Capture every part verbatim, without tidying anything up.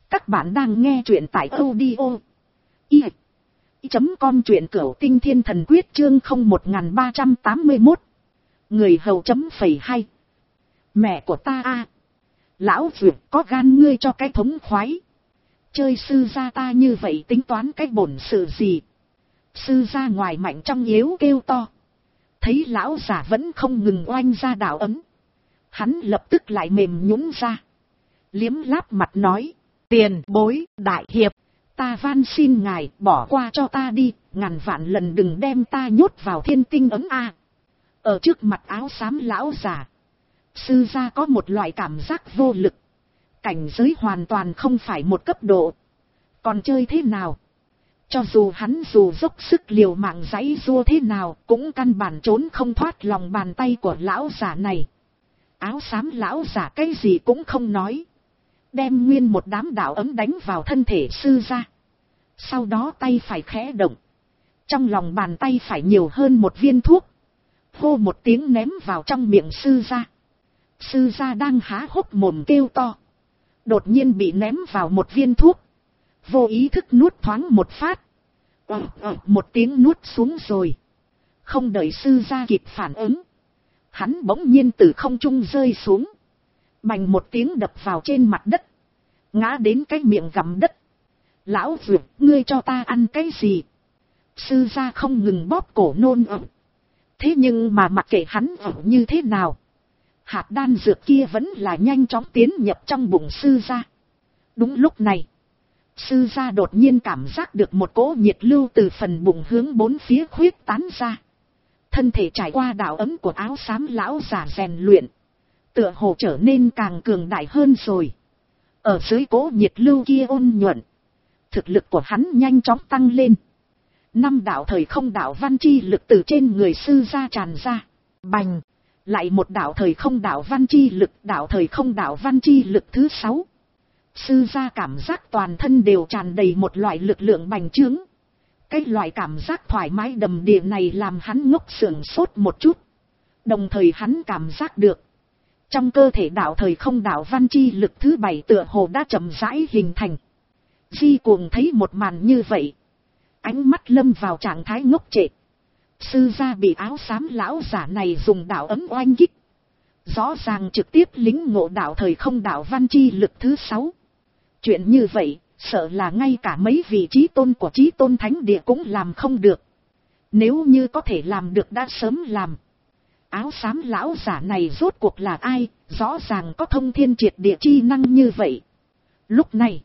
Các bạn đang nghe truyện tại audio i chấm com, truyện cửu tinh thiên thần quyết chương không một ba trăm tám mươi mốt. Người hầu chấm phẩy hay. Mẹ của ta a, lão Duyệt có gan ngươi cho cái thống khoái. Chơi sư gia ta như vậy tính toán cái bổn sự gì? Sư gia ngoài mạnh trong yếu kêu to. Thấy lão giả vẫn không ngừng oanh ra đạo ấm, hắn lập tức lại mềm nhũn ra, liếm láp mặt nói: Tiền bối đại hiệp, ta van xin ngài bỏ qua cho ta đi, ngàn vạn lần đừng đem ta nhốt vào thiên tinh ấm a. Ở trước mặt áo xám lão giả, sư gia có một loại cảm giác vô lực. Cảnh giới hoàn toàn không phải một cấp độ, còn chơi thế nào? Cho dù hắn dù dốc sức liều mạng giãy giụa thế nào, cũng căn bản trốn không thoát lòng bàn tay của lão giả này. Áo xám lão giả cái gì cũng không nói, đem nguyên một đám đạo ấm đánh vào thân thể sư gia. Sau đó tay phải khẽ động, trong lòng bàn tay phải nhiều hơn một viên thuốc, hô một tiếng ném vào trong miệng sư gia. Sư gia đang há hốc mồm kêu to, đột nhiên bị ném vào một viên thuốc, vô ý thức nuốt thoáng một phát, ờ, ờ, một tiếng nuốt xuống rồi. Không đợi sư gia kịp phản ứng, hắn bỗng nhiên từ không trung rơi xuống, bành một tiếng đập vào trên mặt đất, ngã đến cái miệng gặm đất. Lão Duyệt, ngươi cho ta ăn cái gì? Sư gia không ngừng bóp cổ nôn ẩm. Thế nhưng mà mặc kệ hắn ẩm như thế nào, hạt đan dược kia vẫn là nhanh chóng tiến nhập trong bụng sư gia. Đúng lúc này, sư gia đột nhiên cảm giác được một cỗ nhiệt lưu từ phần bụng hướng bốn phía khuyết tán ra. Thân thể trải qua đạo ấm của áo xám lão giả rèn luyện, tựa hồ trở nên càng cường đại hơn rồi. Ở dưới cỗ nhiệt lưu kia ôn nhuận, thực lực của hắn nhanh chóng tăng lên. Năm đạo thời không đạo văn chi lực từ trên người sư gia tràn ra. Bành! Lại một đạo thời không đạo văn chi lực, đạo thời không đạo văn chi lực thứ sáu. Sư gia cảm giác toàn thân đều tràn đầy một loại lực lượng bành trướng. Cái loại cảm giác thoải mái đầm đìa này làm hắn ngốc sững sốt một chút. Đồng thời hắn cảm giác được, trong cơ thể đạo thời không đạo văn chi lực thứ bảy tựa hồ đã chậm rãi hình thành. Di Cuồng thấy một màn như vậy, ánh mắt lâm vào trạng thái ngốc trệ. Sư gia bị áo xám lão giả này dùng đạo ấm oanh kích, rõ ràng trực tiếp lính ngộ đạo thời không đạo văn chi lực thứ sáu. Chuyện như vậy, sợ là ngay cả mấy vị chí tôn của chí tôn thánh địa cũng làm không được. Nếu như có thể làm được đã sớm làm. Áo xám lão giả này rốt cuộc là ai, rõ ràng có thông thiên triệt địa chi năng như vậy. Lúc này,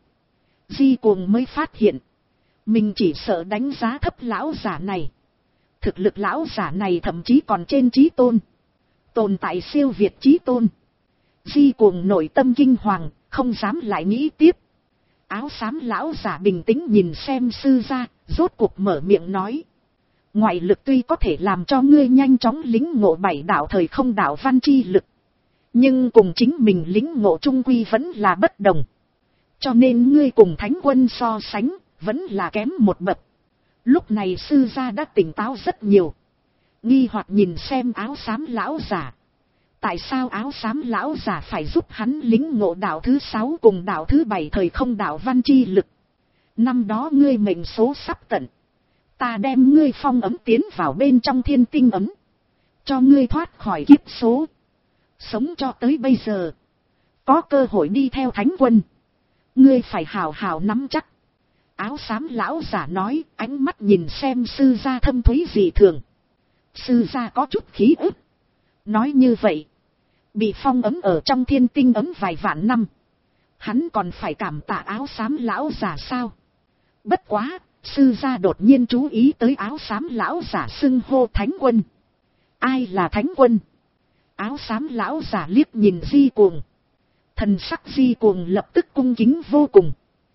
Di Cuồng mới phát hiện, mình chỉ sợ đánh giá thấp lão giả này. Thực lực lão giả này thậm chí còn trên chí tôn, tồn tại siêu việt chí tôn. Di Cuồng nội tâm kinh hoàng, không dám lại nghĩ tiếp. Áo xám lão giả bình tĩnh nhìn xem sư gia, rốt cuộc mở miệng nói: ngoại lực tuy có thể làm cho ngươi nhanh chóng lính ngộ bảy đạo thời không đạo văn chi lực, nhưng cùng chính mình lính ngộ trung quy vẫn là bất đồng. Cho nên ngươi cùng thánh quân so sánh, vẫn là kém một bậc. Lúc này sư gia đã tỉnh táo rất nhiều, nghi hoặc nhìn xem áo xám lão giả. Tại sao áo xám lão giả phải giúp hắn lính ngộ đạo thứ sáu cùng đạo thứ bảy thời không đạo văn chi lực? Năm đó ngươi mệnh số sắp tận, ta đem ngươi phong ấm tiến vào bên trong thiên tinh ấm, cho ngươi thoát khỏi kiếp số, sống cho tới bây giờ, có cơ hội đi theo thánh quân. Ngươi phải hào hào nắm chắc. Áo xám lão giả nói, ánh mắt nhìn xem sư gia thâm thúy dị thường. Sư gia có chút khí ức. Nói như vậy, bị phong ấm ở trong thiên tinh ấm vài vạn năm, hắn còn phải cảm tạ áo xám lão giả sao? Bất quá, sư gia đột nhiên chú ý tới áo xám lão giả xưng hô thánh quân. Ai là thánh quân? Áo xám lão giả liếc nhìn Di Cuồng. Thần sắc Di Cuồng lập tức cung kính vô cùng.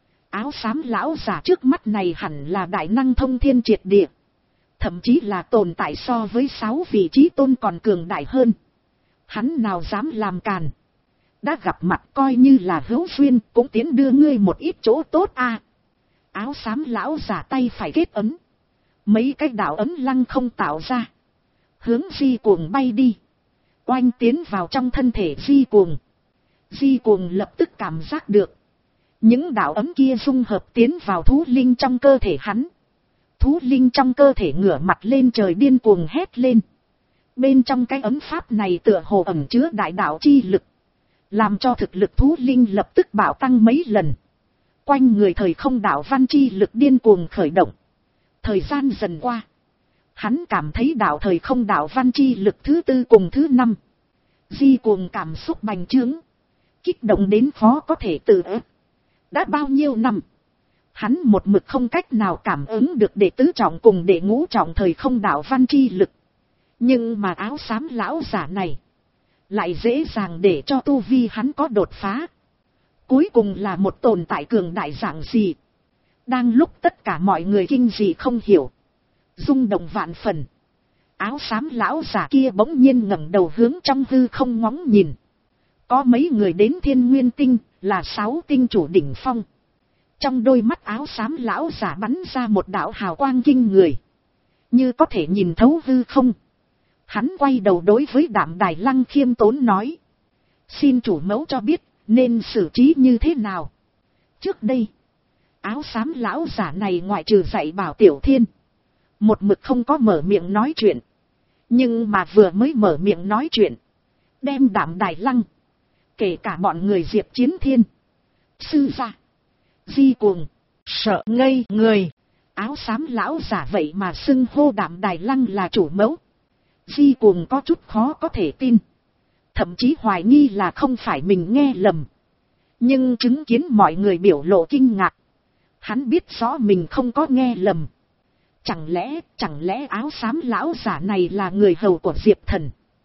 Áo xám lão giả trước mắt này hẳn là đại năng thông thiên triệt địa, thậm chí là tồn tại so với sáu vị chí tôn còn cường đại hơn. Hắn nào dám làm càn. Đã gặp mặt coi như là hữu duyên, cũng tiến đưa ngươi một ít chỗ tốt a. À. Áo xám lão giả tay phải kết ấm, mấy cái đạo ấm lăng không tạo ra, hướng Di Cuồng bay đi, oanh tiến vào trong thân thể Di Cuồng. Di Cuồng lập tức cảm giác được, Những đạo ấm kia dung hợp tiến vào thú linh trong cơ thể hắn. Thú linh trong cơ thể ngửa mặt lên trời điên cuồng hét lên. Bên trong cái ấm pháp này tựa hồ ẩn chứa đại đạo chi lực. Làm cho thực lực thú linh lập tức bạo tăng mấy lần. Quanh người thời không đạo văn chi lực điên cuồng khởi động. Thời gian dần qua. Hắn cảm thấy đạo thời không đạo văn chi lực thứ tư cùng thứ năm. Di cuồng cảm xúc bành trướng. Kích động đến khó có thể tự ức. Đã bao nhiêu năm. Hắn một mực không cách nào cảm ứng được đệ tứ trọng cùng đệ ngũ trọng thời không đạo văn chi lực. Nhưng mà áo xám lão giả này. Lại dễ dàng để cho tu vi hắn có đột phá. Cuối cùng là một tồn tại cường đại dạng gì. Đang lúc tất cả mọi người kinh dị không hiểu. Rung động vạn phần. Áo xám lão giả kia bỗng nhiên ngẩng đầu hướng trong hư không ngóng nhìn. Có mấy người đến Thiên Nguyên Tinh, là sáu tinh chủ đỉnh phong. Trong đôi mắt áo xám lão giả bắn ra một đạo hào quang kinh người. Như có thể nhìn thấu hư không. Hắn quay đầu đối với Đạm Đài Lăng khiêm tốn nói. Xin chủ mẫu cho biết, nên xử trí như thế nào? Trước đây, áo xám lão giả này ngoại trừ dạy bảo Tiểu Thiên. Một mực không có mở miệng nói chuyện. Nhưng mà vừa mới mở miệng nói chuyện. Đem Đạm Đài Lăng. Kể cả bọn người Diệp Chiến Thiên. Sư gia. Di cuồng. Sợ ngây người. Áo xám lão giả vậy mà xưng hô Đạm Đài Lăng là chủ mẫu. Di cuồng có chút khó có thể tin. Thậm chí hoài nghi là không phải mình nghe lầm. Nhưng chứng kiến mọi người biểu lộ kinh ngạc. Hắn biết rõ mình không có nghe lầm. Chẳng lẽ, chẳng lẽ áo xám lão giả này là người hầu của Diệp Thần?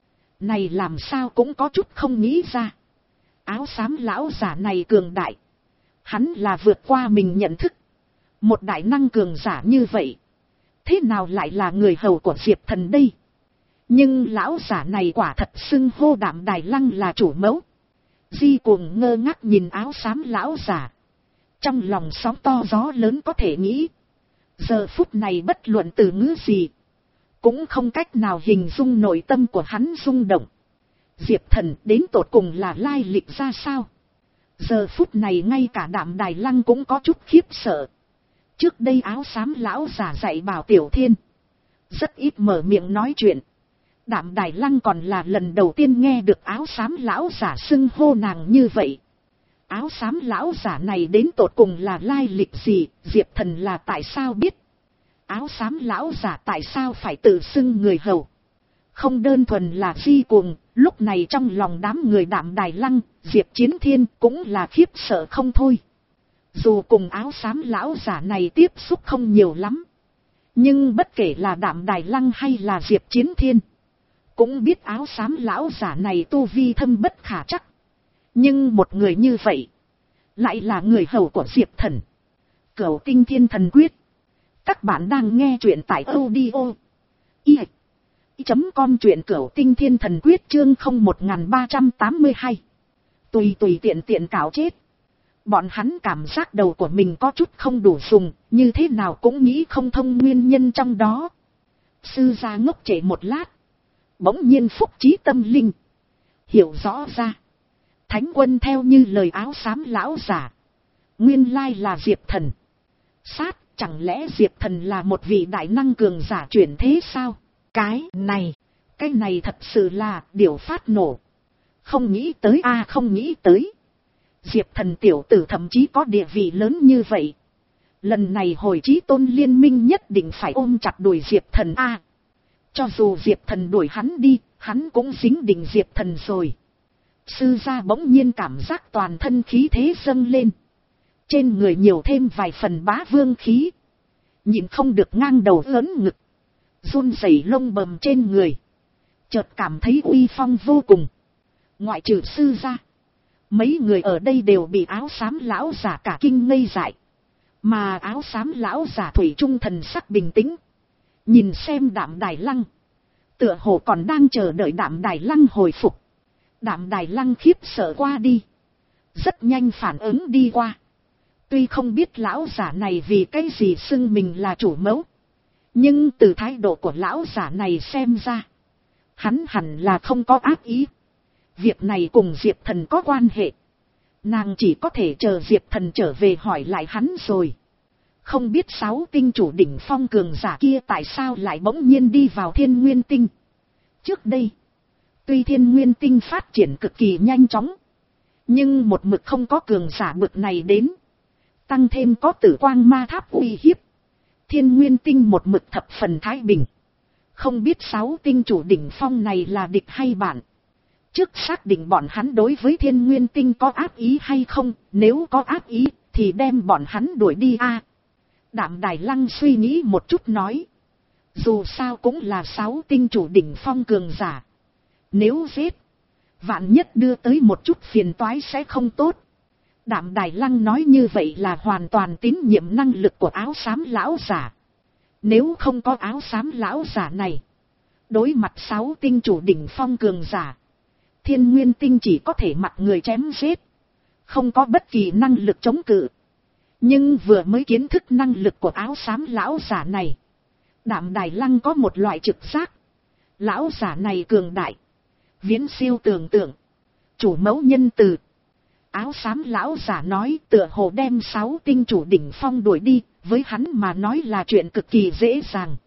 Này làm sao cũng có chút không nghĩ ra. Áo xám lão giả này cường đại. Hắn là vượt qua mình nhận thức. Một đại năng cường giả như vậy. Thế nào lại là người hầu của Diệp Thần đây? Nhưng lão giả này quả thật xưng hô Đạm Đài Lăng là chủ mẫu. Di cuồng ngơ ngác nhìn áo xám lão giả. Trong lòng sóng to gió lớn có thể nghĩ. Giờ phút này bất luận từ ngữ gì. Cũng không cách nào hình dung nội tâm của hắn rung động. Diệp Thần đến tột cùng là lai lịch ra sao? Giờ phút này ngay cả Đạm Đài Lăng cũng có chút khiếp sợ. Trước đây áo xám lão giả dạy bảo Tiểu Thiên. Rất ít mở miệng nói chuyện. Đạm Đài Lăng còn là lần đầu tiên nghe được áo xám lão giả xưng hô nàng như vậy. Áo xám lão giả này đến tột cùng là lai lịch gì, Diệp Thần là tại sao biết? Áo xám lão giả tại sao phải tự xưng người hầu? Không đơn thuần là Di cuồng, lúc này trong lòng đám người Đạm Đài Lăng, Diệp Chiến Thiên cũng là khiếp sợ không thôi. Dù cùng áo xám lão giả này tiếp xúc không nhiều lắm. Nhưng bất kể là Đạm Đài Lăng hay là Diệp Chiến Thiên. Cũng biết áo xám lão giả này tu vi thâm bất khả chắc. Nhưng một người như vậy. Lại là người hầu của Diệp Thần. Cửu Tinh Thiên Thần Quyết. Các bạn đang nghe truyện tại audio. I. Chấm com truyện Cửu Tinh Thiên Thần Quyết chương không một ba trăm tám mươi hai. Tùy tùy tiện tiện cào chết. Bọn hắn cảm giác đầu của mình có chút không đủ dùng. Như thế nào cũng nghĩ không thông nguyên nhân trong đó. Sư gia ngốc trễ một lát. Bỗng nhiên phúc trí tâm linh. Hiểu rõ ra. Thánh quân theo như lời áo xám lão giả. Nguyên lai là Diệp Thần. Sát, chẳng lẽ Diệp Thần là một vị đại năng cường giả chuyển thế sao? Cái này, cái này thật sự là điều phát nổ. Không nghĩ tới a à, không nghĩ tới. Diệp Thần tiểu tử thậm chí có địa vị lớn như vậy. Lần này hồi chí tôn liên minh nhất định phải ôm chặt đuổi Diệp Thần a. À, cho dù Diệp Thần đuổi hắn đi, hắn cũng dính định Diệp Thần rồi. Sư gia bỗng nhiên cảm giác toàn thân khí thế dâng lên. Trên người nhiều thêm vài phần bá vương khí. Nhịn không được ngang đầu lớn ngực. Run rẩy lông bầm trên người. Chợt cảm thấy uy phong vô cùng. Ngoại trừ sư gia. Mấy người ở đây đều bị áo xám lão giả cả kinh ngây dại. Mà áo xám lão giả thủy trung thần sắc bình tĩnh. Nhìn xem Đạm Đài Lăng. Tựa hồ còn đang chờ đợi Đạm Đài Lăng hồi phục. Đạm Đài Lăng khiếp sợ qua đi. Rất nhanh phản ứng đi qua. Tuy không biết lão giả này vì cái gì xưng mình là chủ mẫu. Nhưng từ thái độ của lão giả này xem ra. Hắn hẳn là không có ác ý. Việc này cùng Diệp Thần có quan hệ. Nàng chỉ có thể chờ Diệp Thần trở về hỏi lại hắn rồi. Không biết sáu tinh chủ đỉnh phong cường giả kia tại sao lại bỗng nhiên đi vào Thiên Nguyên Tinh. Trước đây, tuy Thiên Nguyên Tinh phát triển cực kỳ nhanh chóng, nhưng một mực không có cường giả bực này đến. Tăng thêm có Tử Quang Ma Tháp uy hiếp, Thiên Nguyên Tinh một mực thập phần thái bình. Không biết sáu tinh chủ đỉnh phong này là địch hay bạn. Trước xác định bọn hắn đối với Thiên Nguyên Tinh có ác ý hay không, nếu có ác ý thì đem bọn hắn đuổi đi a. Đạm Đài Lăng suy nghĩ một chút nói. Dù sao cũng là sáu tinh chủ đỉnh phong cường giả. Nếu giết, vạn nhất đưa tới một chút phiền toái sẽ không tốt. Đạm Đài Lăng nói như vậy là hoàn toàn tín nhiệm năng lực của áo xám lão giả. Nếu không có áo xám lão giả này, đối mặt sáu tinh chủ đỉnh phong cường giả, Thiên Nguyên Tinh chỉ có thể mặc người chém giết, không có bất kỳ năng lực chống cự. Nhưng vừa mới kiến thức năng lực của áo xám lão giả này, Đạm Đài Lăng có một loại trực giác. Lão giả này cường đại, viễn siêu tưởng tượng, chủ mẫu nhân từ. Áo xám lão giả nói tựa hồ đem sáu tinh chủ đỉnh phong đuổi đi, với hắn mà nói là chuyện cực kỳ dễ dàng.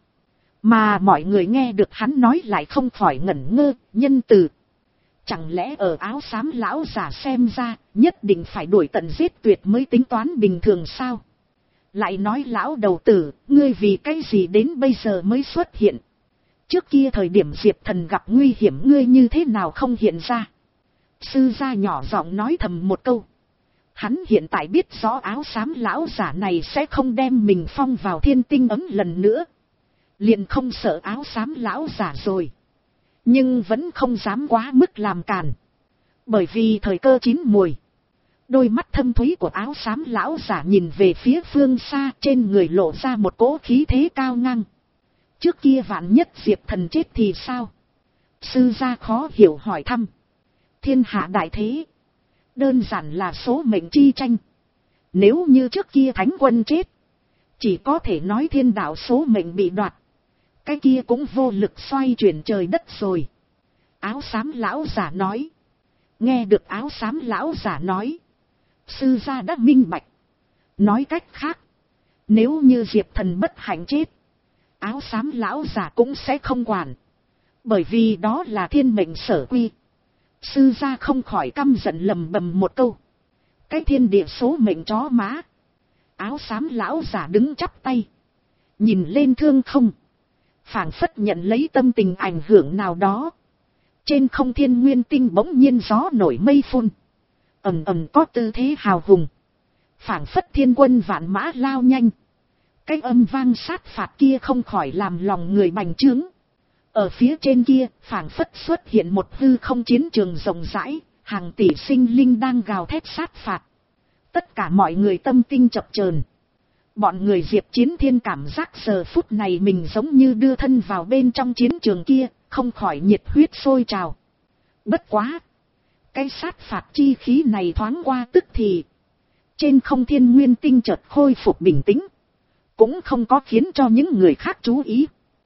Mà mọi người nghe được hắn nói lại không khỏi ngẩn ngơ, nhân từ. Chẳng lẽ ở áo xám lão giả xem ra, nhất định phải đuổi tận giết tuyệt mới tính toán bình thường sao? Lại nói lão đầu tử, ngươi vì cái gì đến bây giờ mới xuất hiện? Trước kia thời điểm Diệp Thần gặp nguy hiểm ngươi như thế nào không hiện ra? Sư gia nhỏ giọng nói thầm một câu. Hắn hiện tại biết rõ áo xám lão giả này sẽ không đem mình phong vào thiên tinh ấm lần nữa. Liền không sợ áo xám lão giả rồi. Nhưng vẫn không dám quá mức làm càn. Bởi vì thời cơ chín mùi. Đôi mắt thâm thúy của áo xám lão giả nhìn về phía phương xa, trên người lộ ra một cỗ khí thế cao ngang. Trước kia vạn nhất Diệp Thần chết thì sao? Sư gia khó hiểu hỏi thăm. Thiên hạ đại thế, đơn giản là số mệnh chi tranh. Nếu như trước kia thánh quân chết, chỉ có thể nói thiên đạo số mệnh bị đoạt. Cái kia cũng vô lực xoay chuyển trời đất rồi. Áo xám lão giả nói. Nghe được áo xám lão giả nói, sư gia đã minh bạch. Nói cách khác, nếu như Diệp Thần bất hạnh chết, áo xám lão giả cũng sẽ không quản. Bởi vì đó là thiên mệnh sở quy. Sư gia không khỏi căm giận lầm bầm một câu. Cái thiên địa số mệnh chó má. Áo xám lão giả đứng chắp tay, nhìn lên thương không, phảng phất nhận lấy tâm tình ảnh hưởng nào đó. Trên không Thiên Nguyên Tinh bỗng nhiên gió nổi mây phun, ầm ầm có tư thế hào hùng, phảng phất thiên quân vạn mã lao nhanh. Cái âm vang sát phạt kia không khỏi làm lòng người bành trướng. Ở phía trên kia, phảng phất xuất hiện một hư không chiến trường rộng rãi, hàng tỷ sinh linh đang gào thét sát phạt. Tất cả mọi người tâm tinh chập chờn. Bọn người Diệp Chiến Thiên cảm giác giờ phút này mình giống như đưa thân vào bên trong chiến trường kia, không khỏi nhiệt huyết sôi trào. Bất quá! Cái sát phạt chi khí này thoáng qua tức thì. Trên không Thiên Nguyên Tinh chợt khôi phục bình tĩnh. Cũng không có khiến cho những người khác chú ý.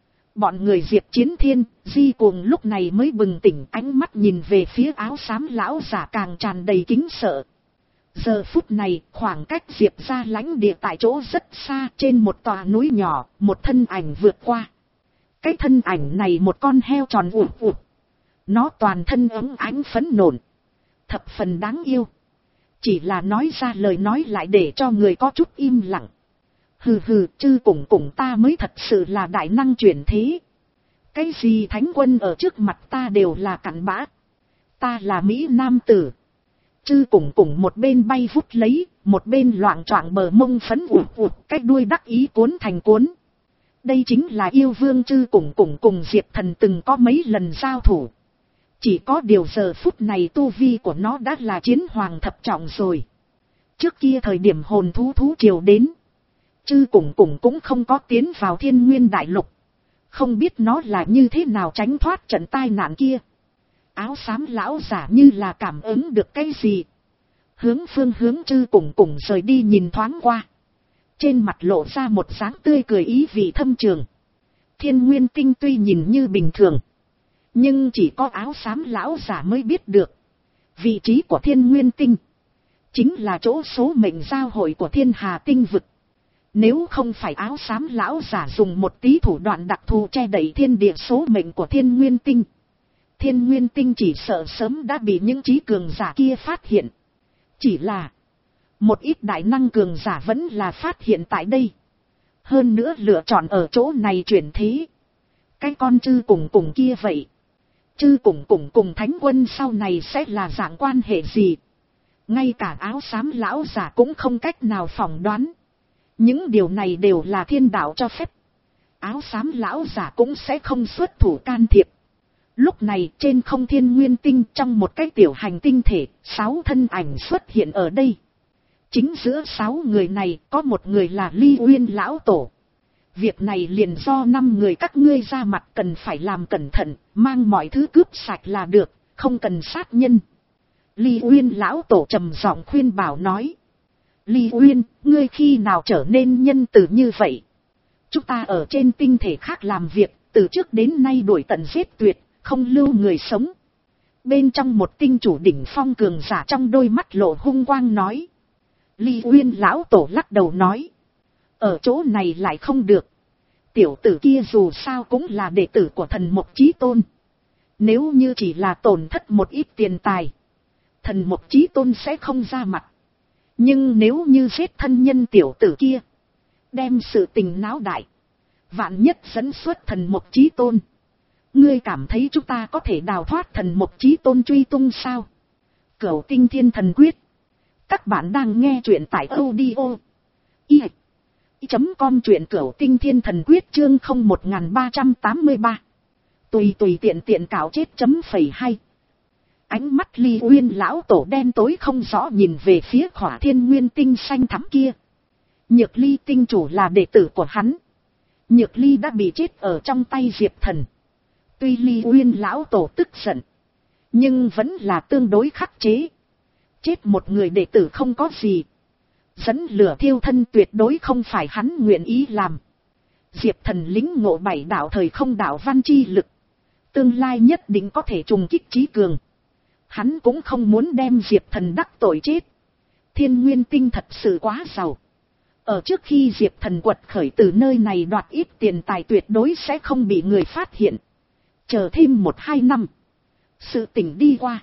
Bọn người Diệp Chiến Thiên, Di Cuồng lúc này mới bừng tỉnh, ánh mắt nhìn về phía áo xám lão giả càng tràn đầy kính sợ. Giờ phút này, khoảng cách Diệp ra lãnh địa tại chỗ rất xa, trên một tòa núi nhỏ, một thân ảnh vượt qua. Cái thân ảnh này một con heo tròn ụp ụp. Nó toàn thân ấm ánh phấn nộn, thập phần đáng yêu. Chỉ là nói ra lời nói lại để cho người có chút im lặng. Hừ hừ, chư cùng cùng ta mới thật sự là đại năng chuyển thế. Cái gì thánh quân ở trước mặt ta đều là cặn bã. Ta là Mỹ Nam tử. Chư cùng cùng một bên bay vút lấy, một bên loạng choạng bờ mông phấn ụt ụt, cái đuôi đắc ý cuốn thành cuốn. Đây chính là yêu vương chư cùng cùng cùng Diệp Thần từng có mấy lần giao thủ. Chỉ có điều giờ phút này tu vi của nó đã là chiến hoàng thập trọng rồi. Trước kia thời điểm hồn thú thú triều đến, chư cùng cùng cũng không có tiến vào Thiên Nguyên đại lục. Không biết nó là như thế nào tránh thoát trận tai nạn kia. Áo xám lão giả như là cảm ứng được cái gì. Hướng phương hướng chư cùng cùng rời đi nhìn thoáng qua. Trên mặt lộ ra một dáng tươi cười ý vị thâm trường. Thiên Nguyên Tinh tuy nhìn như bình thường, nhưng chỉ có áo xám lão giả mới biết được. Vị trí của Thiên Nguyên Tinh chính là chỗ số mệnh giao hội của thiên hà tinh vực. Nếu không phải áo xám lão giả dùng một tí thủ đoạn đặc thù che đậy thiên địa số mệnh của thiên nguyên tinh, thiên nguyên tinh chỉ sợ sớm đã bị những trí cường giả kia phát hiện. Chỉ là một ít đại năng cường giả vẫn là phát hiện tại đây. Hơn nữa lựa chọn ở chỗ này chuyển thế. Cái con chư cùng cùng kia vậy. Chư cùng cùng cùng thánh quân sau này sẽ là dạng quan hệ gì? Ngay cả áo xám lão giả cũng không cách nào phỏng đoán. Những điều này đều là thiên đạo cho phép. Áo xám lão giả cũng sẽ không xuất thủ can thiệp. Lúc này trên không thiên nguyên tinh trong một cái tiểu hành tinh thể, sáu thân ảnh xuất hiện ở đây. Chính giữa sáu người này có một người là Ly Uyên lão tổ. Việc này liền do năm người các ngươi ra mặt, cần phải làm cẩn thận, mang mọi thứ cướp sạch là được, không cần sát nhân. Ly Uyên lão tổ trầm giọng khuyên bảo nói. Ly Uyên, ngươi khi nào trở nên nhân từ như vậy? Chúng ta ở trên tinh thể khác làm việc, từ trước đến nay đuổi tận giết tuyệt, không lưu người sống. Bên trong một tinh chủ đỉnh phong cường giả trong đôi mắt lộ hung quang nói. Ly Uyên lão tổ lắc đầu nói. Ở chỗ này lại không được. Tiểu tử kia dù sao cũng là đệ tử của thần Mộc Chí Tôn. Nếu như chỉ là tổn thất một ít tiền tài, thần Mộc Chí Tôn sẽ không ra mặt. Nhưng nếu như giết thân nhân tiểu tử kia, đem sự tình náo đại, vạn nhất dẫn xuất thần Mộc Chí Tôn, ngươi cảm thấy chúng ta có thể đào thoát thần Mộc Chí Tôn truy tung sao? Cửu Tinh Thiên Thần Quyết. Các bạn đang nghe truyện tại audio i chấm com, truyện Cửu Tinh Thiên Thần Quyết chương không một ba tám ba. Tùy tùy tiện tiện cạo chết chấm phẩy hay. Ánh mắt Ly Uyên lão tổ đen tối không rõ nhìn về phía khỏa thiên nguyên tinh xanh thắm kia. Nhược Ly tinh chủ là đệ tử của hắn. Nhược Ly đã bị chết ở trong tay Diệp Thần. Tuy Ly Uyên lão tổ tức giận, nhưng vẫn là tương đối khắc chế. Chết một người đệ tử không có gì. Dẫn lửa thiêu thân tuyệt đối không phải hắn nguyện ý làm. Diệp Thần lĩnh ngộ bảy đạo thời không đạo văn chi lực, tương lai nhất định có thể trùng kích trí cường. Hắn cũng không muốn đem Diệp Thần đắc tội chết. Thiên nguyên tinh thật sự quá giàu. Ở trước khi Diệp Thần quật khởi từ nơi này đoạt ít tiền tài tuyệt đối sẽ không bị người phát hiện. Chờ thêm một hai năm, sự tình đi qua,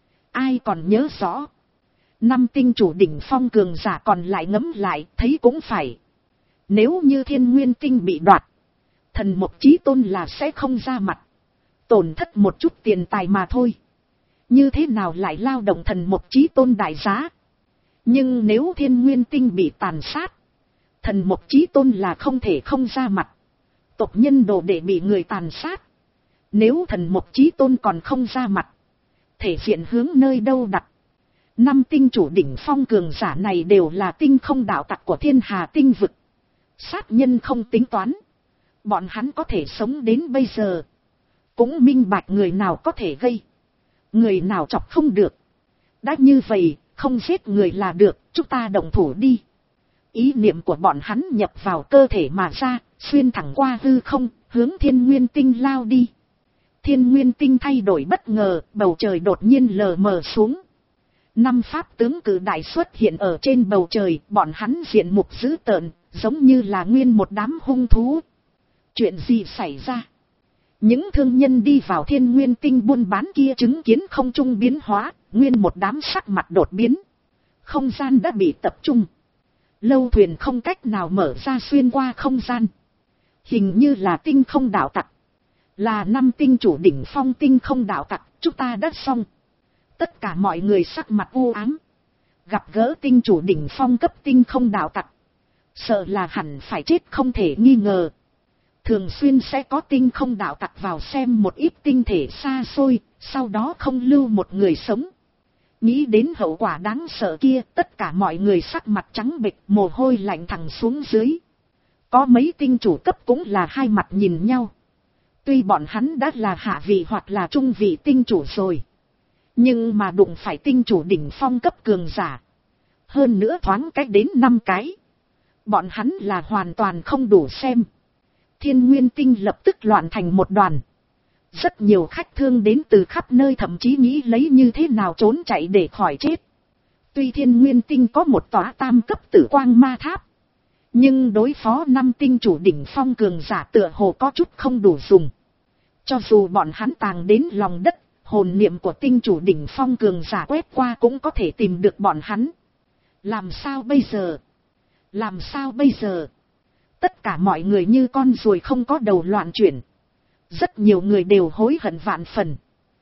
ai còn nhớ rõ. Năm tinh chủ đỉnh phong cường giả còn lại ngẫm lại, thấy cũng phải. Nếu như thiên nguyên tinh bị đoạt, thần Mộc Chí Tôn là sẽ không ra mặt. Tổn thất một chút tiền tài mà thôi. Như thế nào lại lao động thần Mộc Chí Tôn đại giá? Nhưng nếu thiên nguyên tinh bị tàn sát, thần Mộc Chí Tôn là không thể không ra mặt. Tộc nhân đồ để bị người tàn sát. Nếu thần Mộc Chí Tôn còn không ra mặt, thể diện hướng nơi đâu đặt? Năm tinh chủ đỉnh phong cường giả này đều là tinh không đạo tặc của thiên hà tinh vực. Sát nhân không tính toán. Bọn hắn có thể sống đến bây giờ, cũng minh bạch người nào có thể gây, người nào chọc không được. Đã như vậy, không giết người là được, chúng ta động thủ đi. Ý niệm của bọn hắn nhập vào cơ thể mà ra, xuyên thẳng qua hư không, hướng thiên nguyên tinh lao đi. Thiên nguyên tinh thay đổi bất ngờ, bầu trời đột nhiên lờ mờ xuống. Năm pháp tướng cử đại xuất hiện ở trên bầu trời, bọn hắn diện mục dữ tợn, giống như là nguyên một đám hung thú. Chuyện gì xảy ra? Những thương nhân đi vào thiên nguyên tinh buôn bán kia chứng kiến không trung biến hóa, nguyên một đám sắc mặt đột biến. Không gian đã bị tập trung. Lâu thuyền không cách nào mở ra xuyên qua không gian. Hình như là tinh không đạo tặc. Là năm tinh chủ đỉnh phong tinh không đạo tặc, chúng ta đã xong. Tất cả mọi người sắc mặt u ám. Gặp gỡ tinh chủ đỉnh phong cấp tinh không đạo tặc, sợ là hẳn phải chết không thể nghi ngờ. Thường xuyên sẽ có tinh không đạo tặc vào xem một ít tinh thể xa xôi, sau đó không lưu một người sống. Nghĩ đến hậu quả đáng sợ kia, tất cả mọi người sắc mặt trắng bệch, mồ hôi lạnh thẳng xuống dưới. Có mấy tinh chủ cấp cũng là hai mặt nhìn nhau. Tuy bọn hắn đã là hạ vị hoặc là trung vị tinh chủ rồi, nhưng mà đụng phải tinh chủ đỉnh phong cấp cường giả, hơn nữa thoáng cách đến năm cái, bọn hắn là hoàn toàn không đủ xem. Thiên nguyên tinh lập tức loạn thành một đoàn. Rất nhiều khách thương đến từ khắp nơi, thậm chí nghĩ lấy như thế nào trốn chạy để khỏi chết. Tuy thiên nguyên tinh có một tòa tam cấp tử quang ma tháp, nhưng đối phó năm tinh chủ đỉnh phong cường giả tựa hồ có chút không đủ dùng. Cho dù bọn hắn tàng đến lòng đất, hồn niệm của tinh chủ đỉnh phong cường giả quét qua cũng có thể tìm được bọn hắn. Làm sao bây giờ? Làm sao bây giờ? Tất cả mọi người như con ruồi không có đầu loạn chuyển. Rất nhiều người đều hối hận vạn phần.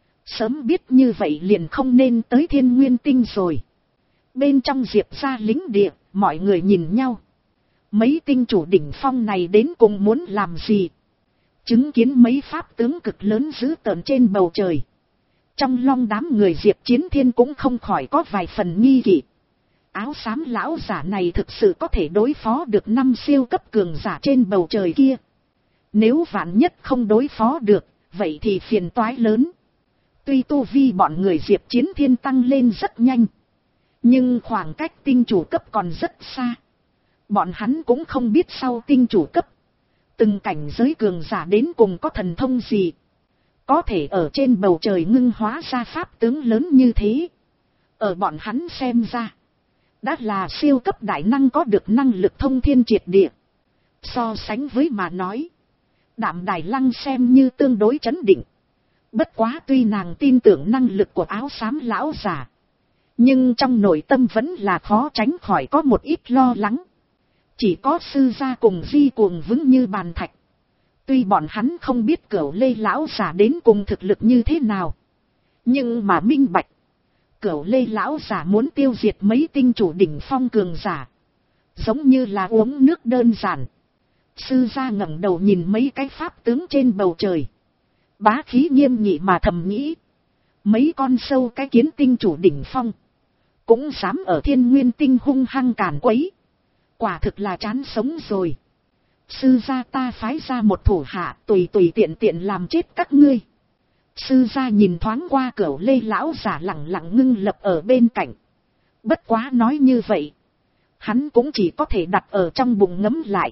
Sớm biết như vậy liền không nên tới thiên nguyên tinh rồi. Bên trong Diệp gia lính địa, mọi người nhìn nhau. Mấy tinh chủ đỉnh phong này đến cùng muốn làm gì? Chứng kiến mấy pháp tướng cực lớn dữ tợn trên bầu trời. Trong long đám người Diệp Chiến Thiên cũng không khỏi có vài phần nghi kỵ. Áo xám lão giả này thực sự có thể đối phó được năm siêu cấp cường giả trên bầu trời kia. Nếu vạn nhất không đối phó được, vậy thì phiền toái lớn. Tuy tu vi bọn người Diệp Chiến Thiên tăng lên rất nhanh, nhưng khoảng cách tinh chủ cấp còn rất xa. Bọn hắn cũng không biết sau tinh chủ cấp, từng cảnh giới cường giả đến cùng có thần thông gì, có thể ở trên bầu trời ngưng hóa ra pháp tướng lớn như thế. Ở bọn hắn xem ra, đã là siêu cấp đại năng có được năng lực thông thiên triệt địa. So sánh với mà nói, Đạm Đài Lăng xem như tương đối trấn định. Bất quá tuy nàng tin tưởng năng lực của áo xám lão giả, nhưng trong nội tâm vẫn là khó tránh khỏi có một ít lo lắng. Chỉ có sư gia cùng Di Cuồng vững như bàn thạch. Tuy bọn hắn không biết Cửu Lê lão giả đến cùng thực lực như thế nào, nhưng mà minh bạch, Cửu Lê lão giả muốn tiêu diệt mấy tinh chủ đỉnh phong cường giả, giống như là uống nước đơn giản. Sư gia ngẩng đầu nhìn mấy cái pháp tướng trên bầu trời, bá khí nghiêm nghị mà thầm nghĩ, mấy con sâu cái kiến tinh chủ đỉnh phong cũng dám ở thiên nguyên tinh hung hăng càn quấy, quả thực là chán sống rồi. Sư gia ta phái ra một thủ hạ tùy tùy tiện tiện làm chết các ngươi. Sư gia nhìn thoáng qua Cửu Lê lão giả lặng lặng ngưng lập ở bên cạnh. Bất quá nói như vậy, hắn cũng chỉ có thể đặt ở trong bụng ngấm lại,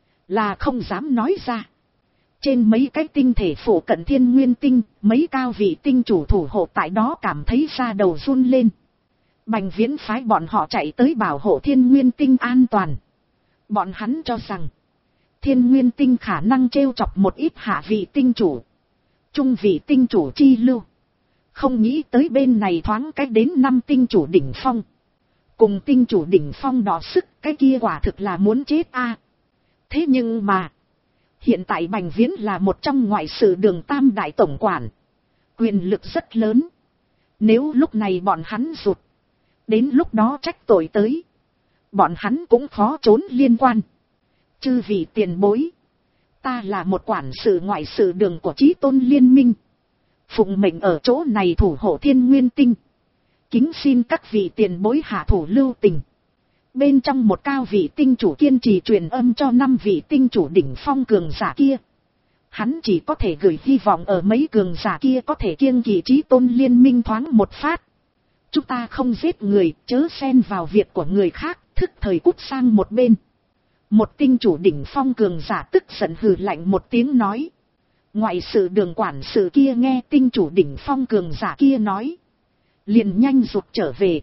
là không dám nói ra. Trên mấy cái tinh thể phủ cận thiên nguyên tinh, mấy cao vị tinh chủ thủ hộ tại đó cảm thấy da đầu run lên. Bành Viễn phái bọn họ chạy tới bảo hộ thiên nguyên tinh an toàn. Bọn hắn cho rằng, thiên nguyên tinh khả năng trêu chọc một ít hạ vị tinh chủ, trung vị tinh chủ chi lưu. Không nghĩ tới bên này thoáng cách đến năm tinh chủ đỉnh phong. Cùng tinh chủ đỉnh phong đỏ sức, cái kia quả thực là muốn chết a. Thế nhưng mà, hiện tại Bành Viễn là một trong ngoại sự đường tam đại tổng quản, quyền lực rất lớn. Nếu lúc này bọn hắn rụt, đến lúc đó trách tội tới, bọn hắn cũng khó trốn liên quan. Chư vị tiền bối, ta là một quản sự ngoại sự đường của Chí Tôn Liên Minh, phụng mệnh ở chỗ này thủ hộ thiên nguyên tinh, kính xin các vị tiền bối hạ thủ lưu tình. Bên trong một cao vị tinh chủ kiên trì truyền âm cho năm vị tinh chủ đỉnh phong cường giả kia. Hắn chỉ có thể gửi hy vọng ở mấy cường giả kia có thể kiêng kỵ Chí Tôn Liên Minh thoáng một phát. Chúng ta không giết người, chớ xen vào việc của người khác, thức thời cút sang một bên. Một tinh chủ đỉnh phong cường giả tức giận hừ lạnh một tiếng nói. Ngoại sự đường quản sự kia nghe tinh chủ đỉnh phong cường giả kia nói, liền nhanh rụt trở về.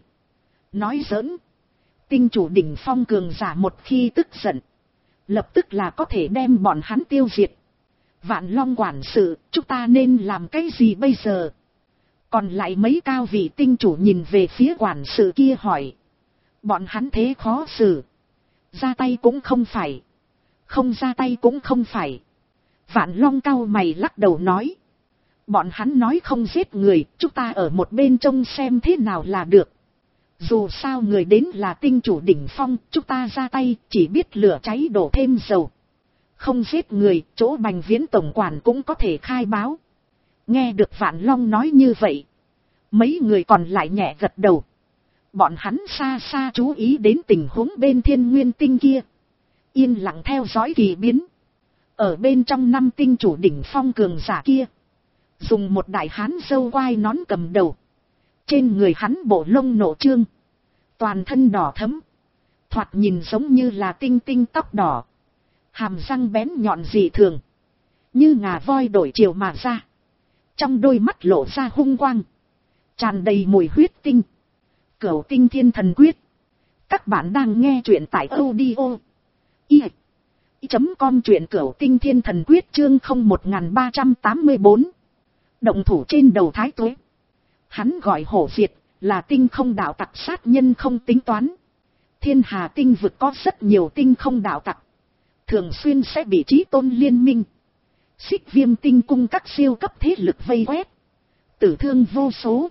Nói giỡn, tinh chủ đỉnh phong cường giả một khi tức giận, lập tức là có thể đem bọn hắn tiêu diệt. Vạn Long quản sự, chúng ta nên làm cái gì bây giờ? Còn lại mấy cao vị tinh chủ nhìn về phía quản sự kia hỏi. Bọn hắn thế khó xử, ra tay cũng không phải, không ra tay cũng không phải. Vạn Long cau mày lắc đầu nói. Bọn hắn nói không giết người, chúng ta ở một bên trông xem thế nào là được. Dù sao người đến là tinh chủ đỉnh phong, chúng ta ra tay chỉ biết lửa cháy đổ thêm dầu. Không giết người, chỗ Bành Viễn tổng quản cũng có thể khai báo. Nghe được Vạn Long nói như vậy, mấy người còn lại nhẹ gật đầu. Bọn hắn xa xa chú ý đến tình huống bên thiên nguyên tinh kia, yên lặng theo dõi kỳ biến. Ở bên trong năm tinh chủ đỉnh phong cường giả kia, dùng một đại hán râu quai nón cầm đầu. Trên người hắn bộ lông nổ trương, toàn thân đỏ thẫm, thoạt nhìn giống như là tinh tinh tóc đỏ, hàm răng bén nhọn dị thường, như ngà voi đổi chiều mà ra. Trong đôi mắt lộ ra hung quang, tràn đầy mùi huyết tinh. Cửu Tinh Thiên Thần Quyết. Các bạn đang nghe truyện tại audio i chấm com truyện Cửu Tinh Thiên Thần Quyết chương không một ba tám bốn. Động thủ trên đầu Thái Tuế. Hắn gọi Hổ Việt là tinh không đạo tặc sát nhân không tính toán. Thiên Hà tinh vực có rất nhiều tinh không đạo tặc, thường xuyên sẽ bị Chí Tôn liên minh, Xích Viêm tinh cung các siêu cấp thế lực vây quét, tử thương vô số.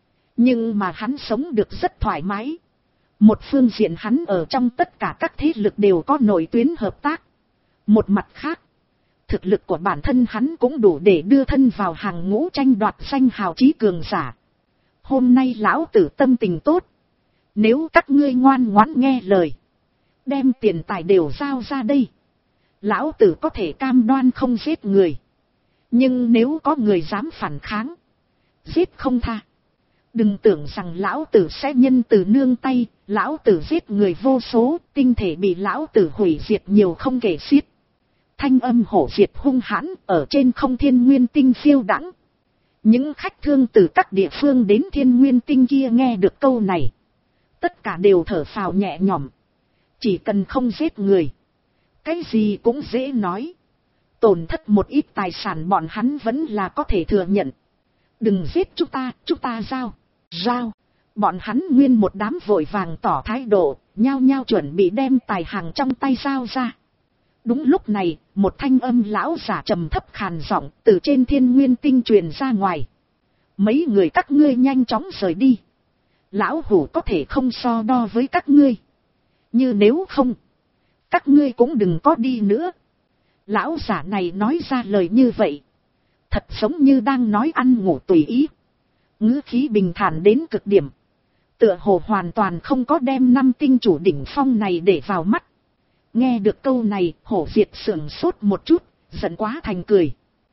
Nhưng mà hắn sống được rất thoải mái. Một phương diện hắn ở trong tất cả các thế lực đều có nội tuyến hợp tác. Một mặt khác, thực lực của bản thân hắn cũng đủ để đưa thân vào hàng ngũ tranh đoạt danh hào chí cường giả. Hôm nay lão tử tâm tình tốt. Nếu các ngươi ngoan ngoãn nghe lời, đem tiền tài đều giao ra đây, lão tử có thể cam đoan không giết người. Nhưng nếu có người dám phản kháng, giết không tha. Đừng tưởng rằng lão tử sẽ nhân từ nương tay, lão tử giết người vô số, tinh thể bị lão tử hủy diệt nhiều không kể xiết. Thanh âm Hổ Việt hung hãn ở trên không thiên nguyên tinh phiêu đãng. Những khách thương từ các địa phương đến thiên nguyên tinh kia nghe được câu này, tất cả đều thở phào nhẹ nhõm. Chỉ cần không giết người, cái gì cũng dễ nói. Tổn thất một ít tài sản bọn hắn vẫn là có thể thừa nhận. Đừng giết chúng ta, chúng ta giao, giao. Bọn hắn nguyên một đám vội vàng tỏ thái độ, nhao nhao chuẩn bị đem tài hàng trong tay giao ra. Đúng lúc này, một thanh âm lão giả trầm thấp khàn giọng từ trên thiên nguyên tinh truyền ra ngoài. Mấy người các ngươi nhanh chóng rời đi. Lão hủ có thể không so đo với các ngươi. Như nếu không, các ngươi cũng đừng có đi nữa. Lão giả này nói ra lời như vậy, thật giống như đang nói ăn ngủ tùy ý. Ngữ khí bình thản đến cực điểm, tựa hồ hoàn toàn không có đem năm tinh chủ đỉnh phong này để vào mắt. Nghe được câu này, Hổ Việt sửng sốt một chút, giận quá thành cười.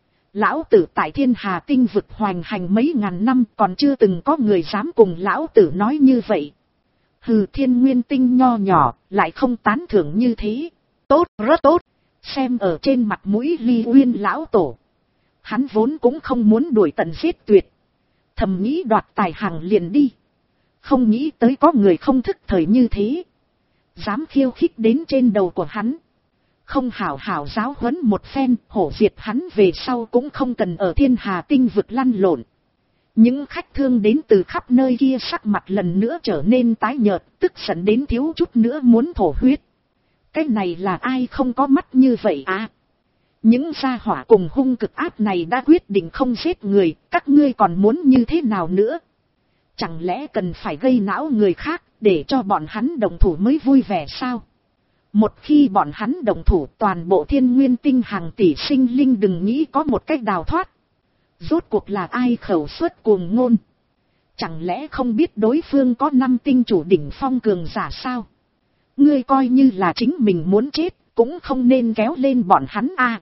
Lão tử tại Thiên Hà tinh vực hoành hành mấy ngàn năm, còn chưa từng có người dám cùng lão tử nói như vậy. Hừ, thiên nguyên tinh nho nhỏ, lại không tán thưởng như thế. Tốt, rất tốt. Xem ở trên mặt mũi Ly Uyên lão tổ, hắn vốn cũng không muốn đuổi tận giết tuyệt, thầm nghĩ đoạt tài hàng liền đi. Không nghĩ tới có người không thức thời như thế, dám khiêu khích đến trên đầu của hắn. Không hảo hảo giáo huấn một phen, Hổ Việt hắn về sau cũng không cần ở Thiên Hà tinh vực lăn lộn. Những khách thương đến từ khắp nơi kia sắc mặt lần nữa trở nên tái nhợt, tức giận đến thiếu chút nữa muốn thổ huyết. Cái này là ai không có mắt như vậy à? Những gia hỏa cùng hung cực ác này đã quyết định không giết người, các ngươi còn muốn như thế nào nữa? Chẳng lẽ cần phải gây não người khác để cho bọn hắn đồng thủ mới vui vẻ sao? Một khi bọn hắn đồng thủ, toàn bộ thiên nguyên tinh hàng tỷ sinh linh đừng nghĩ có một cách đào thoát. Rốt cuộc là ai khẩu suất cuồng ngôn? Chẳng lẽ không biết đối phương có năm tinh chủ đỉnh phong cường giả sao? Ngươi coi như là chính mình muốn chết, cũng không nên kéo lên bọn hắn a.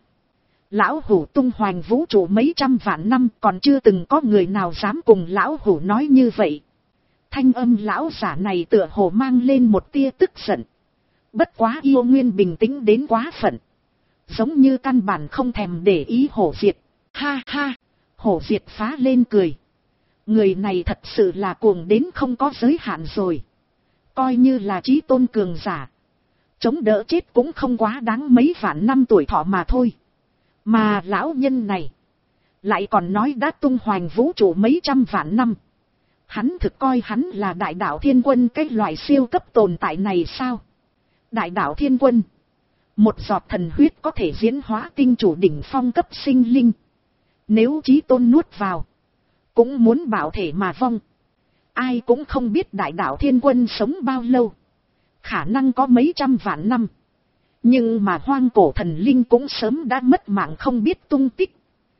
Lão hủ tung hoành vũ trụ mấy trăm vạn năm, còn chưa từng có người nào dám cùng lão hủ nói như vậy. Thanh âm lão giả này tựa hồ mang lên một tia tức giận. Bất quá yêu nguyên bình tĩnh đến quá phận, giống như căn bản không thèm để ý Hổ Việt. Ha ha, Hổ Việt phá lên cười. Người này thật sự là cuồng đến không có giới hạn rồi. Coi như là chí tôn cường giả, chống đỡ chết cũng không quá đáng mấy vạn năm tuổi thọ mà thôi. Mà lão nhân này lại còn nói đã tung hoành vũ trụ mấy trăm vạn năm. Hắn thực coi hắn là đại đạo thiên quân, cái loại siêu cấp tồn tại này sao? Đại đạo thiên quân, một giọt thần huyết có thể diễn hóa tinh chủ đỉnh phong cấp sinh linh. Nếu chí tôn nuốt vào, cũng muốn bảo thể mà vong. Ai cũng không biết đại đạo thiên quân sống bao lâu, khả năng có mấy trăm vạn năm. Nhưng mà hoang cổ thần linh cũng sớm đã mất mạng không biết tung tích.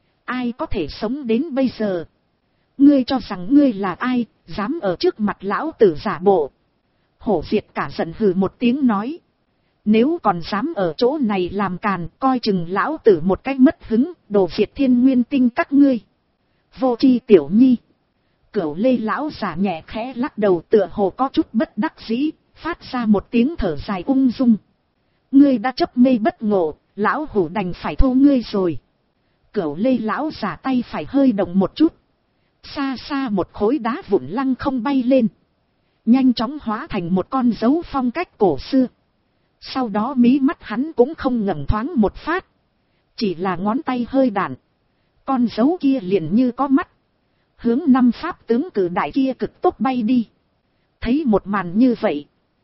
Ai có thể sống đến bây giờ? Ngươi cho rằng ngươi là ai, dám ở trước mặt lão tử giả bộ? Hổ Việt cả giận hừ một tiếng nói. Nếu còn dám ở chỗ này làm càn, coi chừng lão tử một cách mất hứng, đồ Việt thiên nguyên tinh các ngươi. Vô tri tiểu nhi. Cửu Lê lão giả nhẹ khẽ lắc đầu, tựa hồ có chút bất đắc dĩ, phát ra một tiếng thở dài ung dung. Ngươi đã chấp mê bất ngộ, lão hủ đành phải thu ngươi rồi. Cửu Lê lão giả tay phải hơi động một chút, xa xa một khối đá vụn lăng không bay lên, nhanh chóng hóa thành một con dấu phong cách cổ xưa. Sau đó mí mắt hắn cũng không ngẩng thoáng một phát, chỉ là ngón tay hơi đạn, con dấu kia liền như có mắt, hướng năm pháp tướng cử đại kia cực tốc bay đi. Thấy một màn như vậy,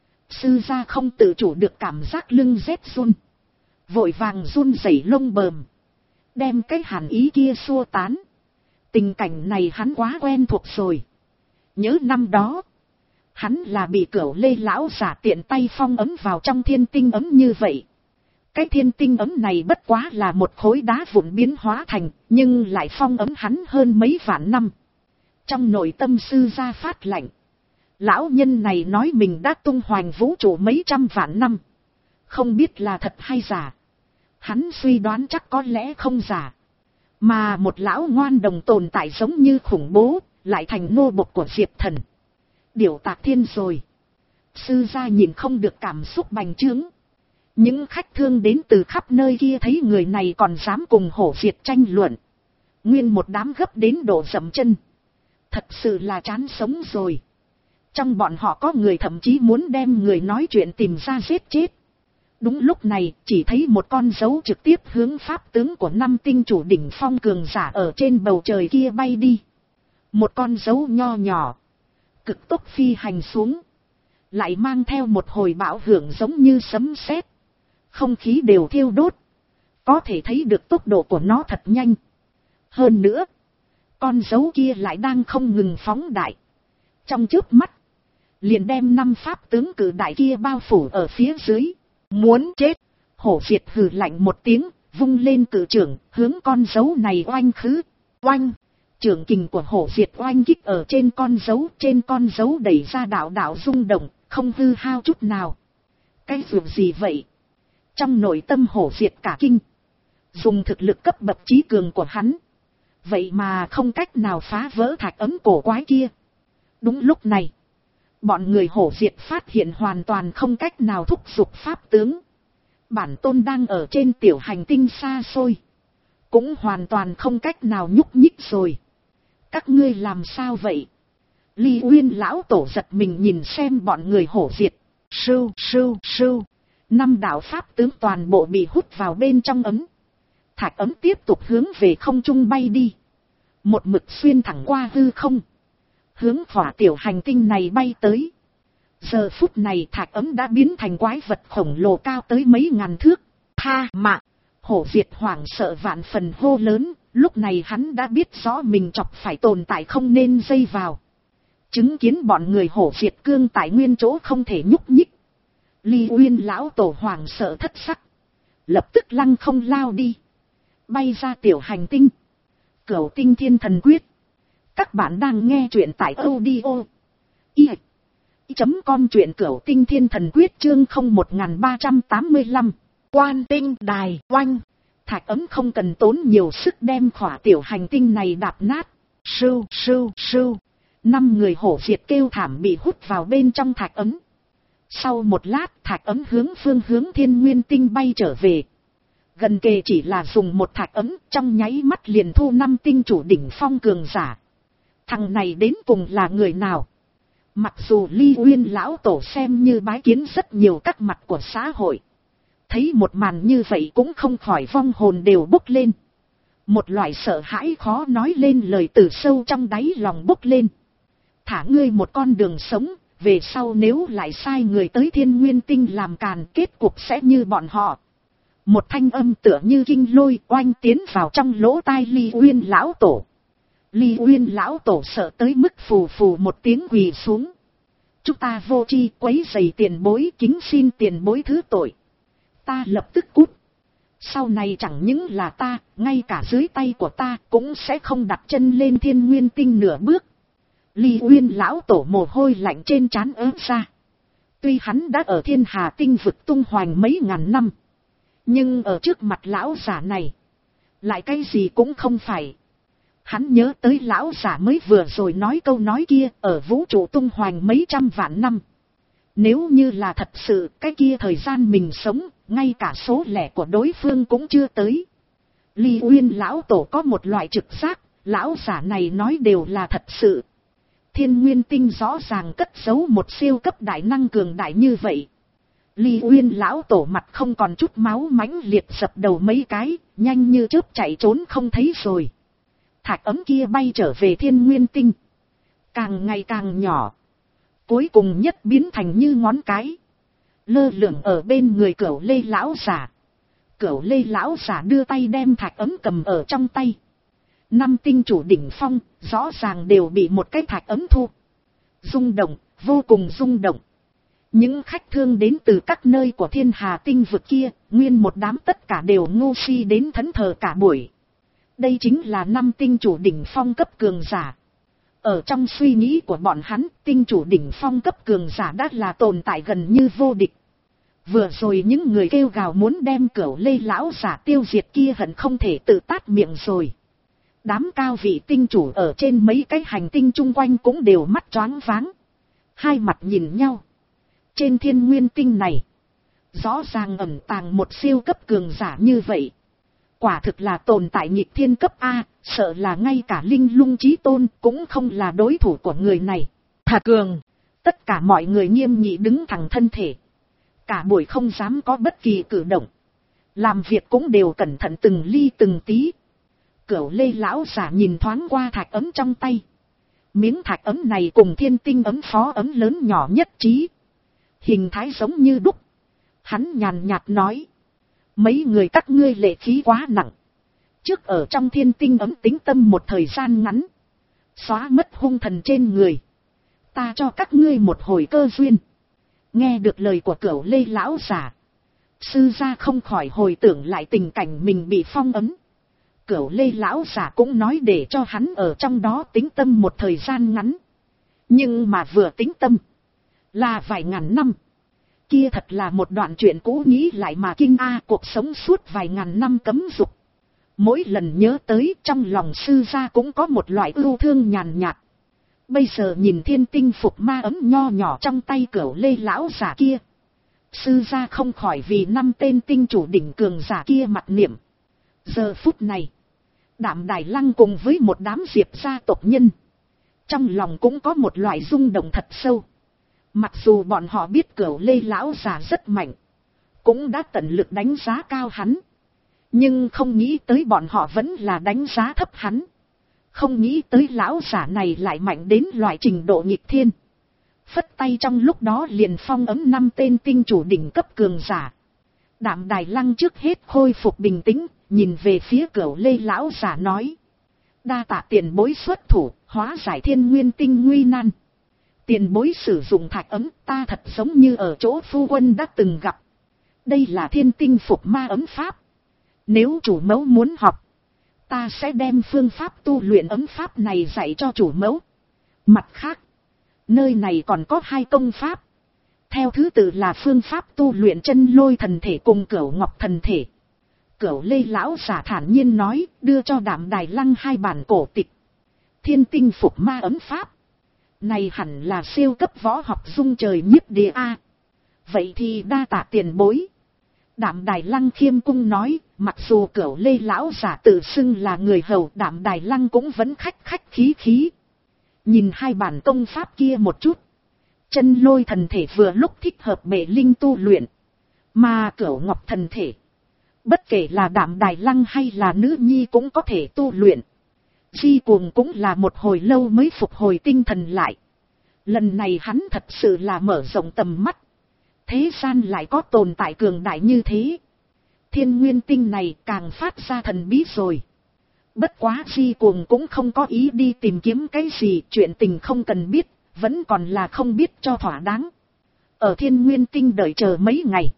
sư gia không tự chủ được cảm giác lưng rét run, vội vàng run rẩy lông bờm, đem cái hàn ý kia xua tán. Tình cảnh này hắn quá quen thuộc rồi. Nhớ năm đó, hắn là bị Cửu Lê lão giả tiện tay phong ấm vào trong thiên tinh ấm như vậy. Cái thiên tinh ấm này bất quá là một khối đá vụn biến hóa thành, nhưng lại phong ấm hắn hơn mấy vạn năm. Trong nội tâm sư gia phát lạnh. Lão nhân này nói mình đã tung hoành vũ trụ mấy trăm vạn năm, không biết là thật hay giả. Hắn suy đoán chắc có lẽ không giả. Mà một lão ngoan đồng tồn tại giống như khủng bố, lại thành nô bộc của Diệp Thần. Điều tạc thiên rồi. Sư gia nhìn không được cảm xúc bành trướng. Những khách thương đến từ khắp nơi kia thấy người này còn dám cùng Hổ Diệt tranh luận. Nguyên một đám gấp đến độ dậm chân. Thật sự là chán sống rồi. Trong bọn họ có người thậm chí muốn đem người nói chuyện tìm ra giết chết. Đúng lúc này, chỉ thấy một con dấu trực tiếp hướng pháp tướng của năm tinh chủ đỉnh phong cường giả ở trên bầu trời kia bay đi. Một con dấu nho nhỏ, cực tốc phi hành xuống, lại mang theo một hồi bão hưởng giống như sấm sét, không khí đều thiêu đốt. Có thể thấy được tốc độ của nó thật nhanh. Hơn nữa, con dấu kia lại đang không ngừng phóng đại. Trong chớp mắt, liền đem năm pháp tướng cử đại kia bao phủ ở phía dưới. Muốn chết! Hổ Diệt hừ lạnh một tiếng, vung lên cử trưởng, hướng con dấu này oanh khứ. Oanh! Trưởng kình của Hổ Diệt oanh kích ở trên con dấu, trên con dấu đẩy ra đạo đạo rung động, không hư hao chút nào. Cái việc gì vậy? Trong nội tâm Hổ Diệt cả kinh. Dùng thực lực cấp bậc trí cường của hắn, vậy mà không cách nào phá vỡ thạch ấm cổ quái kia. Đúng lúc này, bọn người Hổ Diệt phát hiện hoàn toàn không cách nào thúc giục pháp tướng. Bản tôn đang ở trên tiểu hành tinh xa xôi, cũng hoàn toàn không cách nào nhúc nhích rồi. Các ngươi làm sao vậy? Ly Uyên lão tổ giật mình nhìn xem bọn người Hổ Diệt. Sưu sưu sưu. Năm đạo pháp tướng toàn bộ bị hút vào bên trong ấm. Thạch ấm tiếp tục hướng về không trung bay đi. Một mực xuyên thẳng qua hư không, hướng hỏa tiểu hành tinh này bay tới. Giờ phút này thạch ấm đã biến thành quái vật khổng lồ cao tới mấy ngàn thước. Tha mạng! Hổ Diệt hoảng sợ vạn phần hô lớn. Lúc này hắn đã biết rõ mình chọc phải tồn tại không nên dây vào. Chứng kiến bọn người Hổ Diệt cương tại nguyên chỗ không thể nhúc nhích, Ly Uyên lão tổ hoảng sợ thất sắc, lập tức lăng không lao đi, bay ra tiểu hành tinh. Cửu Tinh Thiên Thần Quyết. Các bạn đang nghe truyện tại audio i chấm com, truyện Cửu Tinh Thiên Thần Quyết chương không một ba tám lăm. Quan tinh đài oanh. Thạch ấm không cần tốn nhiều sức đem khỏa tiểu hành tinh này đạp nát. Sưu sưu sưu. Năm người Hổ Diệt kêu thảm bị hút vào bên trong thạch ấm. Sau một lát thạch ấm hướng phương hướng Thiên Nguyên Tinh bay trở về. Gần kề chỉ là dùng một thạch ấm, trong nháy mắt liền thu năm tinh chủ đỉnh phong cường giả. Thằng này đến cùng là người nào? Mặc dù Ly Uyên lão tổ xem như bái kiến rất nhiều các mặt của xã hội, thấy một màn như vậy cũng không khỏi vong hồn đều bốc lên. Một loại sợ hãi khó nói lên lời từ sâu trong đáy lòng bốc lên. Thả ngươi một con đường sống, về sau nếu lại sai người tới Thiên Nguyên Tinh làm càn, kết cục sẽ như bọn họ. Một thanh âm tựa như kinh lôi oanh tiến vào trong lỗ tai Ly Uyên lão tổ. Ly Uyên lão tổ sợ tới mức phù phù một tiếng quỳ xuống. Chúng ta vô tri quấy rầy tiền bối, kính xin tiền bối thứ tội. Ta lập tức cút. Sau này chẳng những là ta, ngay cả dưới tay của ta cũng sẽ không đặt chân lên Thiên Nguyên Tinh nửa bước. Ly Uyên lão tổ mồ hôi lạnh trên trán ớt ra. Tuy hắn đã ở Thiên Hà Tinh vực tung hoành mấy ngàn năm, nhưng ở trước mặt lão giả này, lại cái gì cũng không phải. Hắn nhớ tới lão giả mới vừa rồi nói câu nói kia, ở vũ trụ tung hoành mấy trăm vạn năm. Nếu như là thật sự, cái kia thời gian mình sống, ngay cả số lẻ của đối phương cũng chưa tới. Ly Uyên lão tổ có một loại trực giác, lão giả này nói đều là thật sự. Thiên Nguyên Tinh rõ ràng cất giấu một siêu cấp đại năng cường đại như vậy. Ly Uyên lão tổ mặt không còn chút máu, mãnh liệt dập đầu mấy cái, nhanh như chớp chạy trốn không thấy rồi. Thạch ấm kia bay trở về Thiên Nguyên Tinh, càng ngày càng nhỏ, cuối cùng nhất biến thành như ngón cái, lơ lửng ở bên người Cửu Lê lão giả. Cửu Lê lão giả đưa tay đem thạch ấm cầm ở trong tay. Năm tinh chủ đỉnh phong rõ ràng đều bị một cái thạch ấm thu. Rung động, vô cùng rung động. Những khách thương đến từ các nơi của thiên hà tinh vực kia, nguyên một đám tất cả đều ngu si đến thẫn thờ cả buổi. Đây chính là năm tinh chủ đỉnh phong cấp cường giả. Ở trong suy nghĩ của bọn hắn, tinh chủ đỉnh phong cấp cường giả đã là tồn tại gần như vô địch. Vừa rồi những người kêu gào muốn đem Cửu Lê lão giả tiêu diệt kia hận không thể tự tát miệng rồi. Đám cao vị tinh chủ ở trên mấy cái hành tinh chung quanh cũng đều mắt choáng váng. Hai mặt nhìn nhau. Trên Thiên Nguyên Tinh này, rõ ràng ẩn tàng một siêu cấp cường giả như vậy. Quả thực là tồn tại nghịch thiên cấp A, sợ là ngay cả Linh Lung Chí Tôn cũng không là đối thủ của người này. Thật cường, tất cả mọi người nghiêm nghị đứng thẳng thân thể. Cả buổi không dám có bất kỳ cử động. Làm việc cũng đều cẩn thận từng ly từng tí. Cửu Lê lão giả nhìn thoáng qua thạch ấm trong tay. Miếng thạch ấm này cùng thiên tinh ấm phó ấm lớn nhỏ nhất trí. Hình thái giống như đúc. Hắn nhàn nhạt nói. Mấy người các ngươi lệ khí quá nặng. Trước ở trong thiên tinh ấm tĩnh tâm một thời gian ngắn. Xóa mất hung thần trên người. Ta cho các ngươi một hồi cơ duyên. Nghe được lời của Cửu Lê lão giả. Sư gia không khỏi hồi tưởng lại tình cảnh mình bị phong ấm. Cửu Lê lão giả cũng nói để cho hắn ở trong đó tĩnh tâm một thời gian ngắn. Nhưng mà vừa tĩnh tâm là vài ngàn năm. Kia thật là một đoạn chuyện cũ, nghĩ lại mà kinh a, cuộc sống suốt vài ngàn năm cấm dục. Mỗi lần nhớ tới trong lòng sư gia cũng có một loại ưu thương nhàn nhạt. Bây giờ nhìn thiên tinh phục ma ấm nho nhỏ trong tay Cửu Lê lão giả kia. Sư gia không khỏi vì năm tên tinh chủ đỉnh cường giả kia mặt niệm. Giờ phút này, Đạm Đài Lăng cùng với một đám Diệp gia tộc nhân. Trong lòng cũng có một loại rung động thật sâu. Mặc dù bọn họ biết Cửu Lê lão giả rất mạnh, cũng đã tận lực đánh giá cao hắn. Nhưng không nghĩ tới bọn họ vẫn là đánh giá thấp hắn. Không nghĩ tới lão giả này lại mạnh đến loại trình độ nghịch thiên. Phất tay trong lúc đó liền phong ấm năm tên tinh chủ đỉnh cấp cường giả. Đạm Đài Lăng trước hết khôi phục bình tĩnh, nhìn về phía Cửu Lê lão giả nói. Đa tạ tiền bối xuất thủ, hóa giải Thiên Nguyên Tinh nguy nan. Tiền bối sử dụng thạch ấm, ta thật giống như ở chỗ phu quân đã từng gặp. Đây là thiên tinh phục ma ấm pháp. Nếu chủ mẫu muốn học, ta sẽ đem phương pháp tu luyện ấm pháp này dạy cho chủ mẫu. Mặt khác, nơi này còn có hai công pháp. Theo thứ tự là phương pháp tu luyện chân lôi thần thể cùng Cửu Ngọc thần thể. Cửu Lê lão giả thản nhiên nói, đưa cho Đạm Đài Lăng hai bản cổ tịch. Thiên tinh phục ma ấm pháp. Này hẳn là siêu cấp võ học dung trời nhiếp địa A. Vậy thì đa tạ tiền bối. Đạm Đài Lăng khiêm cung nói, mặc dù Cửu Lê lão giả tự xưng là người hầu, Đạm Đài Lăng cũng vẫn khách khách khí khí. Nhìn hai bản công pháp kia một chút. Chân lôi thần thể vừa lúc thích hợp bệ linh tu luyện. Mà Cửu Ngọc thần thể, bất kể là Đạm Đài Lăng hay là nữ nhi cũng có thể tu luyện. Di Cuồng cũng là một hồi lâu mới phục hồi tinh thần lại. Lần này hắn thật sự là mở rộng tầm mắt. Thế gian lại có tồn tại cường đại như thế. Thiên Nguyên Tinh này càng phát ra thần bí rồi. Bất quá Di Cuồng cũng không có ý đi tìm kiếm cái gì, chuyện tình không cần biết, vẫn còn là không biết cho thỏa đáng. Ở Thiên Nguyên Tinh đợi chờ mấy ngày.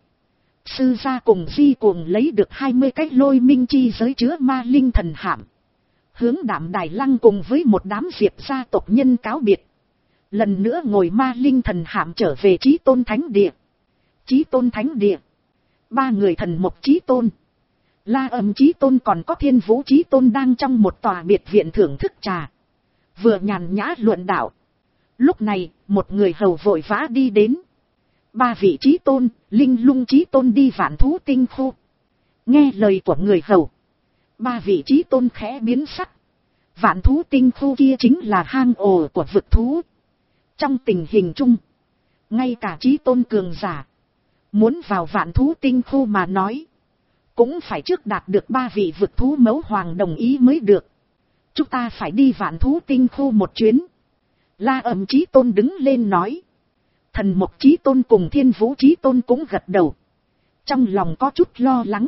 Sư gia cùng Di Cuồng lấy được hai mươi cái lôi minh chi giới chứa ma linh thần hạm. Hướng Đạm Đài Lăng cùng với một đám Diệp gia tộc nhân cáo biệt. Lần nữa ngồi ma linh thần hạm trở về Chí Tôn Thánh Địa. Chí Tôn Thánh Địa. Ba người thần mộc Chí Tôn, La Âm Chí Tôn còn có Thiên Vũ Chí Tôn đang trong một tòa biệt viện thưởng thức trà. Vừa nhàn nhã luận đạo. Lúc này, một người hầu vội vã đi đến. Ba vị Chí Tôn, Linh Lung Chí Tôn đi Vạn Thú Tinh khu. Nghe lời của người hầu, ba vị Chí Tôn khẽ biến sắc. Vạn thú tinh khu kia chính là hang ổ của vực thú. Trong tình hình chung, ngay cả chí tôn cường giả, muốn vào vạn thú tinh khu mà nói, cũng phải trước đạt được ba vị vực thú mẫu hoàng đồng ý mới được. Chúng ta phải đi vạn thú tinh khu một chuyến. La Âm Chí Tôn đứng lên nói. Thần Mộc Chí Tôn cùng Thiên Vũ Chí Tôn cũng gật đầu. Trong lòng có chút lo lắng.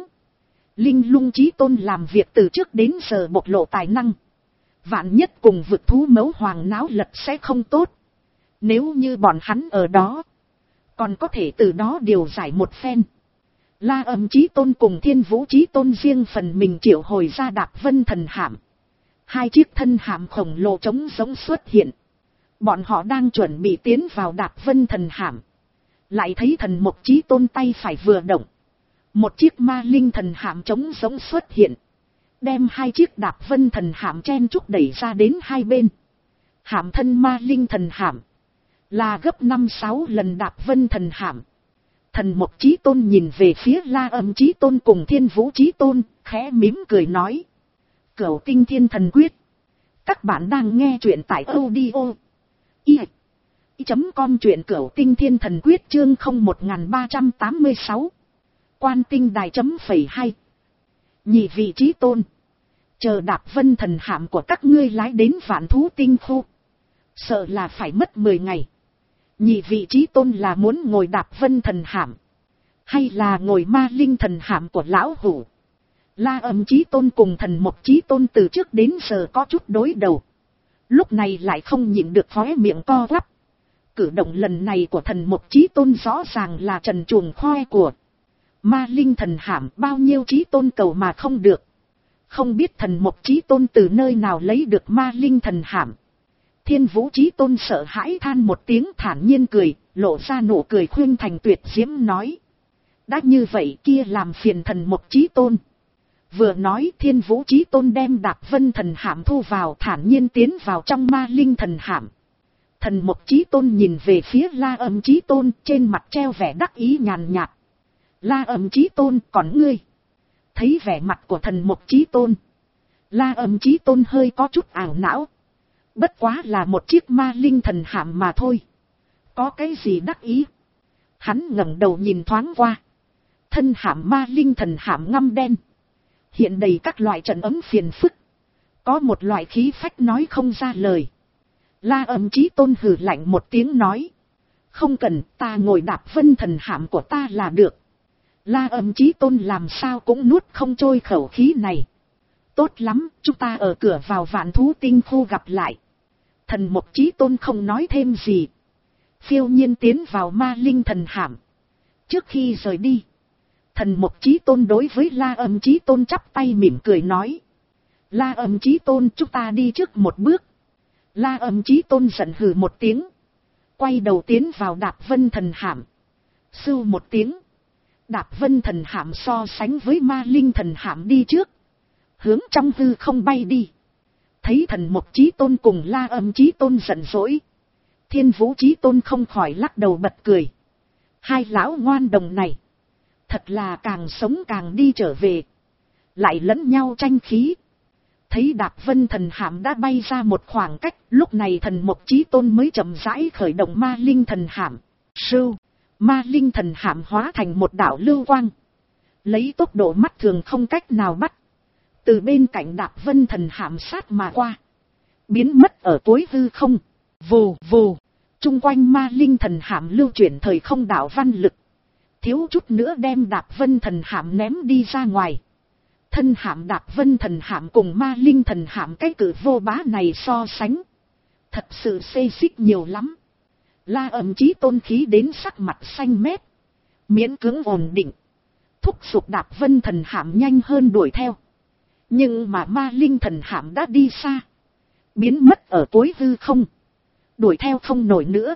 Linh Lung Chí Tôn làm việc từ trước đến giờ bộc lộ tài năng. Vạn nhất cùng vực thú mẫu hoàng náo lật sẽ không tốt. Nếu như bọn hắn ở đó, còn có thể từ đó điều giải một phen. La Âm Chí Tôn cùng Thiên Vũ Chí Tôn riêng phần mình triệu hồi ra Đạp Vân Thần Hạm. Hai chiếc thân hạm khổng lồ trống giống xuất hiện. Bọn họ đang chuẩn bị tiến vào Đạp Vân Thần Hạm. Lại thấy Thần Mộc Chí Tôn tay phải vừa động. Một chiếc ma linh thần hạm trống giống xuất hiện. Đem hai chiếc Đạp Vân Thần Hạm chen chúc đẩy ra đến hai bên. Hạm thân ma linh thần hạm là gấp năm sáu lần Đạp Vân Thần Hạm. Thần Mộc Chí Tôn nhìn về phía La Âm Chí Tôn cùng Thiên Vũ Chí Tôn, khẽ mỉm cười nói. Cửu Tinh Thiên Thần Quyết. Các bạn đang nghe truyện tại audio i chấm com truyện Cửu Tinh Thiên Thần Quyết chương không một ba tám sáu. Quan tinh đài chấm phẩy hai. Nhị vị Chí Tôn. Chờ Đạp Vân Thần Hạm của các ngươi lái đến vạn thú tinh khu. Sợ là phải mất mười ngày. Nhị vị Chí Tôn là muốn ngồi Đạp Vân Thần Hạm, hay là ngồi ma linh thần hạm của lão hủ? La Âm Chí Tôn cùng Thần Mộc Chí Tôn từ trước đến giờ có chút đối đầu. Lúc này lại không nhịn được khóe miệng co quắp. Cử động lần này của Thần Mộc Chí Tôn rõ ràng là trần truồng khoe của. Ma linh thần hạm bao nhiêu Chí Tôn cầu mà không được. Không biết Thần Mộc Chí Tôn từ nơi nào lấy được ma linh thần hạm. Thiên Vũ Chí Tôn sợ hãi than một tiếng thản nhiên cười, lộ ra nụ cười khuyên thành tuyệt diễm nói. Đã như vậy kia làm phiền Thần Mộc Chí Tôn. Vừa nói Thiên Vũ Chí Tôn đem Đạp Vân Thần Hạm thu vào thản nhiên tiến vào trong ma linh thần hạm. Thần Mộc Chí Tôn nhìn về phía La Âm Chí Tôn trên mặt treo vẻ đắc ý nhàn nhạt. La Âm Chí Tôn còn ngươi. Thấy vẻ mặt của Thần Mộc Chí Tôn, La Âm Chí Tôn hơi có chút ảo não. Bất quá là một chiếc ma linh thần hạm mà thôi. Có cái gì đắc ý? Hắn ngẩng đầu nhìn thoáng qua. Thân hạm ma linh thần hạm ngăm đen. Hiện đầy các loại trận ấm phiền phức. Có một loại khí phách nói không ra lời. La Âm Chí Tôn hừ lạnh một tiếng nói. Không cần, ta ngồi Đạp Vân Thần Hạm của ta là được. La Âm Chí Tôn làm sao cũng nuốt không trôi khẩu khí này. Tốt lắm, chúng ta ở cửa vào vạn thú tinh khu gặp lại. Thần Mộc Chí Tôn không nói thêm gì. Phiêu nhiên tiến vào ma linh thần hạm. Trước khi rời đi, Thần Mộc Chí Tôn đối với La Âm Chí Tôn chắp tay mỉm cười nói. La Âm Chí Tôn chúng ta đi trước một bước. La Âm Chí Tôn giận hừ một tiếng. Quay đầu tiến vào Đạp Vân Thần Hạm. Sưu một tiếng. Đạp Vân Thần Hạm so sánh với ma linh thần hạm đi trước. Hướng trong hư không bay đi. Thấy Thần Mộc Chí Tôn cùng La Âm Chí Tôn giận dỗi. Thiên Vũ Chí Tôn không khỏi lắc đầu bật cười. Hai lão ngoan đồng này. Thật là càng sống càng đi trở về. Lại lẫn nhau tranh khí. Thấy Đạp Vân Thần Hạm đã bay ra một khoảng cách. Lúc này Thần Mộc Chí Tôn mới chậm rãi khởi động ma linh thần hạm. Sưu. Ma linh thần hạm hóa thành một đạo lưu quang. Lấy tốc độ mắt thường không cách nào bắt. Từ bên cạnh Đạp Vân Thần Hạm sát mà qua. Biến mất ở cuối hư không. Vù vù. Trung quanh ma linh thần hạm lưu chuyển thời không đạo văn lực. Thiếu chút nữa đem Đạp Vân Thần Hạm ném đi ra ngoài. Thân hạm Đạp Vân Thần Hạm cùng ma linh thần hạm cái cử vô bá này so sánh. Thật sự xê xích nhiều lắm. La Âm Chí Tôn khí đến sắc mặt xanh mét. Miễn cưỡng ổn định. Thúc giục Đạp Vân Thần Hạm nhanh hơn đuổi theo. Nhưng mà ma linh thần hạm đã đi xa. Biến mất ở cuối hư không. Đuổi theo không nổi nữa.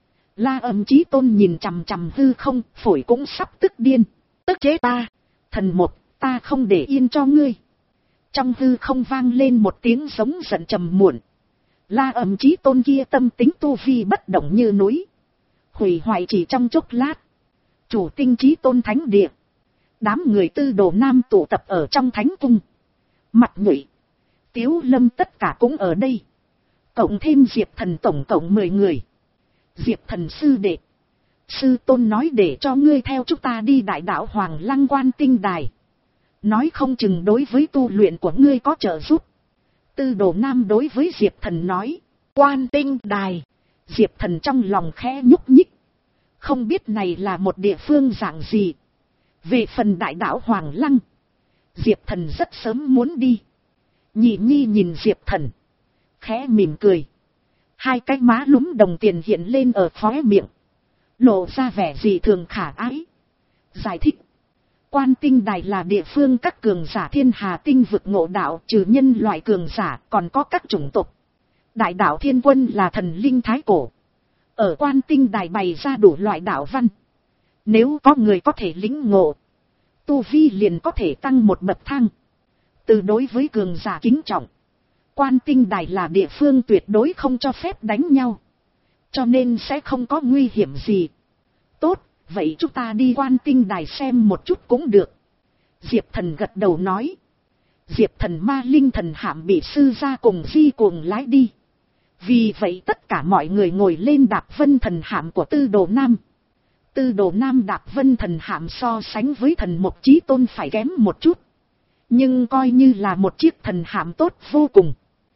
La Âm Chí Tôn nhìn chằm chằm hư không, phổi cũng sắp tức điên. Tức chế ta. Thần một, ta không để yên cho ngươi. Trong hư không vang lên một tiếng giống giận trầm muộn. La Âm Chí Tôn kia tâm tính tu vi bất động như núi. Hủy hoại chỉ trong chốc lát. Chủ tinh Chí Tôn thánh địa. Đám người tư đồ nam tụ tập ở trong thánh cung. Mặt nhụy. Tiếu Lâm tất cả cũng ở đây. Cộng thêm Diệp Thần tổng cộng mười người. Diệp Thần sư đệ. Sư tôn nói để cho ngươi theo chúng ta đi đại đạo Hoàng Lăng Quan Tinh Đài. Nói không chừng đối với tu luyện của ngươi có trợ giúp. Tư Đồ Nam đối với Diệp Thần nói. Quan Tinh Đài. Diệp Thần trong lòng khẽ nhúc nhích. Không biết này là một địa phương dạng gì. Về phần đại đạo Hoàng Lăng, Diệp Thần rất sớm muốn đi. Nhị Nhi nhìn Diệp Thần, khẽ mỉm cười. Hai cái má lúm đồng tiền hiện lên ở khóe miệng, lộ ra vẻ dị thường khả ái. Giải thích. Quan Tinh Đài là địa phương các cường giả thiên hà tinh vực ngộ đạo, trừ nhân loại cường giả còn có các chủng tộc. Đại đạo Thiên Quân là thần linh thái cổ. Ở Quan Tinh Đài bày ra đủ loại đạo văn. Nếu có người có thể lĩnh ngộ, tu vi liền có thể tăng một bậc thang. Từ đối với cường giả kính trọng, Quan Tinh Đài là địa phương tuyệt đối không cho phép đánh nhau. Cho nên sẽ không có nguy hiểm gì. Tốt, vậy chúng ta đi Quan Tinh Đài xem một chút cũng được. Diệp Thần gật đầu nói. Diệp Thần ma linh thần hạm bị sư gia cùng di cuồng lái đi. Vì vậy tất cả mọi người ngồi lên Đạp Vân thần hạm của Tư Đồ Nam. Tư Đồ Nam Đạp Vân thần hạm so sánh với thần Mộc Chí Tôn phải kém một chút. Nhưng coi như là một chiếc thần hạm tốt vô cùng.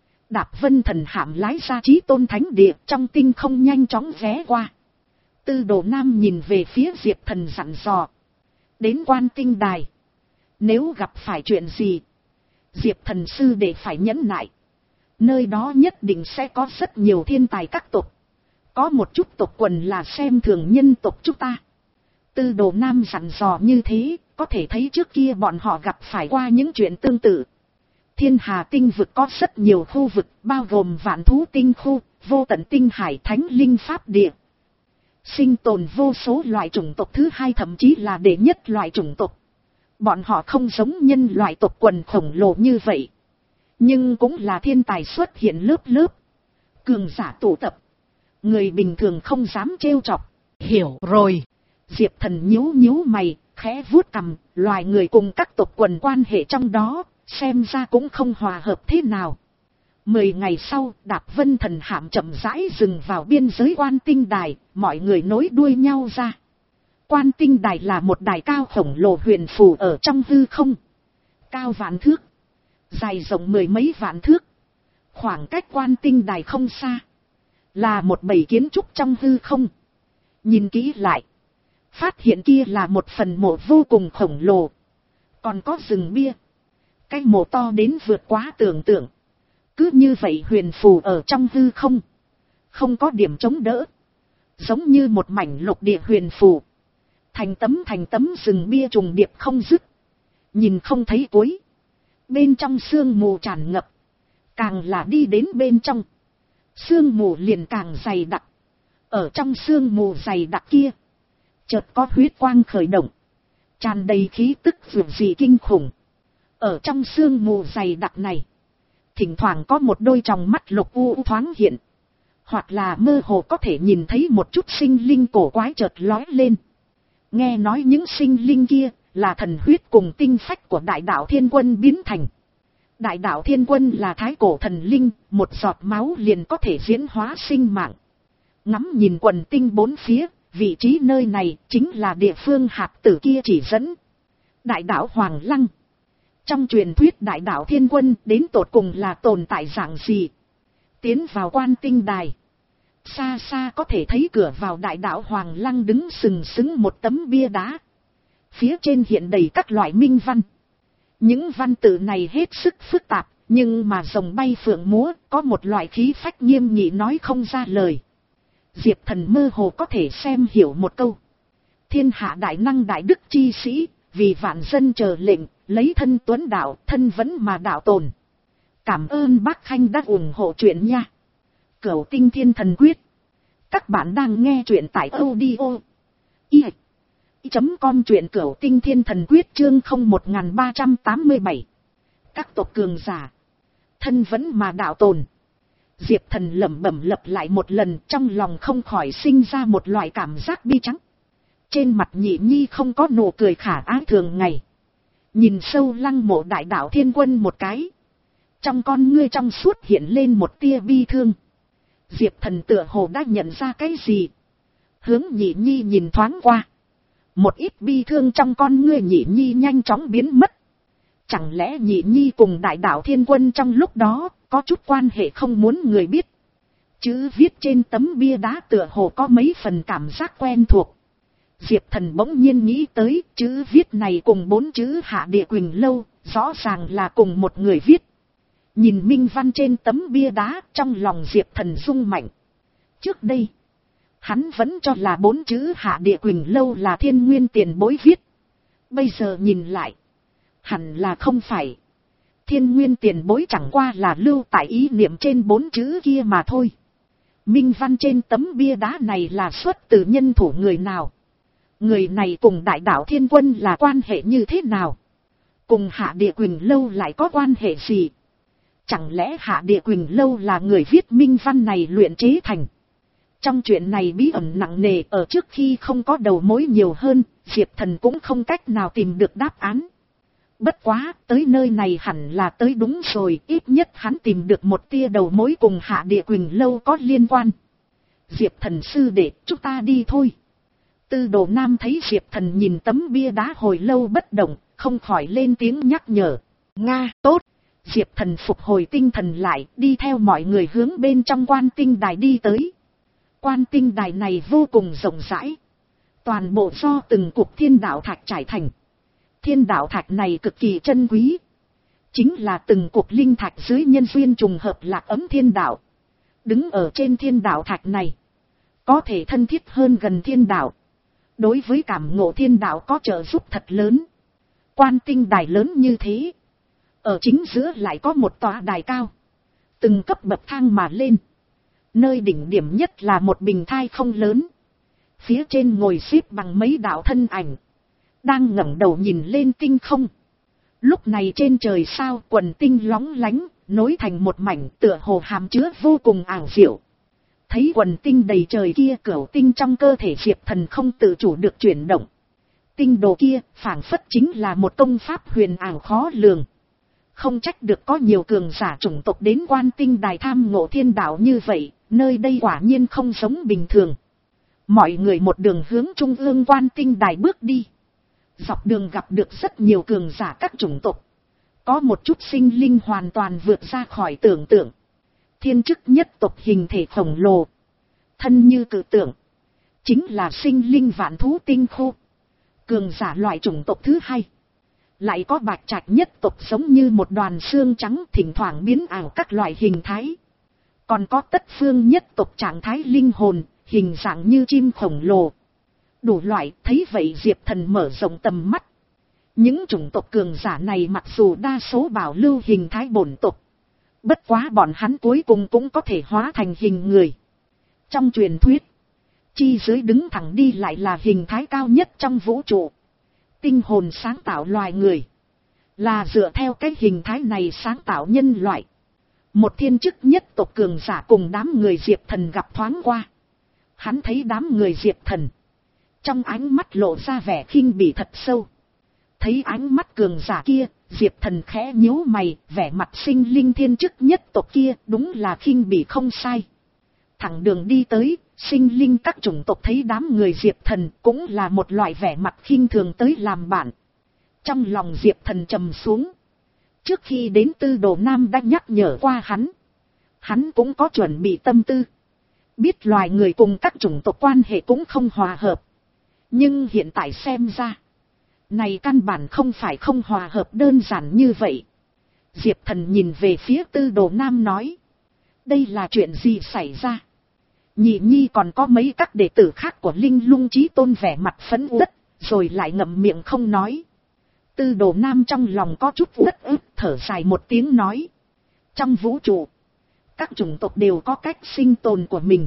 Đạp Vân thần hạm lái ra Chí Tôn thánh địa trong tinh không nhanh chóng ghé qua. Tư Đồ Nam nhìn về phía Diệp Thần dặn dò. Đến Quan Tinh Đài, nếu gặp phải chuyện gì, Diệp Thần sư để phải nhẫn nại. Nơi đó nhất định sẽ có rất nhiều thiên tài các tộc. Có một chút tộc quần là xem thường nhân tộc chúng ta. Tư Đồ Nam dặn dò như thế, có thể thấy trước kia bọn họ gặp phải qua những chuyện tương tự. Thiên hà tinh vực có rất nhiều khu vực, bao gồm Vạn Thú Tinh khu, Vô Tận Tinh Hải, Thánh Linh Pháp Địa. Sinh tồn vô số loại chủng tộc, thứ hai thậm chí là đệ nhất loại chủng tộc. Bọn họ không giống nhân loại tộc quần khổng lồ như vậy. Nhưng cũng là thiên tài xuất hiện lớp lớp. Cường giả tụ tập. Người bình thường không dám trêu chọc. Hiểu rồi. Diệp Thần nhíu nhíu mày, khẽ vuốt cằm. Loài người cùng các tộc quần quan hệ trong đó, xem ra cũng không hòa hợp thế nào. Mười ngày sau, Đạp Vân thần hạm chậm rãi dừng vào biên giới Quan Tinh Đài. Mọi người nối đuôi nhau ra. Quan Tinh Đài là một đài cao khổng lồ huyền phù ở trong hư không. Cao vạn thước, dài rộng mười mấy vạn thước. Khoảng cách Quan Tinh Đài không xa, là một bầy kiến trúc trong hư không. Nhìn kỹ lại, phát hiện kia là một phần mộ vô cùng khổng lồ. Còn có rừng bia, cái mộ to đến vượt quá tưởng tượng. Cứ như vậy huyền phù ở trong hư không, không có điểm chống đỡ, giống như một mảnh lục địa huyền phù. Thành tấm thành tấm rừng bia trùng điệp không dứt, nhìn không thấy cuối. Bên trong sương mù tràn ngập, càng là đi đến bên trong, sương mù liền càng dày đặc. Ở trong sương mù dày đặc kia, chợt có huyết quang khởi động, tràn đầy khí tức vượt dị kinh khủng. Ở trong sương mù dày đặc này, thỉnh thoảng có một đôi tròng mắt lục u thoáng hiện, hoặc là mơ hồ có thể nhìn thấy một chút sinh linh cổ quái chợt lói lên. Nghe nói những sinh linh kia là thần huyết cùng tinh phách của Đại Đạo Thiên Quân biến thành. Đại Đạo Thiên Quân là thái cổ thần linh, một giọt máu liền có thể diễn hóa sinh mạng. Ngắm nhìn quần tinh bốn phía, vị trí nơi này chính là địa phương hạt tử kia chỉ dẫn. Đại đạo Hoàng Lăng. Trong truyền thuyết Đại Đạo Thiên Quân đến tột cùng là tồn tại dạng gì? Tiến vào Quan Tinh Đài, xa xa có thể thấy cửa vào Đại Đạo Hoàng Lăng đứng sừng sững một tấm bia đá. Phía trên hiện đầy các loại minh văn. Những văn tự này hết sức phức tạp, nhưng mà rồng bay phượng múa, có một loại khí phách nghiêm nghị nói không ra lời. Diệp Thần mơ hồ có thể xem hiểu một câu. Thiên hạ đại năng đại đức chi sĩ, vì vạn dân chờ lệnh, lấy thân tuấn đạo, thân vẫn mà đạo tồn. Cảm ơn bác Khanh đã ủng hộ chuyện nha. Cửu Tinh Thiên Thần Quyết. Các bạn đang nghe chuyện tại audio i chấm com, chuyện Cửu Tinh Thiên Thần Quyết chương không một ba tám bảy. Các tộc cường giả, thân vẫn mà đạo tồn. Diệp Thần lẩm bẩm lặp lại một lần, trong lòng không khỏi sinh ra một loại cảm giác bi trắng. Trên mặt Nhị Nhi không có nụ cười khả ái thường ngày. Nhìn sâu lăng mộ Đại Đạo Thiên Quân một cái, Trong con ngươi trong suốt hiện lên một tia bi thương. Diệp Thần tựa hồ đã nhận ra cái gì. Hướng Nhị Nhi nhìn thoáng qua. Một ít bi thương trong con ngươi Nhị Nhi nhanh chóng biến mất. Chẳng lẽ Nhị Nhi cùng Đại Đạo Thiên Quân trong lúc đó có chút quan hệ không muốn người biết. Chữ viết trên tấm bia đá tựa hồ có mấy phần cảm giác quen thuộc. Diệp Thần bỗng nhiên nghĩ tới chữ viết này cùng bốn chữ Hạ Địa Quỳnh Lâu, rõ ràng là cùng một người viết. Nhìn minh văn trên tấm bia đá, trong lòng Diệp Thần rung mạnh. Trước đây, hắn vẫn cho là bốn chữ Hạ Địa Quỳnh Lâu là Thiên Nguyên tiền bối viết. Bây giờ nhìn lại, hẳn là không phải. Thiên Nguyên tiền bối chẳng qua là lưu tại ý niệm trên bốn chữ kia mà thôi. Minh văn trên tấm bia đá này là xuất từ nhân thủ người nào? Người này cùng Đại Đạo Thiên Quân là quan hệ như thế nào? Cùng Hạ Địa Quỳnh Lâu lại có quan hệ gì? Chẳng lẽ Hạ Địa Quỳnh Lâu là người viết minh văn này luyện chế thành? Trong chuyện này bí ẩn nặng nề, ở trước khi không có đầu mối nhiều hơn, Diệp Thần cũng không cách nào tìm được đáp án. Bất quá, tới nơi này hẳn là tới đúng rồi, ít nhất hắn tìm được một tia đầu mối cùng Hạ Địa Quỳnh Lâu có liên quan. Diệp Thần sư đệ, chúng ta đi thôi. Tư Đồ Nam thấy Diệp Thần nhìn tấm bia đá hồi lâu bất động, không khỏi lên tiếng nhắc nhở. Nga, tốt. Diệp Thần phục hồi tinh thần lại, đi theo mọi người hướng bên trong Quan Tinh Đài đi tới. Quan Tinh Đài này vô cùng rộng rãi. Toàn bộ do từng cục thiên đạo thạch trải thành. Thiên đạo thạch này cực kỳ chân quý. Chính là từng cục linh thạch dưới nhân duyên trùng hợp lạc ấm thiên đạo. Đứng ở trên thiên đạo thạch này, có thể thân thiết hơn gần thiên đạo. Đối với cảm ngộ thiên đạo có trợ giúp thật lớn. Quan Tinh Đài lớn như thế. Ở chính giữa lại có một tòa đài cao. Từng cấp bậc thang mà lên. Nơi đỉnh điểm nhất là một bình thai không lớn. Phía trên ngồi xếp bằng mấy đạo thân ảnh. Đang ngẩng đầu nhìn lên tinh không. Lúc này trên trời sao quần tinh lóng lánh, nối thành một mảnh tựa hồ hàm chứa vô cùng ảo diệu. Thấy quần tinh đầy trời kia, cửu tinh trong cơ thể Diệp Thần không tự chủ được chuyển động. Tinh đồ kia phảng phất chính là một công pháp huyền ảo khó lường. Không trách được có nhiều cường giả chủng tộc đến Quan Tinh Đài tham ngộ thiên đạo như vậy, nơi đây quả nhiên không giống bình thường. Mọi người một đường hướng trung ương Quan Tinh Đài bước đi. Dọc đường gặp được rất nhiều cường giả các chủng tộc. Có một chút sinh linh hoàn toàn vượt ra khỏi tưởng tượng. Thiên chức nhất tộc hình thể khổng lồ. Thân như cự tượng. Chính là sinh linh vạn thú tinh khô. Cường giả loại chủng tộc thứ hai. Lại có bạch trạch nhất tộc giống như một đoàn xương trắng thỉnh thoảng biến ảo các loại hình thái. Còn có tất phương nhất tộc trạng thái linh hồn, hình dạng như chim khổng lồ. Đủ loại, thấy vậy Diệp Thần mở rộng tầm mắt. Những chủng tộc cường giả này mặc dù đa số bảo lưu hình thái bổn tộc. Bất quá bọn hắn cuối cùng cũng có thể hóa thành hình người. Trong truyền thuyết, chi dưới đứng thẳng đi lại là hình thái cao nhất trong vũ trụ. Tinh hồn sáng tạo loài người. Là dựa theo cái hình thái này sáng tạo nhân loại. Một thiên chức nhất tộc cường giả cùng đám người Diệp Thần gặp thoáng qua. Hắn thấy đám người Diệp Thần. Trong ánh mắt lộ ra vẻ khinh bỉ thật sâu. Thấy ánh mắt cường giả kia, Diệp Thần khẽ nhíu mày, vẻ mặt sinh linh thiên chức nhất tộc kia đúng là khinh bỉ không sai. Thẳng đường đi tới, sinh linh các chủng tộc thấy đám người Diệp Thần cũng là một loại vẻ mặt khinh thường tới làm bạn. Trong lòng Diệp Thần trầm xuống. Trước khi đến Tư Đồ Nam đã nhắc nhở qua hắn. Hắn cũng có chuẩn bị tâm tư. Biết loài người cùng các chủng tộc quan hệ cũng không hòa hợp. Nhưng hiện tại xem ra, này căn bản không phải không hòa hợp đơn giản như vậy. Diệp Thần nhìn về phía Tư Đồ Nam nói. Đây là chuyện gì xảy ra? Nhị Nhi còn có mấy các đệ tử khác của Linh Lung Chí Tôn vẻ mặt phẫn uất, rồi lại ngậm miệng không nói. Tư Đồ Nam trong lòng có chút uất ức, thở dài một tiếng nói. Trong vũ trụ, các chủng tộc đều có cách sinh tồn của mình.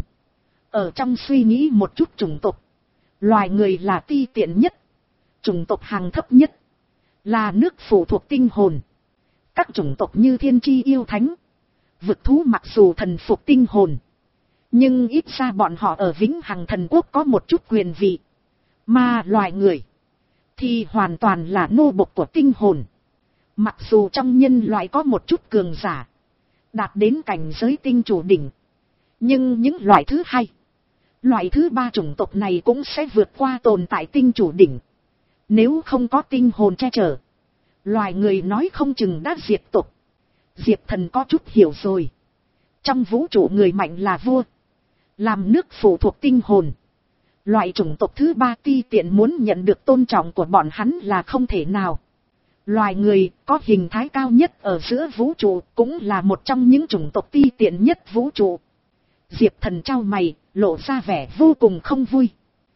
Ở trong suy nghĩ một chút chủng tộc, loài người là ti tiện nhất, chủng tộc hàng thấp nhất, là nước phụ thuộc tinh hồn. Các chủng tộc như thiên chi yêu thánh, vực thú mặc dù thần phục tinh hồn, nhưng ít ra bọn họ ở vĩnh hằng thần quốc có một chút quyền vị. Mà loài người thì hoàn toàn là nô bộc của tinh hồn. Mặc dù trong nhân loại có một chút cường giả, đạt đến cảnh giới tinh chủ đỉnh, nhưng những loại thứ hai, loại thứ ba chủng tộc này cũng sẽ vượt qua tồn tại tinh chủ đỉnh. Nếu không có tinh hồn che chở, loài người nói không chừng đã diệt tộc. Diệp Thần có chút hiểu rồi. Trong vũ trụ người mạnh là vua, làm nước phụ thuộc tinh hồn. Loại chủng tộc thứ ba ti tiện muốn nhận được tôn trọng của bọn hắn là không thể nào. Loài người có hình thái cao nhất ở giữa vũ trụ, cũng là một trong những chủng tộc ti tiện nhất vũ trụ. Diệp Thần trao mày, lộ ra vẻ vô cùng không vui.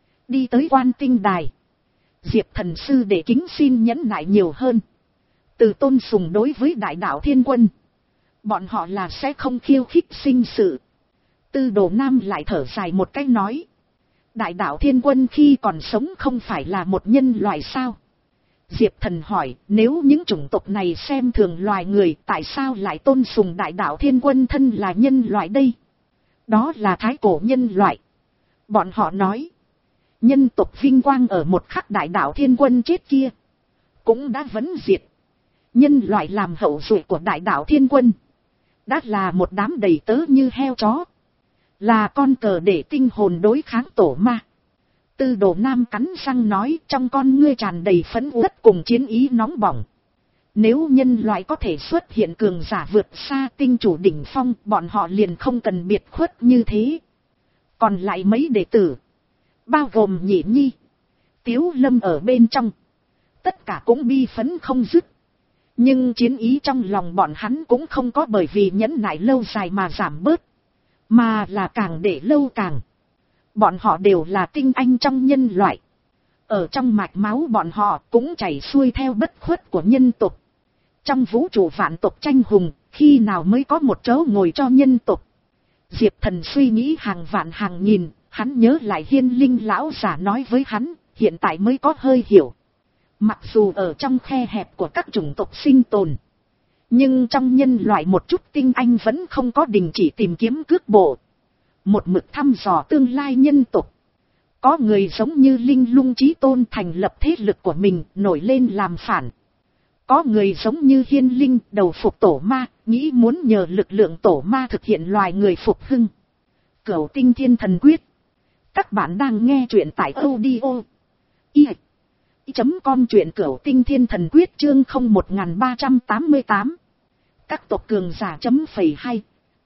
Đi tới Quan Tinh Đài, Diệp Thần sư để kính xin nhẫn nại nhiều hơn. Từ tôn sùng đối với đại đạo Thiên Quân, bọn họ là sẽ không khiêu khích sinh sự. Tư Đồ Nam lại thở dài một cái nói, đại đạo Thiên Quân khi còn sống không phải là một nhân loại sao? Diệp Thần hỏi, nếu những chủng tộc này xem thường loài người, tại sao lại tôn sùng đại đạo Thiên Quân thân là nhân loại đây? Đó là thái cổ nhân loại. Bọn họ nói, nhân tộc vinh quang ở một khắc đại đạo Thiên Quân chết kia cũng đã vấn diệt. Nhân loại làm hậu duệ của đại đạo Thiên Quân đã là một đám đầy tớ như heo chó, là con cờ để tinh hồn đối kháng tổ ma. Tư Đồ Nam cắn răng nói, trong con ngươi tràn đầy phẫn uất cùng chiến ý nóng bỏng. Nếu nhân loại có thể xuất hiện cường giả vượt xa tinh chủ đỉnh phong, bọn họ liền không cần biệt khuất như thế. Còn lại mấy đệ tử, bao gồm Nhị Nhi, Tiếu Lâm ở bên trong, tất cả cũng bi phẫn không dứt. Nhưng chiến ý trong lòng bọn hắn cũng không có bởi vì nhẫn nại lâu dài mà giảm bớt, mà là càng để lâu càng. Bọn họ đều là tinh anh trong nhân loại. Ở trong mạch máu bọn họ cũng chảy xuôi theo bất khuất của nhân tộc. Trong vũ trụ vạn tộc tranh hùng, khi nào mới có một chỗ ngồi cho nhân tộc? Diệp Thần suy nghĩ hàng vạn hàng nghìn, hắn nhớ lại Hiên Linh lão giả nói với hắn, hiện tại mới có hơi hiểu. Mặc dù ở trong khe hẹp của các chủng tộc sinh tồn, nhưng trong nhân loại một chút tinh anh vẫn không có đình chỉ tìm kiếm cước bộ, một mực thăm dò tương lai nhân tộc. Có người giống như Linh Lung Chí Tôn thành lập thế lực của mình, nổi lên làm phản. Có người giống như Hiên Linh đầu phục tổ ma, nghĩ muốn nhờ lực lượng tổ ma thực hiện loài người phục hưng. Cửu Tinh Thiên Thần Quyết. Các bạn đang nghe truyện tại audio i chấm com, truyện Cửu Tinh Thiên Thần Quyết chương không một ba tám tám. Các tộc cường giả chấm phẩy hai.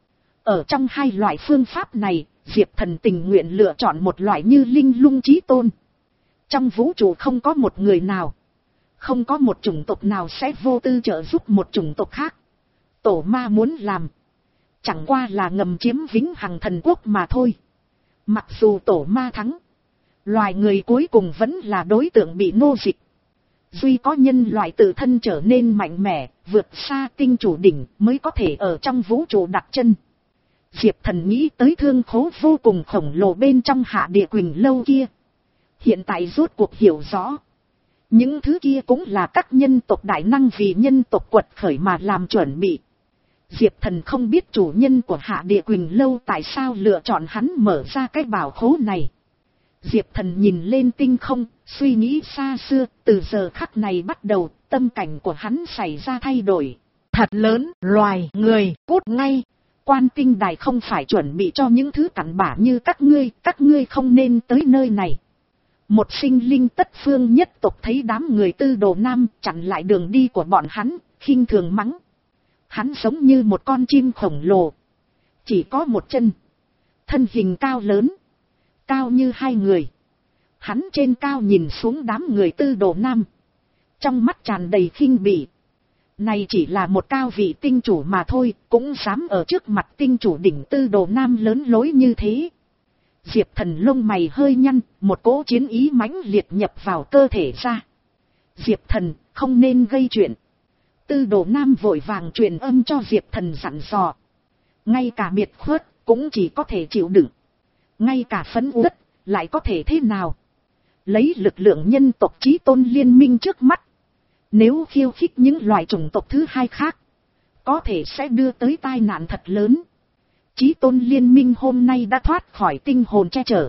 Ở trong hai loại phương pháp này, Diệp Thần tình nguyện lựa chọn một loại như Linh Lung Chí Tôn. Trong vũ trụ không có một người nào, không có một chủng tộc nào sẽ vô tư trợ giúp một chủng tộc khác. Tổ ma muốn làm, chẳng qua là ngầm chiếm vĩnh hằng thần quốc mà thôi. Mặc dù tổ ma thắng, loài người cuối cùng vẫn là đối tượng bị nô dịch. Duy có nhân loại tự thân trở nên mạnh mẽ, vượt xa tinh chủ đỉnh mới có thể ở trong vũ trụ đặt chân. Diệp Thần nghĩ tới thương khố vô cùng khổng lồ bên trong Hạ Địa Quỳnh lâu kia. Hiện tại rốt cuộc hiểu rõ, những thứ kia cũng là các nhân tộc đại năng vì nhân tộc quật khởi mà làm chuẩn bị. Diệp Thần không biết chủ nhân của Hạ Địa Quỳnh lâu tại sao lựa chọn hắn mở ra cái bảo khố này. Diệp Thần nhìn lên tinh không, suy nghĩ xa xưa, từ giờ khắc này bắt đầu, tâm cảnh của hắn xảy ra thay đổi. Thật lớn, loài người, cút ngay. Quan Tinh Đài không phải chuẩn bị cho những thứ cặn bã như các ngươi, các ngươi không nên tới nơi này. Một sinh linh tất phương nhất tộc thấy đám người Tư Đồ Nam chặn lại đường đi của bọn hắn, khinh thường mắng. Hắn giống như một con chim khổng lồ, chỉ có một chân, thân hình cao lớn, cao như hai người. Hắn trên cao nhìn xuống đám người Tư Đồ Nam, trong mắt tràn đầy khinh bỉ. Này chỉ là một cao vị tinh chủ mà thôi, cũng dám ở trước mặt tinh chủ đỉnh Tư Đồ Nam lớn lối như thế. Diệp Thần lông mày hơi nhăn, một cỗ chiến ý mãnh liệt nhập vào cơ thể ra. Diệp Thần, không nên gây chuyện. Tư Đồ Nam vội vàng truyền âm cho Diệp Thần dặn dò. Ngay cả biệt khuất, cũng chỉ có thể chịu đựng. Ngay cả phẫn uất, lại có thể thế nào? Lấy lực lượng nhân tộc Chí Tôn liên minh trước mắt, nếu khiêu khích những loài chủng tộc thứ hai khác, có thể sẽ đưa tới tai nạn thật lớn. Chí Tôn liên minh hôm nay đã thoát khỏi tinh hồn che chở.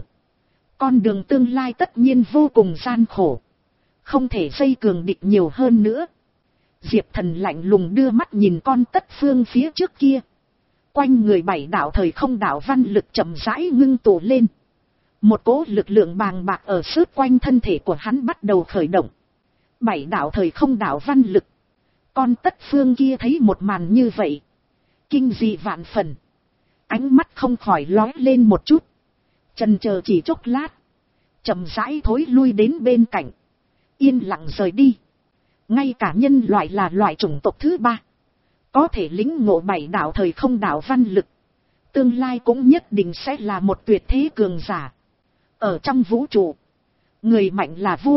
Con đường tương lai tất nhiên vô cùng gian khổ. Không thể dây cường địch nhiều hơn nữa. Diệp Thần lạnh lùng đưa mắt nhìn con tất phương phía trước kia. Quanh người bảy đạo thời không đạo văn lực chậm rãi ngưng tụ lên. Một cỗ lực lượng bàng bạc ở sướt quanh thân thể của hắn bắt đầu khởi động. Bảy đạo thời không đạo văn lực. Con tất phương kia thấy một màn như vậy. Kinh dị vạn phần. Ánh mắt không khỏi lóe lên một chút. Chần chờ chỉ chốc lát. Chậm rãi thối lui đến bên cạnh. Yên lặng rời đi. Ngay cả nhân loại là loại chủng tộc thứ ba. Có thể lĩnh ngộ bảy đạo thời không đạo văn lực. Tương lai cũng nhất định sẽ là một tuyệt thế cường giả. Ở trong vũ trụ. Người mạnh là vua.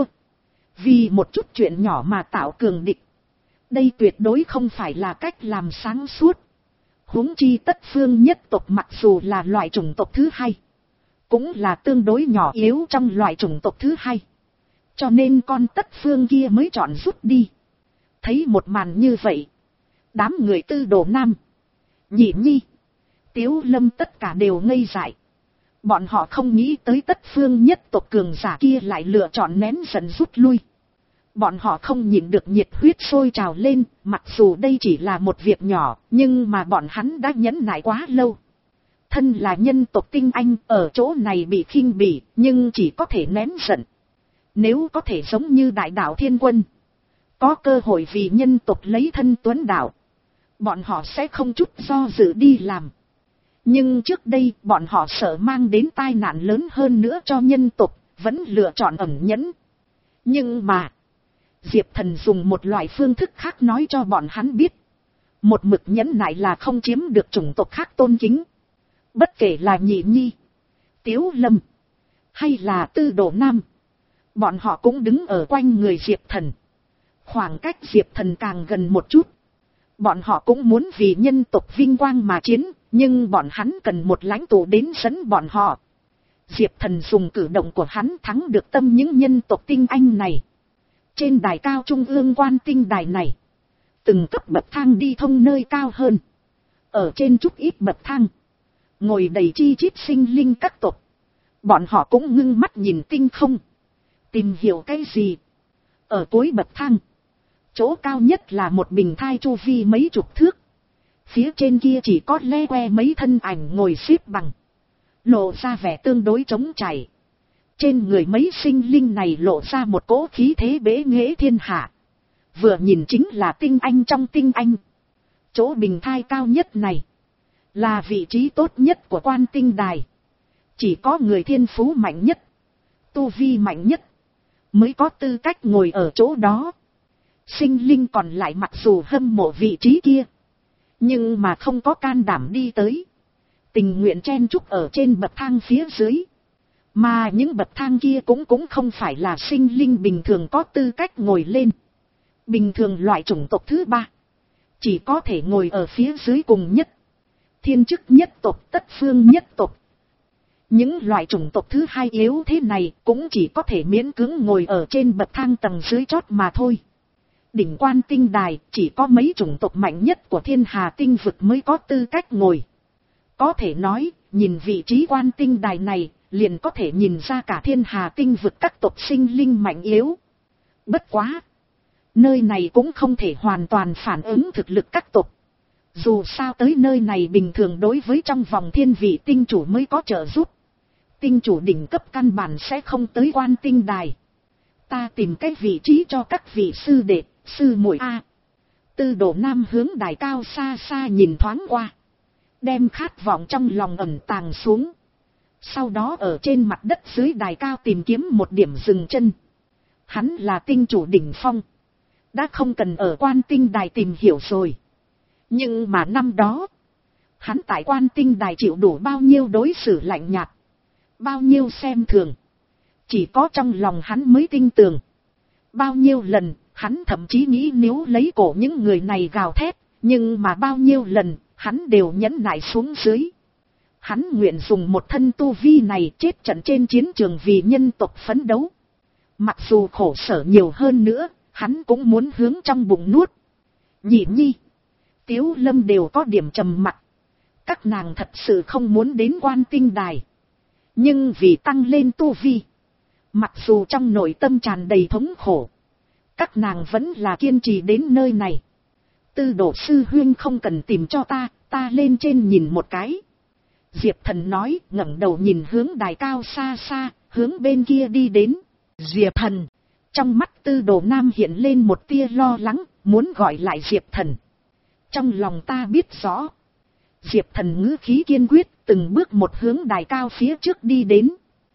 Vì một chút chuyện nhỏ mà tạo cường địch. Đây tuyệt đối không phải là cách làm sáng suốt. Huống chi tất phương nhất tộc mặc dù là loại chủng tộc thứ hai. Cũng là tương đối nhỏ yếu trong loại chủng tộc thứ hai. Cho nên con tất phương kia mới chọn rút đi. Thấy một màn như vậy. Đám người Tư Đồ Nam, Nhị Nhi, Tiếu Lâm tất cả đều ngây dại. Bọn họ không nghĩ tới tất phương nhất tộc cường giả kia lại lựa chọn nén giận rút lui. Bọn họ không nhịn được nhiệt huyết sôi trào lên, mặc dù đây chỉ là một việc nhỏ, nhưng mà bọn hắn đã nhẫn nại quá lâu. Thân là nhân tộc tinh anh, ở chỗ này bị khinh bỉ, nhưng chỉ có thể nén giận. Nếu có thể giống như đại đạo Thiên Quân, có cơ hội vì nhân tộc lấy thân tuấn đạo, bọn họ sẽ không chút do dự đi làm. Nhưng trước đây bọn họ sợ mang đến tai nạn lớn hơn nữa cho nhân tộc, vẫn lựa chọn ẩn nhẫn. Nhưng mà, Diệp Thần dùng một loại phương thức khác nói cho bọn hắn biết. Một mực nhẫn nại là không chiếm được chủng tộc khác tôn kính. Bất kể là Nhị Nhi, Tiếu Lâm, hay là Tư Đồ Nam, bọn họ cũng đứng ở quanh người Diệp Thần. Khoảng cách Diệp Thần càng gần một chút. Bọn họ cũng muốn vì nhân tộc vinh quang mà chiến, nhưng bọn hắn cần một lãnh tụ đến dẫn bọn họ. Diệp Thần dùng cử động của hắn thắng được tâm những nhân tộc tinh anh này. Trên đài cao trung ương quan tinh đài này, từng cấp bậc thang đi thông nơi cao hơn. Ở trên chút ít bậc thang, ngồi đầy chi chít sinh linh các tộc. Bọn họ cũng ngưng mắt nhìn tinh không, tìm hiểu cái gì. Ở cuối bậc thang, chỗ cao nhất là một bình thai chu vi mấy chục thước. Phía trên kia chỉ có le que mấy thân ảnh ngồi xếp bằng, lộ ra vẻ tương đối trống trải. Trên người mấy sinh linh này lộ ra một cỗ khí thế bế nghệ thiên hạ. Vừa nhìn chính là tinh anh trong tinh anh. Chỗ bình thai cao nhất này là vị trí tốt nhất của quan tinh đài. Chỉ có người thiên phú mạnh nhất, tu vi mạnh nhất mới có tư cách ngồi ở chỗ đó. Sinh linh còn lại mặc dù hâm mộ vị trí kia, nhưng mà không có can đảm đi tới, tình nguyện chen chúc ở trên bậc thang phía dưới. Mà những bậc thang kia cũng cũng không phải là sinh linh bình thường có tư cách ngồi lên. Bình thường loại chủng tộc thứ ba chỉ có thể ngồi ở phía dưới cùng nhất. Thiên chức nhất tộc, tất phương nhất tộc. Những loại chủng tộc thứ hai yếu thế này cũng chỉ có thể miễn cưỡng ngồi ở trên bậc thang tầng dưới chót mà thôi. Đỉnh quan tinh đài chỉ có mấy chủng tộc mạnh nhất của thiên hà tinh vực mới có tư cách ngồi. Có thể nói, nhìn vị trí quan tinh đài này, liền có thể nhìn ra cả thiên hà tinh vực các tộc sinh linh mạnh yếu. Bất quá, nơi này cũng không thể hoàn toàn phản ứng thực lực các tộc. Dù sao tới nơi này bình thường đối với trong vòng thiên vị tinh chủ mới có trợ giúp. Tinh chủ đỉnh cấp căn bản sẽ không tới quan tinh đài. Ta tìm cái vị trí cho các vị sư đệ, sư muội a. Tư Đồ Nam hướng đài cao xa xa nhìn thoáng qua, đem khát vọng trong lòng ẩn tàng xuống. Sau đó ở trên mặt đất dưới đài cao tìm kiếm một điểm dừng chân. Hắn là tinh chủ đỉnh phong, đã không cần ở quan tinh đài tìm hiểu rồi. Nhưng mà năm đó, hắn tại quan tinh đài chịu đủ bao nhiêu đối xử lạnh nhạt, bao nhiêu xem thường. Chỉ có trong lòng hắn mới tin tưởng. Bao nhiêu lần, hắn thậm chí nghĩ nếu lấy cổ những người này gào thét, nhưng mà bao nhiêu lần, hắn đều nhẫn nại xuống dưới. Hắn nguyện dùng một thân tu vi này chết trận trên chiến trường vì nhân tộc phấn đấu. Mặc dù khổ sở nhiều hơn nữa, hắn cũng muốn hướng trong bụng nuốt. Nhị Nhi, Tiếu Lâm đều có điểm trầm mặc. Các nàng thật sự không muốn đến quan tinh đài. Nhưng vì tăng lên tu vi, mặc dù trong nội tâm tràn đầy thống khổ, Các nàng vẫn là kiên trì đến nơi này. Tư đồ sư huynh không cần tìm cho ta, ta lên trên nhìn một cái. Diệp Thần nói, ngẩng đầu nhìn hướng đài cao xa xa, hướng bên kia đi đến. Diệp Thần, trong mắt Tư đồ nam hiện lên một tia lo lắng, muốn gọi lại Diệp Thần. Trong lòng ta biết rõ. Diệp Thần ngữ khí kiên quyết, từng bước một hướng đài cao phía trước đi đến.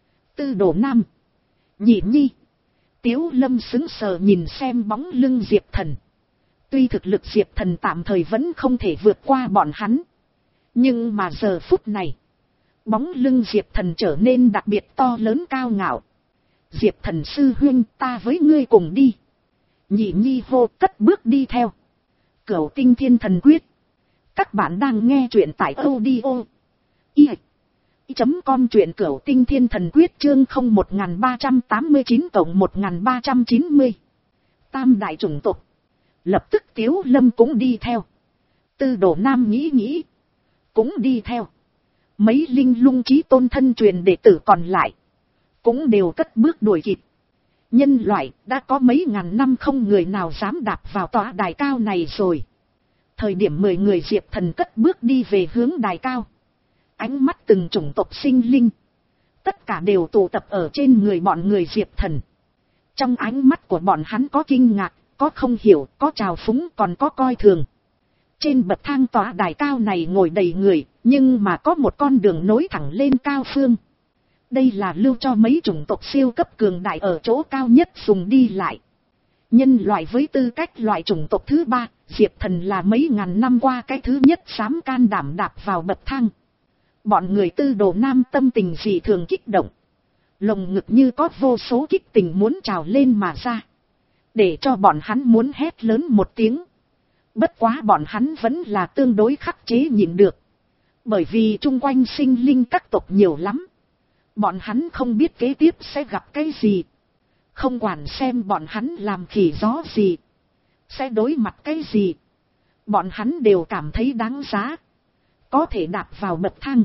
Tư đồ nam, Nhị Nhi, Tiếu Lâm sững sờ nhìn xem bóng lưng Diệp Thần. Tuy thực lực Diệp Thần tạm thời vẫn không thể vượt qua bọn hắn. Nhưng mà giờ phút này, bóng lưng Diệp Thần trở nên đặc biệt to lớn cao ngạo. Diệp Thần sư huynh, ta với ngươi cùng đi. Nhị Nhi hô cất bước đi theo. Cửu Tinh Thiên Thần Quyết. Các bạn đang nghe truyện tại audio i chấm com truyện Cửu Tinh Thiên Thần Quyết chương không một ba tám chín cộng một ba chín mươi. Tam đại chủng tộc. Lập tức Tiếu Lâm cũng đi theo. Tư đồ nam nghĩ nghĩ, cũng đi theo. Mấy linh lung chí tôn thân truyền đệ tử còn lại, cũng đều cất bước đuổi kịp. Nhân loại đã có mấy ngàn năm không người nào dám đạp vào tòa đài cao này rồi. Thời điểm mười người Diệp Thần cất bước đi về hướng đài cao. Ánh mắt từng chủng tộc sinh linh, tất cả đều tụ tập ở trên người bọn người Diệp Thần. Trong ánh mắt của bọn hắn có kinh ngạc, có không hiểu, có trào phúng, còn có coi thường. Trên bậc thang tòa đài cao này ngồi đầy người, nhưng mà có một con đường nối thẳng lên cao phương. Đây là lưu cho mấy chủng tộc siêu cấp cường đại ở chỗ cao nhất dùng đi lại. Nhân loại với tư cách loại chủng tộc thứ ba, Diệp Thần là mấy ngàn năm qua cái thứ nhất dám can đảm đạp vào bậc thang. Bọn người Tư đồ nam tâm tình dị thường kích động. Lồng ngực như có vô số kích tình muốn trào lên mà ra. Để cho bọn hắn muốn hét lớn một tiếng. Bất quá bọn hắn vẫn là tương đối khắc chế nhịn được. Bởi vì chung quanh sinh linh các tộc nhiều lắm. Bọn hắn không biết kế tiếp sẽ gặp cái gì. Không quản xem bọn hắn làm khỉ gió gì. Sẽ đối mặt cái gì. Bọn hắn đều cảm thấy đáng giá. Có thể đạp vào bậc thang.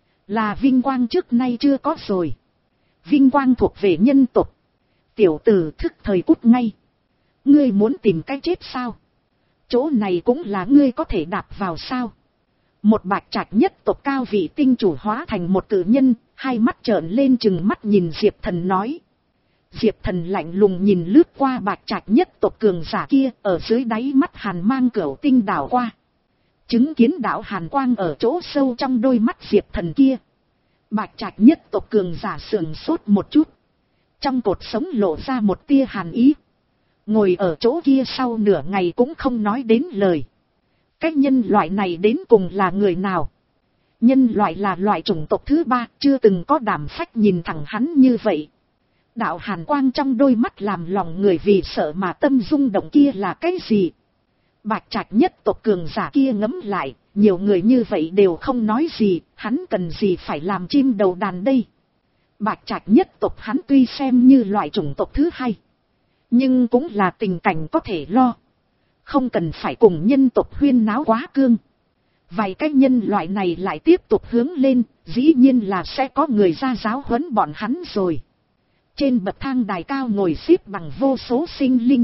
Là vinh quang trước nay chưa có rồi. Vinh quang thuộc về nhân tộc. Tiểu tử thức thời cút ngay. Ngươi muốn tìm cái chết sao? Chỗ này cũng là ngươi có thể đạp vào sao? Một bạch trạch nhất tộc cao vị tinh chủ hóa thành một cử nhân, hai mắt trợn lên chừng mắt nhìn Diệp Thần nói. Diệp Thần lạnh lùng nhìn lướt qua bạch trạch nhất tộc cường giả kia, ở dưới đáy mắt hàn mang cửu tinh đảo qua. Chứng kiến đạo hàn quang ở chỗ sâu trong đôi mắt Diệp Thần kia. Bạch trạch nhất tộc cường giả sườn sốt một chút. Trong cột sống lộ ra một tia hàn ý. Ngồi ở chỗ kia sau nửa ngày cũng không nói đến lời. Cái nhân loại này đến cùng là người nào? Nhân loại là loại chủng tộc thứ ba, chưa từng có đảm phách nhìn thẳng hắn như vậy. Đạo hàn quang trong đôi mắt làm lòng người vì sợ mà tâm rung động kia là cái gì? Bạch trạch nhất tộc cường giả kia ngấm lại, nhiều người như vậy đều không nói gì, hắn cần gì phải làm chim đầu đàn đây? Bạch trạch nhất tộc hắn tuy xem như loại chủng tộc thứ hai, nhưng cũng là tình cảnh có thể lo. Không cần phải cùng nhân tộc huyên náo quá cương. Vài cái nhân loại này lại tiếp tục hướng lên, dĩ nhiên là sẽ có người ra giáo huấn bọn hắn rồi. Trên bậc thang đài cao ngồi xếp bằng vô số sinh linh.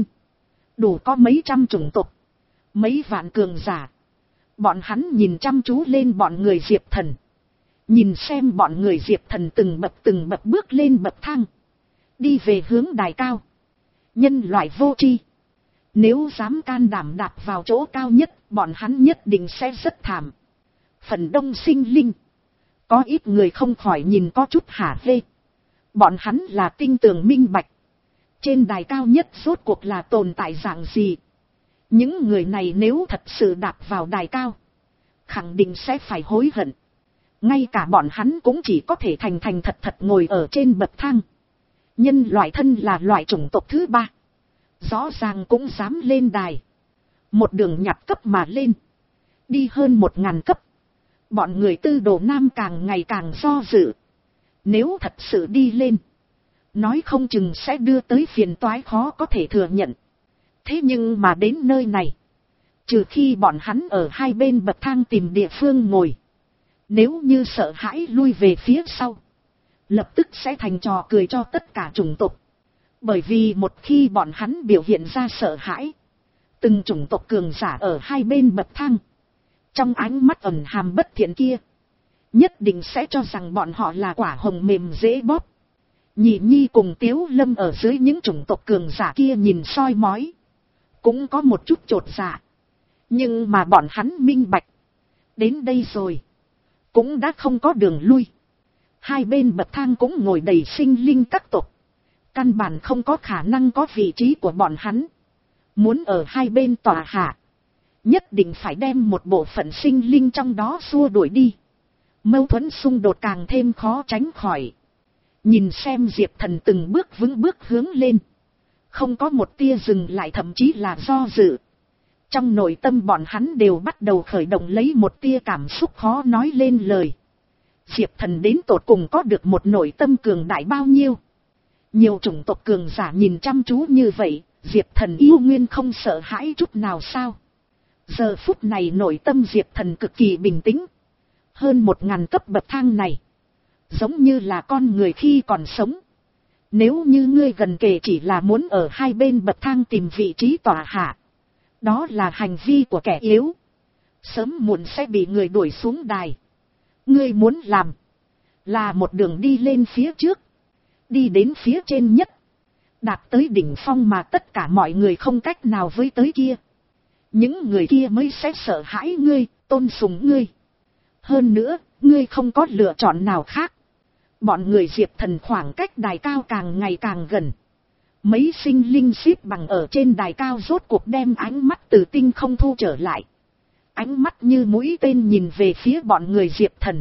Đủ có mấy trăm chủng tộc, mấy vạn cường giả. Bọn hắn nhìn chăm chú lên bọn người Diệp Thần. Nhìn xem bọn người Diệp Thần từng bậc từng bậc bước lên bậc thang. Đi về hướng đài cao. Nhân loại vô tri. Nếu dám can đảm đạp vào chỗ cao nhất, bọn hắn nhất định sẽ rất thảm. Phần đông sinh linh. Có ít người không khỏi nhìn có chút hả hê. Bọn hắn là tinh tường minh bạch. Trên đài cao nhất rốt cuộc là tồn tại dạng gì. Những người này nếu thật sự đạp vào đài cao, khẳng định sẽ phải hối hận. Ngay cả bọn hắn cũng chỉ có thể thành thành thật thật ngồi ở trên bậc thang. Nhân loại thân là loại chủng tộc thứ ba, rõ ràng cũng dám lên đài. Một đường nhặt cấp mà lên. Đi hơn một ngàn cấp. Bọn người Tư đồ nam càng ngày càng do dự. Nếu thật sự đi lên, nói không chừng sẽ đưa tới phiền toái khó có thể thừa nhận. Thế nhưng mà đến nơi này, trừ khi bọn hắn ở hai bên bậc thang tìm địa phương ngồi. Nếu như sợ hãi lui về phía sau, lập tức sẽ thành trò cười cho tất cả chủng tộc. Bởi vì một khi bọn hắn biểu hiện ra sợ hãi, từng chủng tộc cường giả ở hai bên bậc thang, trong ánh mắt ẩn hàm bất thiện kia, nhất định sẽ cho rằng bọn họ là quả hồng mềm dễ bóp. Nhị Nhi cùng Tiếu Lâm ở dưới những chủng tộc cường giả kia nhìn soi mói, cũng có một chút chột dạ. Nhưng mà bọn hắn minh bạch, đến đây rồi, cũng đã không có đường lui. Hai bên bậc thang cũng ngồi đầy sinh linh các tộc, căn bản không có khả năng có vị trí của bọn hắn. Muốn ở hai bên tòa hạ, nhất định phải đem một bộ phận sinh linh trong đó xua đuổi đi. Mâu thuẫn xung đột càng thêm khó tránh khỏi. Nhìn xem Diệp Thần từng bước vững bước hướng lên, không có một tia dừng lại, thậm chí là do dự. Trong nội tâm bọn hắn đều bắt đầu khởi động lấy một tia cảm xúc khó nói lên lời. Diệp Thần đến tột cùng có được một nội tâm cường đại bao nhiêu? Nhiều chủng tộc cường giả nhìn chăm chú như vậy, Diệp Thần yêu nguyên không sợ hãi chút nào sao? Giờ phút này nội tâm Diệp Thần cực kỳ bình tĩnh. Hơn một ngàn cấp bậc thang này, giống như là con người khi còn sống. Nếu như ngươi gần kề chỉ là muốn ở hai bên bậc thang tìm vị trí tòa hạ, đó là hành vi của kẻ yếu. Sớm muộn sẽ bị người đuổi xuống đài. Ngươi muốn làm, là một đường đi lên phía trước, đi đến phía trên nhất, đạt tới đỉnh phong mà tất cả mọi người không cách nào với tới kia. Những người kia mới sẽ sợ hãi ngươi, tôn sùng ngươi. Hơn nữa, ngươi không có lựa chọn nào khác. Bọn người Diệp Thần khoảng cách đài cao càng ngày càng gần. Mấy sinh linh xếp bằng ở trên đài cao rốt cuộc đem ánh mắt từ tinh không thu trở lại. Ánh mắt như mũi tên nhìn về phía bọn người Diệp Thần.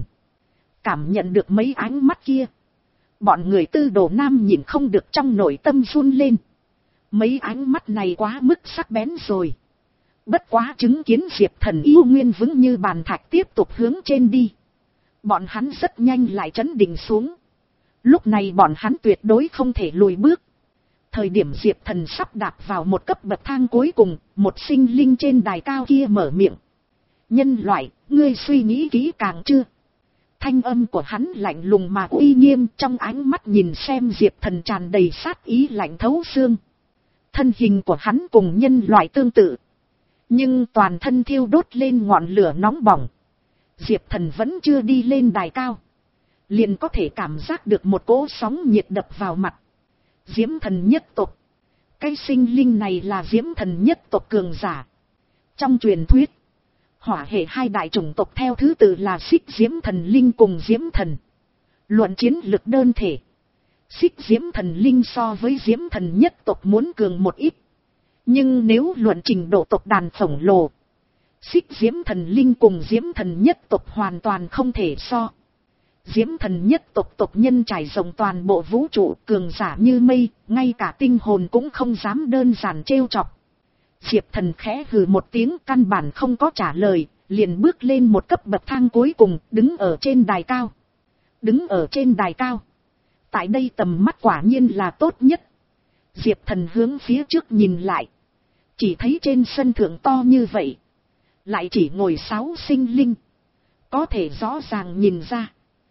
Cảm nhận được mấy ánh mắt kia, bọn người Tư Đồ Nam nhìn không được trong nội tâm run lên. Mấy ánh mắt này quá mức sắc bén rồi. Bất quá chứng kiến Diệp Thần yêu nguyên vững như bàn thạch tiếp tục hướng trên đi, bọn hắn rất nhanh lại trấn định xuống. Lúc này bọn hắn tuyệt đối không thể lùi bước. Thời điểm Diệp Thần sắp đạp vào một cấp bậc thang cuối cùng, một sinh linh trên đài cao kia mở miệng. Nhân loại, ngươi suy nghĩ kỹ càng chưa? Thanh âm của hắn lạnh lùng mà uy nghiêm, trong ánh mắt nhìn xem Diệp Thần tràn đầy sát ý lạnh thấu xương. Thân hình của hắn cùng nhân loại tương tự, nhưng toàn thân thiêu đốt lên ngọn lửa nóng bỏng. Diệp Thần vẫn chưa đi lên đài cao, liền có thể cảm giác được một cỗ sóng nhiệt đập vào mặt. Diễm Thần nhất tộc. Cái sinh linh này là Diễm Thần nhất tộc cường giả. Trong truyền thuyết, hỏa hệ hai đại chủng tộc theo thứ tự là Xích Diễm Thần Linh cùng Diễm Thần. Luận chiến lực đơn thể, Xích Diễm Thần Linh so với Diễm Thần nhất tộc muốn cường một ít. Nhưng nếu luận trình độ tộc đàn khổng lồ, Xích Diễm Thần Linh cùng Diễm Thần nhất tộc hoàn toàn không thể so. Diễm Thần nhất tộc tộc nhân trải rộng toàn bộ vũ trụ, cường giả như mây, ngay cả tinh hồn cũng không dám đơn giản trêu chọc. Diệp Thần khẽ hừ một tiếng, căn bản không có trả lời, liền bước lên một cấp bậc thang cuối cùng, đứng ở trên đài cao. Đứng ở trên đài cao, tại đây tầm mắt quả nhiên là tốt nhất. Diệp Thần hướng phía trước nhìn lại, chỉ thấy trên sân thượng to như vậy, lại chỉ ngồi sáu sinh linh. Có thể rõ ràng nhìn ra,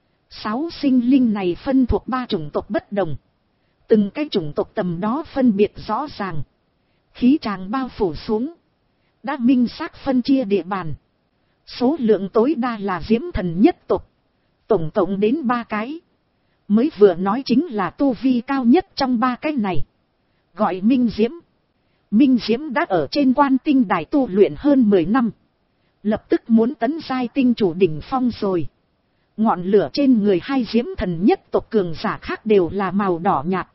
sáu sinh linh này phân thuộc ba chủng tộc bất đồng. Từng cái chủng tộc tầm đó phân biệt rõ ràng. Khí tràng bao phủ xuống, đã minh xác phân chia địa bàn. Số lượng tối đa là Diễm Thần nhất tộc, tổng cộng đến ba cái. Mới vừa nói chính là tu vi cao nhất trong ba cái này, gọi Minh Diễm. Minh Diễm đã ở trên Quan Tinh đài tu luyện hơn mười năm, lập tức muốn tấn giai tinh chủ đỉnh phong rồi. Ngọn lửa trên người hai Diễm Thần nhất tộc cường giả khác đều là màu đỏ nhạt,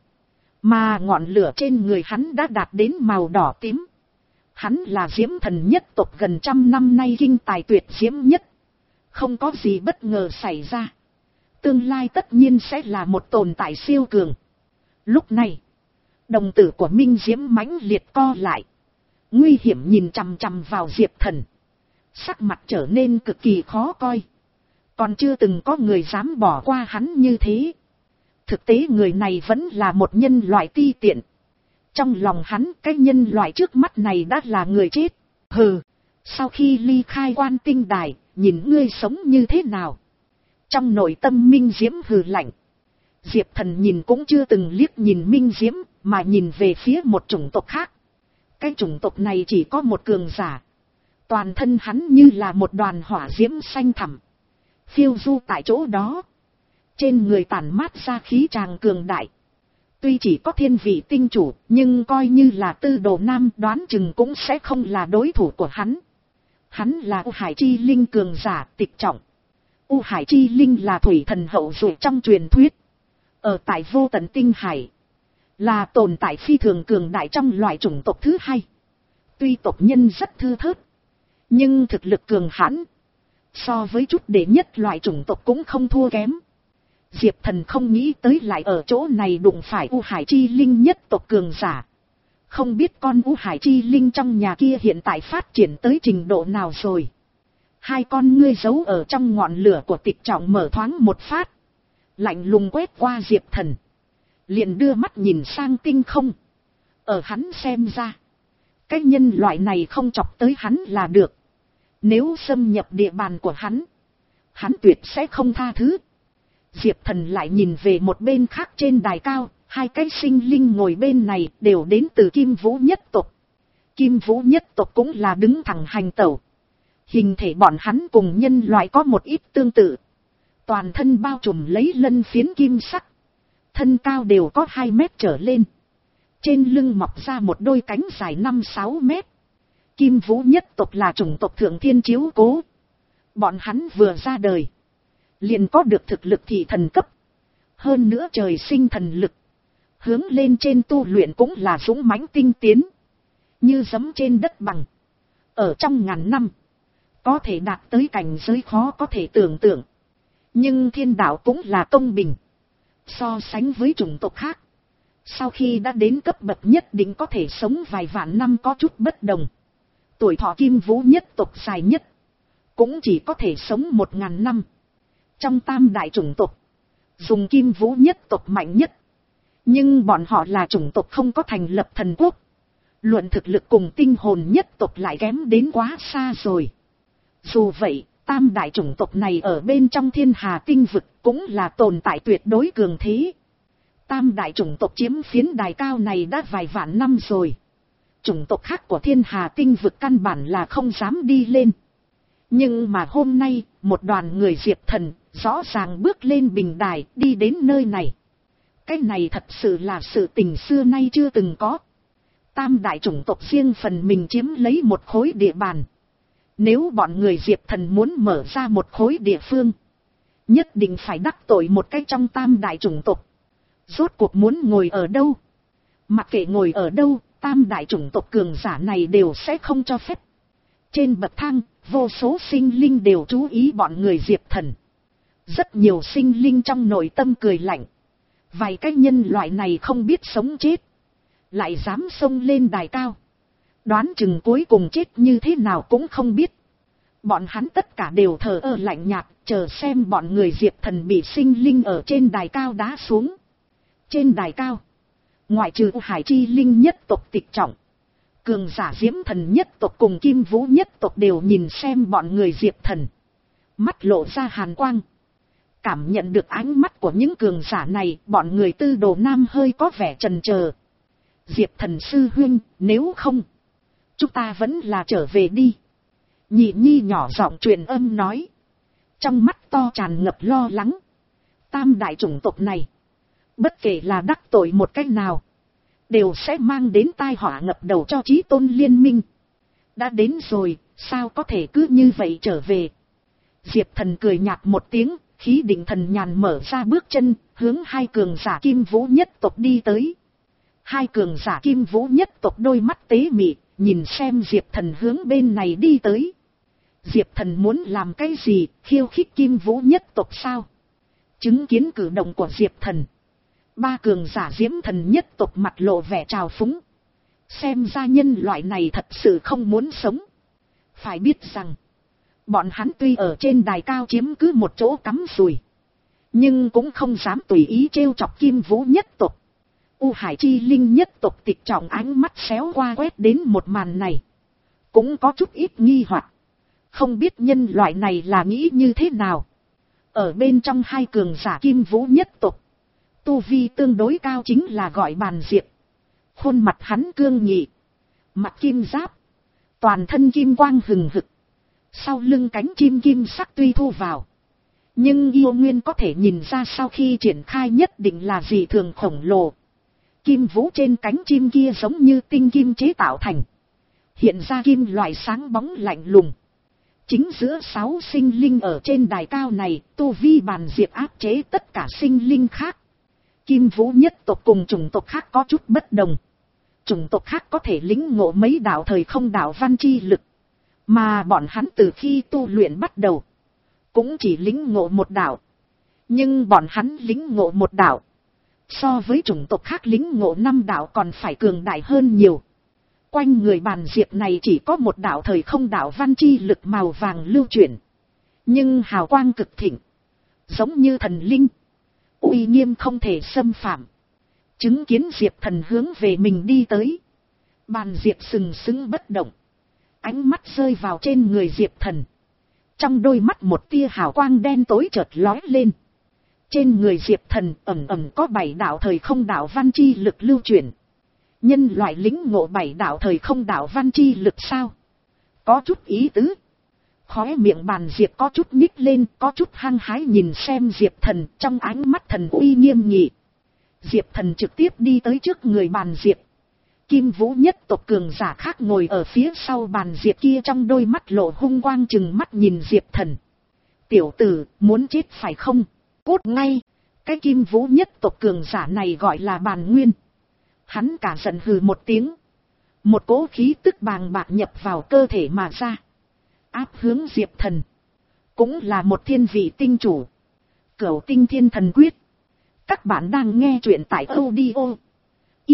mà ngọn lửa trên người hắn đã đạt đến màu đỏ tím. Hắn là Diễm Thần nhất tộc gần trăm năm nay kinh tài tuyệt diễm nhất. Không có gì bất ngờ xảy ra, tương lai tất nhiên sẽ là một tồn tại siêu cường. Lúc này, đồng tử của Minh Diễm mãnh liệt co lại, nguy hiểm nhìn chằm chằm vào Diệp Thần. Sắc mặt trở nên cực kỳ khó coi. Còn chưa từng có người dám bỏ qua hắn như thế. Thực tế người này vẫn là một nhân loại ti tiện. Trong lòng hắn, cái nhân loại trước mắt này đã là người chết. Hừ, sau khi ly khai Quan Tinh đài, nhìn ngươi sống như thế nào? Trong nội tâm Minh Diễm hừ lạnh. Diệp Thần nhìn cũng chưa từng liếc nhìn Minh Diễm, mà nhìn về phía một chủng tộc khác. Cái chủng tộc này chỉ có một cường giả. Toàn thân hắn như là một đoàn hỏa diễm xanh thẳm, phiêu du tại chỗ đó. Trên người tản mát ra khí tràng cường đại. Tuy chỉ có thiên vị tinh chủ, nhưng coi như là Tư Đồ Nam đoán chừng cũng sẽ không là đối thủ của hắn. Hắn là U Hải Chi Linh cường giả Tịch Trọng. U Hải Chi Linh là thủy thần hậu duệ trong truyền thuyết. Ở tại vô tận tinh hải, là tồn tại phi thường cường đại trong loại chủng tộc thứ hai. Tuy tộc nhân rất thưa thớt, nhưng thực lực cường hãn, so với chút đệ nhất loại chủng tộc cũng không thua kém. Diệp Thần không nghĩ tới lại ở chỗ này đụng phải U Hải Chi Linh nhất tộc cường giả. Không biết con U Hải Chi Linh trong nhà kia hiện tại phát triển tới trình độ nào rồi. Hai con ngươi giấu ở trong ngọn lửa của Tịch Trọng mở thoáng một phát, lạnh lùng quét qua Diệp Thần, liền đưa mắt nhìn sang tinh không. Ở hắn xem ra, cái nhân loại này không chọc tới hắn là được. Nếu xâm nhập địa bàn của hắn, hắn tuyệt sẽ không tha thứ. Diệp Thần lại nhìn về một bên khác trên đài cao, hai cái sinh linh ngồi bên này đều đến từ Kim Vũ nhất tộc. Kim Vũ nhất tộc cũng là đứng thẳng hành tẩu. Hình thể bọn hắn cùng nhân loại có một ít tương tự. Toàn thân bao trùm lấy lân phiến kim sắc. Thân cao đều có hai mét trở lên. Trên lưng mọc ra một đôi cánh dài năm sáu mét. Kim Vũ nhất tộc là chủng tộc thượng thiên chiếu cố. Bọn hắn vừa ra đời, liền có được thực lực thị thần cấp. Hơn nữa trời sinh thần lực, hướng lên trên tu luyện cũng là dũng mãnh tinh tiến. Như giẫm trên đất bằng. Ở trong ngàn năm, có thể đạt tới cảnh giới khó có thể tưởng tượng. Nhưng thiên đạo cũng là công bình. So sánh với chủng tộc khác, sau khi đã đến cấp bậc nhất định có thể sống vài vạn năm có chút bất đồng. Tuổi thọ Kim Vũ nhất tộc dài nhất, cũng chỉ có thể sống một ngàn năm. Trong tam đại chủng tộc, dùng Kim Vũ nhất tộc mạnh nhất. Nhưng bọn họ là chủng tộc không có thành lập thần quốc. Luận thực lực cùng tinh hồn nhất tộc lại kém đến quá xa rồi. Dù vậy, tam đại chủng tộc này ở bên trong thiên hà tinh vực cũng là tồn tại tuyệt đối cường thế. Tam đại chủng tộc chiếm phiến đài cao này đã vài vạn năm rồi. Chủng tộc khác của thiên hà tinh vực căn bản là không dám đi lên. Nhưng mà hôm nay, một đoàn người Diệp Thần rõ ràng bước lên bình đài đi đến nơi này. Cái này thật sự là sự tình xưa nay chưa từng có. Tam đại chủng tộc riêng phần mình chiếm lấy một khối địa bàn. Nếu bọn người Diệp Thần muốn mở ra một khối địa phương, nhất định phải đắc tội một cái trong tam đại chủng tộc. Rốt cuộc muốn ngồi ở đâu? Mặc kệ ngồi ở đâu, tam đại chủng tộc cường giả này đều sẽ không cho phép. Trên bậc thang, vô số sinh linh đều chú ý bọn người Diệp Thần. Rất nhiều sinh linh trong nội tâm cười lạnh. Vài cái nhân loại này không biết sống chết, lại dám xông lên đài cao. Đoán chừng cuối cùng chết như thế nào cũng không biết. Bọn hắn tất cả đều thờ ơ lạnh nhạt, chờ xem bọn người Diệp Thần bị sinh linh ở trên đài cao đá xuống. Trên đài cao, ngoại trừ U Hải Chi Linh nhất tộc Tịch Trọng, cường giả Diễm Thần nhất tộc cùng Kim Vũ nhất tộc đều nhìn xem bọn người Diệp Thần, mắt lộ ra hàn quang. Cảm nhận được ánh mắt của những cường giả này, bọn người Tư Đồ Nam hơi có vẻ chần chờ. Diệp Thần sư huynh, nếu không, chúng ta vẫn là trở về đi. Nhị Nhi nhỏ giọng truyền âm nói, trong mắt to tràn ngập lo lắng. Tam đại chủng tộc này, bất kể là đắc tội một cách nào, đều sẽ mang đến tai họa ngập đầu cho Chí Tôn liên minh. Đã đến rồi, sao có thể cứ như vậy trở về? Diệp Thần cười nhạt một tiếng, khí định thần nhàn mở ra bước chân, hướng hai cường giả Kim Vũ nhất tộc đi tới. Hai cường giả Kim Vũ nhất tộc đôi mắt tế mị, nhìn xem Diệp Thần hướng bên này đi tới. Diệp Thần muốn làm cái gì, khiêu khích Kim Vũ nhất tộc sao? Chứng kiến cử động của Diệp Thần, ba cường giả Diễm Thần nhất tộc mặt lộ vẻ trào phúng. Xem ra nhân loại này thật sự không muốn sống. Phải biết rằng, bọn hắn tuy ở trên đài cao chiếm cứ một chỗ cắm rùi, nhưng cũng không dám tùy ý trêu chọc Kim Vũ nhất tộc. U Hải Chi Linh nhất tộc Tịch Trọng ánh mắt xéo qua quét đến một màn này, cũng có chút ít nghi hoặc, không biết nhân loại này là nghĩ như thế nào. Ở bên trong hai cường giả Kim Vũ nhất tộc, Tu vi tương đối cao chính là gọi Bàn Diệp. Khuôn mặt hắn cương nghị, mặt kim giáp, toàn thân kim quang hừng hực, sau lưng cánh chim kim sắc tuy thu vào, nhưng yêu nguyên có thể nhìn ra sau khi triển khai nhất định là dị thường khổng lồ. Kim vũ trên cánh chim kia giống như tinh kim chế tạo thành, hiện ra kim loại sáng bóng lạnh lùng. Chính giữa sáu sinh linh ở trên đài cao này, tu vi Bàn Diệp áp chế tất cả sinh linh khác. Kim vũ nhất tộc cùng chủng tộc khác có chút bất đồng. Chủng tộc khác có thể lĩnh ngộ mấy đạo thời không đạo văn chi lực, mà bọn hắn từ khi tu luyện bắt đầu cũng chỉ lĩnh ngộ một đạo. Nhưng bọn hắn lĩnh ngộ một đạo, so với chủng tộc khác lĩnh ngộ năm đạo còn phải cường đại hơn nhiều. Quanh người Bàn Diệp này chỉ có một đạo thời không đạo văn chi lực màu vàng lưu chuyển, nhưng hào quang cực thịnh, giống như thần linh, uy nghiêm không thể xâm phạm. Chứng kiến Diệp Thần hướng về mình đi tới, Bàn Diệp sừng sững bất động, ánh mắt rơi vào trên người Diệp Thần. Trong đôi mắt một tia hào quang đen tối chợt lói lên. Trên người Diệp Thần ẩn ẩn có bảy đạo thời không đạo văn chi lực lưu chuyển. Nhân loại lĩnh ngộ bảy đạo thời không đạo văn chi lực sao? Có chút ý tứ. Khóe miệng Bàn Diệp có chút nhích lên, có chút hăng hái nhìn xem Diệp Thần, trong ánh mắt thần uy nghiêm nghị. Diệp Thần trực tiếp đi tới trước người Bàn Diệp. Kim vũ nhất tộc cường giả khác ngồi ở phía sau Bàn Diệp kia, trong đôi mắt lộ hung quang chừng mắt nhìn Diệp Thần. Tiểu tử, muốn chết phải không? Cút ngay! Cái kim vũ nhất tộc cường giả này gọi là Bàn Nguyên. Hắn cả giận hừ một tiếng. Một cỗ khí tức bàng bạc nhập vào cơ thể mà ra, áp hướng Diệp Thần. Cũng là một thiên vị tinh chủ. Cửu tinh thiên thần quyết. Các bạn đang nghe truyện tại audio i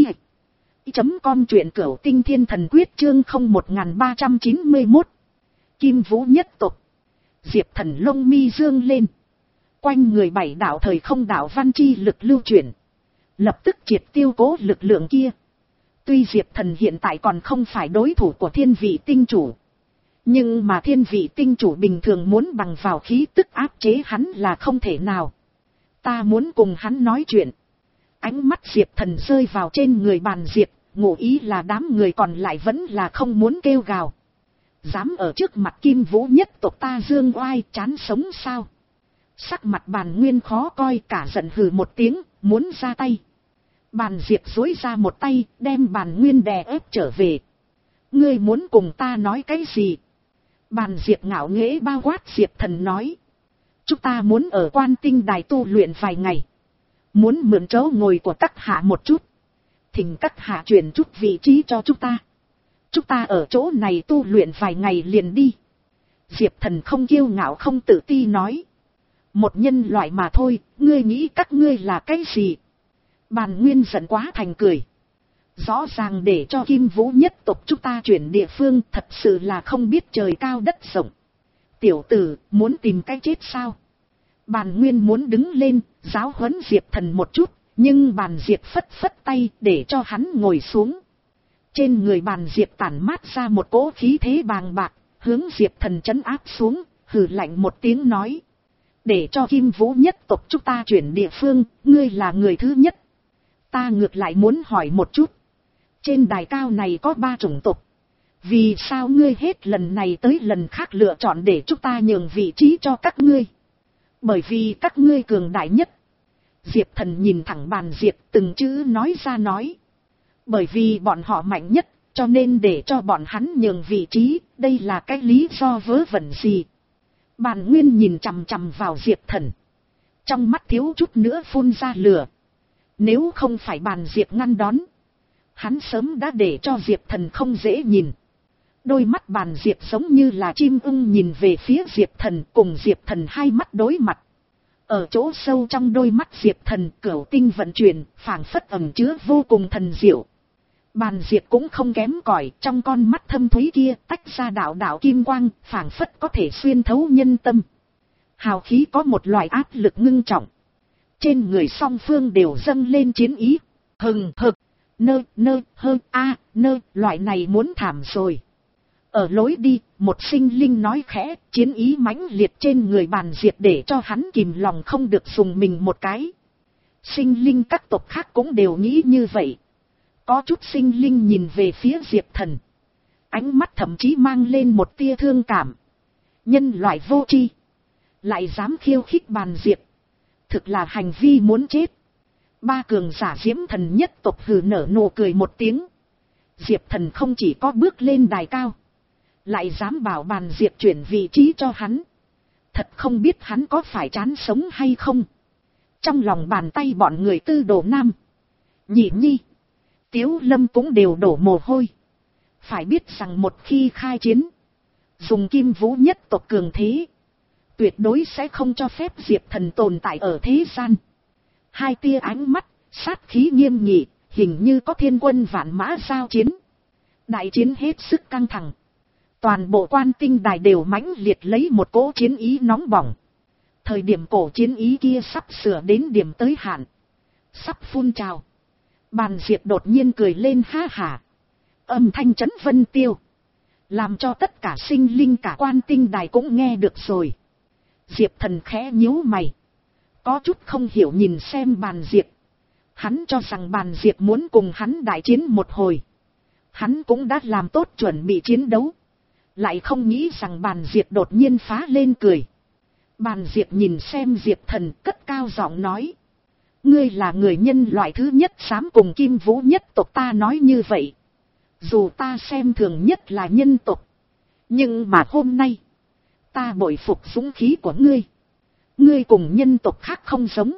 chấm com, truyện cửu tinh thiên thần quyết chương không một ba chín mốt. Kim vũ nhất tộc. Diệp Thần lông mi dương lên. Quanh người bảy đạo thời không đạo văn chi lực lưu chuyển, lập tức triệt tiêu cố lực lượng kia. Tuy Diệp Thần hiện tại còn không phải đối thủ của thiên vị tinh chủ, nhưng mà thiên vị tinh chủ bình thường muốn bằng vào khí tức áp chế hắn là không thể nào. Ta muốn cùng hắn nói chuyện. Ánh mắt Diệp Thần rơi vào trên người Bàn Diệp, ngụ ý là đám người còn lại vẫn là không muốn kêu gào. Dám ở trước mặt kim vũ nhất tộc ta dương oai, chán sống sao? Sắc mặt Bàn Nguyên khó coi, cả giận hừ một tiếng, muốn ra tay. Bàn Diệp duỗi ra một tay, đem Bàn Nguyên đè ép trở về. Ngươi muốn cùng ta nói cái gì? Bàn Diệp ngạo nghễ bao quát Diệp Thần nói. Chúng ta muốn ở Quan Tinh đài tu luyện vài ngày. Muốn mượn chỗ ngồi của các hạ một chút. Thỉnh các hạ chuyển chút vị trí cho chúng ta. Chúng ta ở chỗ này tu luyện vài ngày liền đi. Diệp Thần không kiêu ngạo không tự ti nói. Một nhân loại mà thôi, ngươi nghĩ các ngươi là cái gì? Bàn Nguyên giận quá thành cười. Rõ ràng để cho Kim vũ nhất tộc chúng ta chuyển địa phương, thật sự là không biết trời cao đất rộng. Tiểu tử, muốn tìm cái chết sao? Bàn Nguyên muốn đứng lên, giáo huấn Diệp Thần một chút, nhưng Bàn Diệp phất phất tay để cho hắn ngồi xuống. Trên người Bàn Diệp tản mát ra một cỗ khí thế bàng bạc, hướng Diệp Thần trấn áp xuống, hừ lạnh một tiếng nói. Để cho Kim vũ nhất tộc chúng ta chuyển địa phương, ngươi là người thứ nhất. Ta ngược lại muốn hỏi một chút. Trên đài cao này có ba chủng tộc. Vì sao ngươi hết lần này tới lần khác lựa chọn để chúng ta nhường vị trí cho các ngươi? Bởi vì các ngươi cường đại nhất. Diệp Thần nhìn thẳng Bàn Diệp, từng chữ nói ra nói. Bởi vì bọn họ mạnh nhất, cho nên để cho bọn hắn nhường vị trí, đây là cái lý do vớ vẩn gì? Bàn Nguyên nhìn chằm chằm vào Diệp Thần. Trong mắt thiếu chút nữa phun ra lửa. Nếu không phải Bàn Diệp ngăn đón, hắn sớm đã để cho Diệp Thần không dễ nhìn. Đôi mắt Bàn Diệp giống như là chim ưng nhìn về phía Diệp Thần, cùng Diệp Thần hai mắt đối mặt. Ở chỗ sâu trong đôi mắt Diệp Thần, cửu tinh vận chuyển, phảng phất ẩn chứa vô cùng thần diệu. Bàn Diệp cũng không kém cỏi, trong con mắt thâm thúy kia tách ra đạo đạo kim quang, phảng phất có thể xuyên thấu nhân tâm. Hào khí có một loại áp lực ngưng trọng. Trên người song phương đều dâng lên chiến ý. Hừng hực, nơ nơ hơ a nơ, loại này muốn thảm rồi. Ở lối đi, một sinh linh nói khẽ, chiến ý mãnh liệt trên người Bàn Diệp để cho hắn kìm lòng không được dùng mình một cái. Sinh linh các tộc khác cũng đều nghĩ như vậy. Có chút sinh linh nhìn về phía Diệp Thần. Ánh mắt thậm chí mang lên một tia thương cảm. Nhân loại vô tri, lại dám khiêu khích bàn Diệp. Thực là hành vi muốn chết. Ba cường giả Diễm Thần nhất tộc hừ nở nụ cười một tiếng. Diệp Thần không chỉ có bước lên đài cao, lại dám bảo bàn Diệp chuyển vị trí cho hắn. Thật không biết hắn có phải chán sống hay không. Trong lòng bàn tay bọn người Tư Đồ Nam, Nhị Nhi, Tiếu Lâm cũng đều đổ mồ hôi. Phải biết rằng một khi khai chiến, dùng Kim Vũ nhất tộc cường thế, tuyệt đối sẽ không cho phép Diệp Thần tồn tại ở thế gian. Hai tia ánh mắt, sát khí nghiêm nghị, hình như có thiên quân vạn mã giao chiến. Đại chiến hết sức căng thẳng. Toàn bộ Quan Tinh Đài đều mãnh liệt lấy một cỗ chiến ý nóng bỏng. Thời điểm cổ chiến ý kia sắp sửa đến điểm tới hạn, sắp phun trào. Bàn Diệp đột nhiên cười lên ha hả. Âm thanh chấn vân tiêu, làm cho tất cả sinh linh cả Quan Tinh Đài cũng nghe được rồi. Diệp Thần khẽ nhíu mày, có chút không hiểu nhìn xem bàn Diệp. Hắn cho rằng bàn Diệp muốn cùng hắn đại chiến một hồi. Hắn cũng đã làm tốt chuẩn bị chiến đấu. Lại không nghĩ rằng bàn Diệp đột nhiên phá lên cười. Bàn Diệp nhìn xem Diệp Thần cất cao giọng nói. Ngươi là người nhân loại thứ nhất dám cùng Kim Vũ nhất tộc ta nói như vậy. Dù ta xem thường nhất là nhân tộc, nhưng mà hôm nay ta bội phục dũng khí của ngươi. Ngươi cùng nhân tộc khác không giống.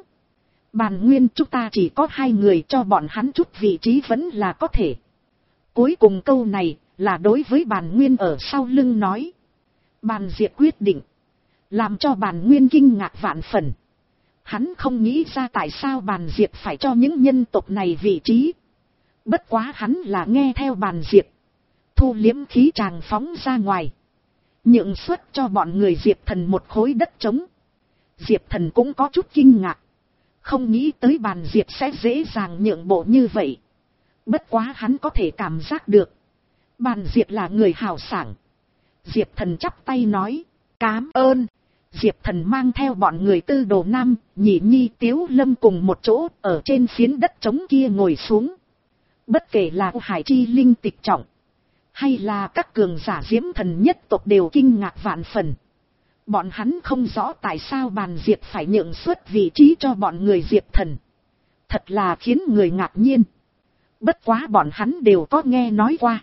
Bàn Nguyên chúng ta chỉ có hai người, cho bọn hắn chút vị trí vẫn là có thể. Cuối cùng câu này là đối với Bàn Nguyên ở sau lưng nói. Bàn Diệp quyết định, làm cho Bàn Nguyên kinh ngạc vạn phần. Hắn không nghĩ ra tại sao Bàn Diệp phải cho những nhân tộc này vị trí. Bất quá hắn là nghe theo Bàn Diệp, thu liếm khí tràng phóng ra ngoài, nhượng suất cho bọn người Diệp Thần một khối đất trống. Diệp Thần cũng có chút kinh ngạc, không nghĩ tới Bàn Diệp sẽ dễ dàng nhượng bộ như vậy. Bất quá hắn có thể cảm giác được, Bàn Diệp là người hào sảng. Diệp Thần chắp tay nói, cám ơn. Diệp Thần mang theo bọn người Tư Đồ Nam, Nhị Nhi, Tiếu Lâm cùng một chỗ ở trên phiến đất trống kia ngồi xuống. Bất kể là Hải Chi Linh Tịch Trọng, hay là các cường giả Diễm Thần nhất tộc đều kinh ngạc vạn phần. Bọn hắn không rõ tại sao Bàn Diệp phải nhượng suất vị trí cho bọn người Diệp Thần. Thật là khiến người ngạc nhiên. Bất quá bọn hắn đều có nghe nói qua.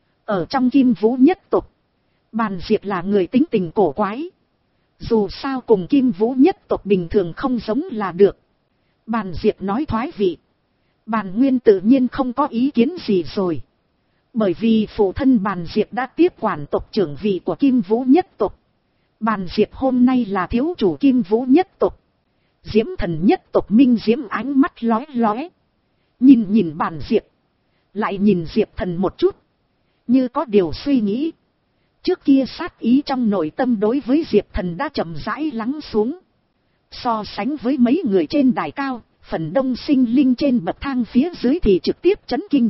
Ở trong Kim Vũ nhất tộc, Bàn Diệp là người tính tình cổ quái. Dù sao cùng Kim Vũ nhất tộc bình thường không giống là được. Bàn Diệp nói thoái vị, Bàn Nguyên tự nhiên không có ý kiến gì rồi. Bởi vì phụ thân Bàn Diệp đã tiếp quản tộc trưởng vị của Kim Vũ nhất tộc. Bàn Diệp hôm nay là thiếu chủ Kim Vũ nhất tộc. Diễm Thần nhất tộc Minh Diễm ánh mắt lóe lóe. Nhìn nhìn Bàn Diệp, lại nhìn Diệp Thần một chút, như có điều suy nghĩ. Trước kia sát ý trong nội tâm đối với Diệp Thần đã chậm rãi lắng xuống. So sánh với mấy người trên đài cao, phần đông sinh linh trên bậc thang phía dưới thì trực tiếp chấn kinh.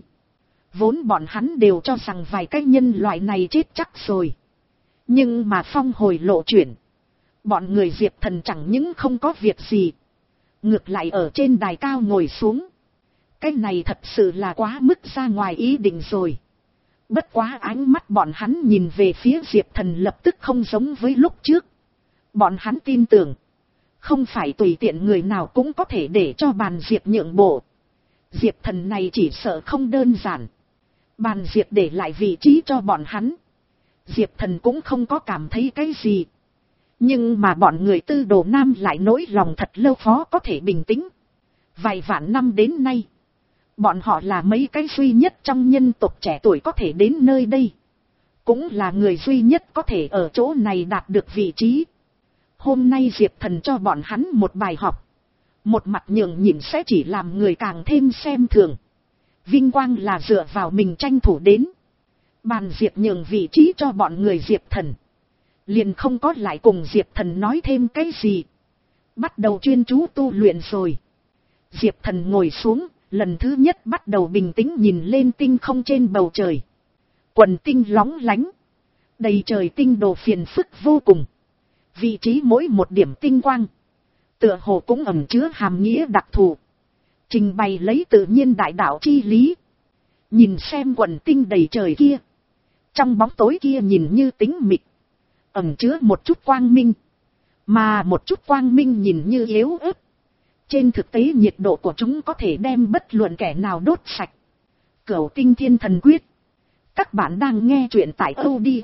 Vốn bọn hắn đều cho rằng vài cái nhân loại này chết chắc rồi. Nhưng mà phong hồi lộ chuyển, bọn người Diệp Thần chẳng những không có việc gì, ngược lại ở trên đài cao ngồi xuống. Cái này thật sự là quá mức ra ngoài ý định rồi. Bất quá ánh mắt bọn hắn nhìn về phía Diệp Thần lập tức không giống với lúc trước. Bọn hắn tin tưởng, không phải tùy tiện người nào cũng có thể để cho Bàn Diệp nhượng bộ. Diệp Thần này chỉ sợ không đơn giản. Bàn Diệp để lại vị trí cho bọn hắn, Diệp Thần cũng không có cảm thấy cái gì. Nhưng mà bọn người Tư Đồ Nam lại nỗi lòng thật lâu khó có thể bình tĩnh. Vài vạn năm đến nay, bọn họ là mấy cái duy nhất trong nhân tộc trẻ tuổi có thể đến nơi đây. Cũng là người duy nhất có thể ở chỗ này đạt được vị trí. Hôm nay Diệp Thần cho bọn hắn một bài học. Một mặt nhường nhịn sẽ chỉ làm người càng thêm xem thường. Vinh quang là dựa vào mình tranh thủ đến. Bàn Diệp nhường vị trí cho bọn người Diệp Thần, liền không có lại cùng Diệp Thần nói thêm cái gì. Bắt đầu chuyên chú tu luyện rồi. Diệp Thần ngồi xuống, lần thứ nhất bắt đầu bình tĩnh nhìn lên tinh không trên bầu trời. Quần tinh lóng lánh, đầy trời tinh đồ phiền phức vô cùng. Vị trí mỗi một điểm tinh quang, tựa hồ cũng ẩn chứa hàm nghĩa đặc thù. Trình bày lấy tự nhiên đại đạo chi lý. Nhìn xem quần tinh đầy trời kia. Trong bóng tối kia nhìn như tĩnh mịch. Ẩn chứa một chút quang minh. Mà một chút quang minh nhìn như yếu ớt. Trên thực tế nhiệt độ của chúng có thể đem bất luận kẻ nào đốt sạch. Cửu tinh thiên thần quyết. Các bạn đang nghe truyện tại audio.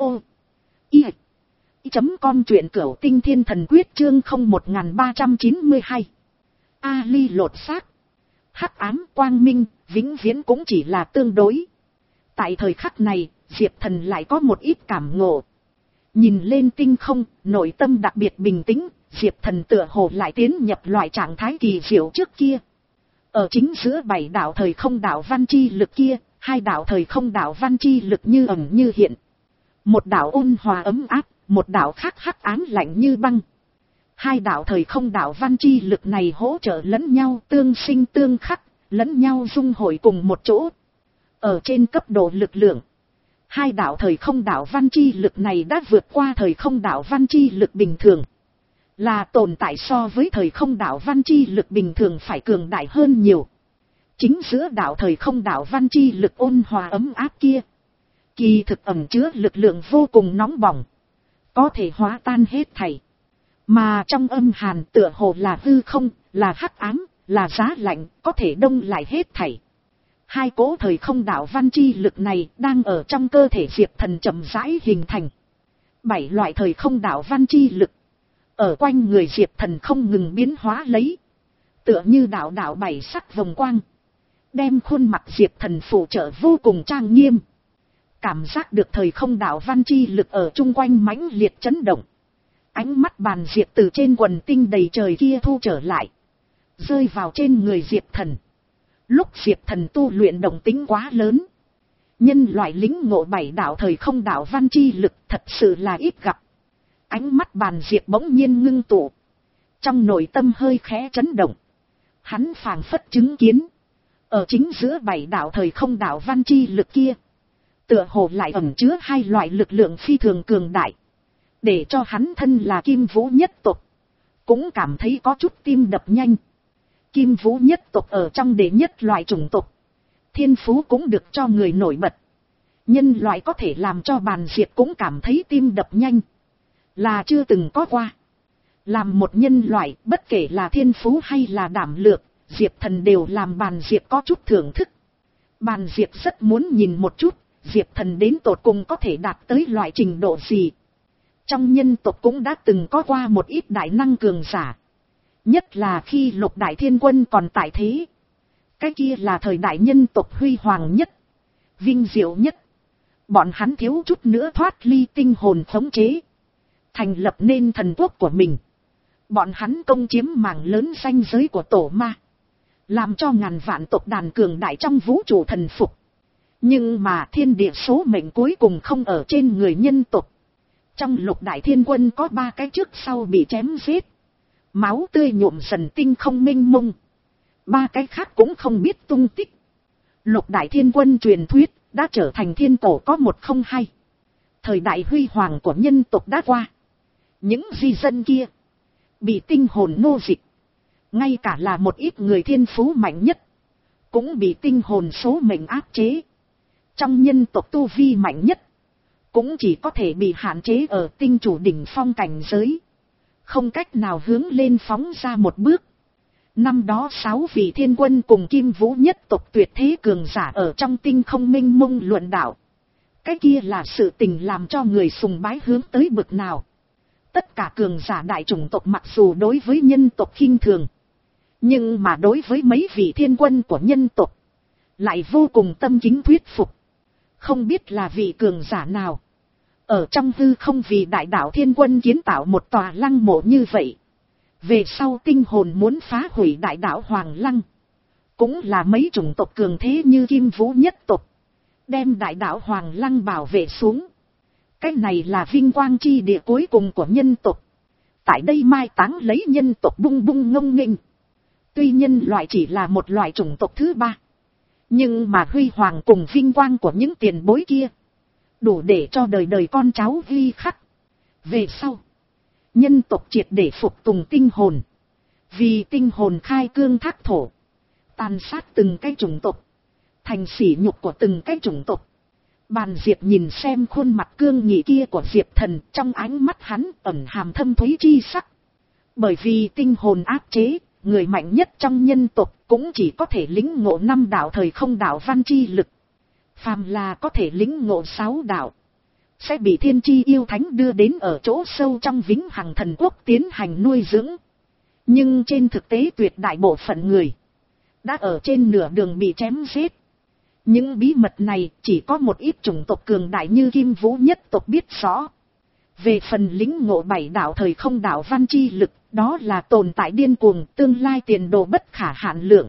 I. Chấm com truyện cửu tinh thiên thần quyết chương không một ba trăm chín mươi hai. Ali lột xác. Hắc ám quang minh, vĩnh viễn cũng chỉ là tương đối. Tại thời khắc này, Diệp Thần lại có một ít cảm ngộ. Nhìn lên tinh không, nội tâm đặc biệt bình tĩnh, Diệp Thần tựa hồ lại tiến nhập loại trạng thái kỳ diệu trước kia. Ở chính giữa bảy đạo thời không đạo văn chi lực kia, hai đạo thời không đạo văn chi lực như ẩn như hiện. Một đạo ôn hòa ấm áp, một đạo khác hắc ám lạnh như băng. Hai đạo thời không đạo văn chi lực này hỗ trợ lẫn nhau, tương sinh tương khắc, lẫn nhau dung hội cùng một chỗ. Ở trên cấp độ lực lượng, hai đạo thời không đạo văn chi lực này đã vượt qua thời không đạo văn chi lực bình thường. Là tồn tại so với thời không đạo văn chi lực bình thường phải cường đại hơn nhiều. Chính giữa đạo thời không đạo văn chi lực ôn hòa ấm áp kia, kỳ thực ẩn chứa lực lượng vô cùng nóng bỏng, có thể hóa tan hết thảy. Mà trong âm hàn tựa hồ là hư không, là hắc ám, là giá lạnh, có thể đông lại hết thảy. Hai cỗ thời không đạo văn chi lực này đang ở trong cơ thể Diệp Thần chậm rãi hình thành. Bảy loại thời không đạo văn chi lực ở quanh người Diệp Thần không ngừng biến hóa lấy. Tựa như đạo đạo bảy sắc vòng quang, đem khuôn mặt Diệp Thần phụ trợ vô cùng trang nghiêm. Cảm giác được thời không đạo văn chi lực ở chung quanh mãnh liệt chấn động. Ánh mắt bàn Diệp từ trên quần tinh đầy trời kia thu trở lại, rơi vào trên người Diệp Thần. Lúc Diệp Thần tu luyện động tính quá lớn, nhân loại lính ngộ bảy đạo thời không đạo văn chi lực thật sự là ít gặp. Ánh mắt bàn Diệp bỗng nhiên ngưng tụ, trong nội tâm hơi khẽ chấn động. Hắn phảng phất chứng kiến, ở chính giữa bảy đạo thời không đạo văn chi lực kia, tựa hồ lại ẩn chứa hai loại lực lượng phi thường cường đại, để cho hắn thân là Kim Vũ nhất tộc cũng cảm thấy có chút tim đập nhanh. Kim Vũ nhất tộc ở trong đệ nhất loại chủng tộc, thiên phú cũng được cho người nổi bật. Nhân loại có thể làm cho bàn Diệp cũng cảm thấy tim đập nhanh, là chưa từng có qua. Làm một nhân loại, bất kể là thiên phú hay là đảm lược, Diệp Thần đều làm bàn Diệp có chút thưởng thức. Bàn Diệp rất muốn nhìn một chút, Diệp Thần đến tột cùng có thể đạt tới loại trình độ gì. Trong nhân tộc cũng đã từng có qua một ít đại năng cường giả. Nhất là khi Lục Đại Thiên Quân còn tại thế. Cái kia là thời đại nhân tộc huy hoàng nhất, vinh diệu nhất. Bọn hắn thiếu chút nữa thoát ly tinh hồn khống chế, thành lập nên thần quốc của mình. Bọn hắn công chiếm mảng lớn ranh giới của tổ ma, làm cho ngàn vạn tộc đàn cường đại trong vũ trụ thần phục. Nhưng mà thiên địa số mệnh cuối cùng không ở trên người nhân tộc. Trong Lục Đại Thiên Quân có ba cái trước sau bị chém giết, máu tươi nhuộm dần tinh không mênh mông. Ba cái khác cũng không biết tung tích. Lục Đại Thiên Quân truyền thuyết đã trở thành thiên cổ có một không hai. Thời đại huy hoàng của nhân tộc đã qua. Những di dân kia bị tinh hồn nô dịch. Ngay cả là một ít người thiên phú mạnh nhất cũng bị tinh hồn số mệnh áp chế. Trong nhân tộc tu vi mạnh nhất cũng chỉ có thể bị hạn chế ở tinh chủ đỉnh phong cảnh giới, không cách nào hướng lên phóng ra một bước. Năm đó sáu vị thiên quân cùng Kim Vũ nhất tộc tuyệt thế cường giả ở trong tinh không minh mông luận đạo. Cái kia là sự tình làm cho người sùng bái hướng tới bực nào. Tất cả cường giả đại chủng tộc mặc dù đối với nhân tộc khinh thường, nhưng mà đối với mấy vị thiên quân của nhân tộc lại vô cùng tâm kính thuyết phục. Không biết là vị cường giả nào ở trong hư không vì đại đạo thiên quân kiến tạo một tòa lăng mộ như vậy. Về sau tinh hồn muốn phá hủy đại đạo Hoàng Lăng, cũng là mấy chủng tộc cường thế như Kim Vũ nhất tộc đem đại đạo Hoàng Lăng bảo vệ xuống. Cái này là vinh quang chi địa cuối cùng của nhân tộc. Tại đây mai táng lấy nhân tộc bung bung ngông nghênh. Tuy nhân loại chỉ là một loại chủng tộc thứ ba, nhưng mà huy hoàng cùng vinh quang của những tiền bối kia đủ để cho đời đời con cháu ghi khắc. Về sau, nhân tộc triệt để phục tùng tinh hồn, vì tinh hồn khai cương thác thổ, tàn sát từng cái chủng tộc, thành sỉ nhục của từng cái chủng tộc. Bàn Diệp nhìn xem khuôn mặt cương nghị kia của Diệp Thần, trong ánh mắt hắn ẩn hàm thâm thúy chi sắc. Bởi vì tinh hồn áp chế, người mạnh nhất trong nhân tộc cũng chỉ có thể lĩnh ngộ năm đạo thời không đạo văn chi lực. Phàm là có thể lĩnh ngộ sáu đạo, sẽ bị thiên chi yêu thánh đưa đến ở chỗ sâu trong vĩnh hằng thần quốc tiến hành nuôi dưỡng. Nhưng trên thực tế tuyệt đại bộ phận người đã ở trên nửa đường bị chém giết. Những bí mật này chỉ có một ít chủng tộc cường đại như Kim Vũ nhất tộc biết rõ. Về phần lĩnh ngộ bảy đạo thời không đạo văn chi lực, đó là tồn tại điên cuồng, tương lai tiền đồ bất khả hạn lượng.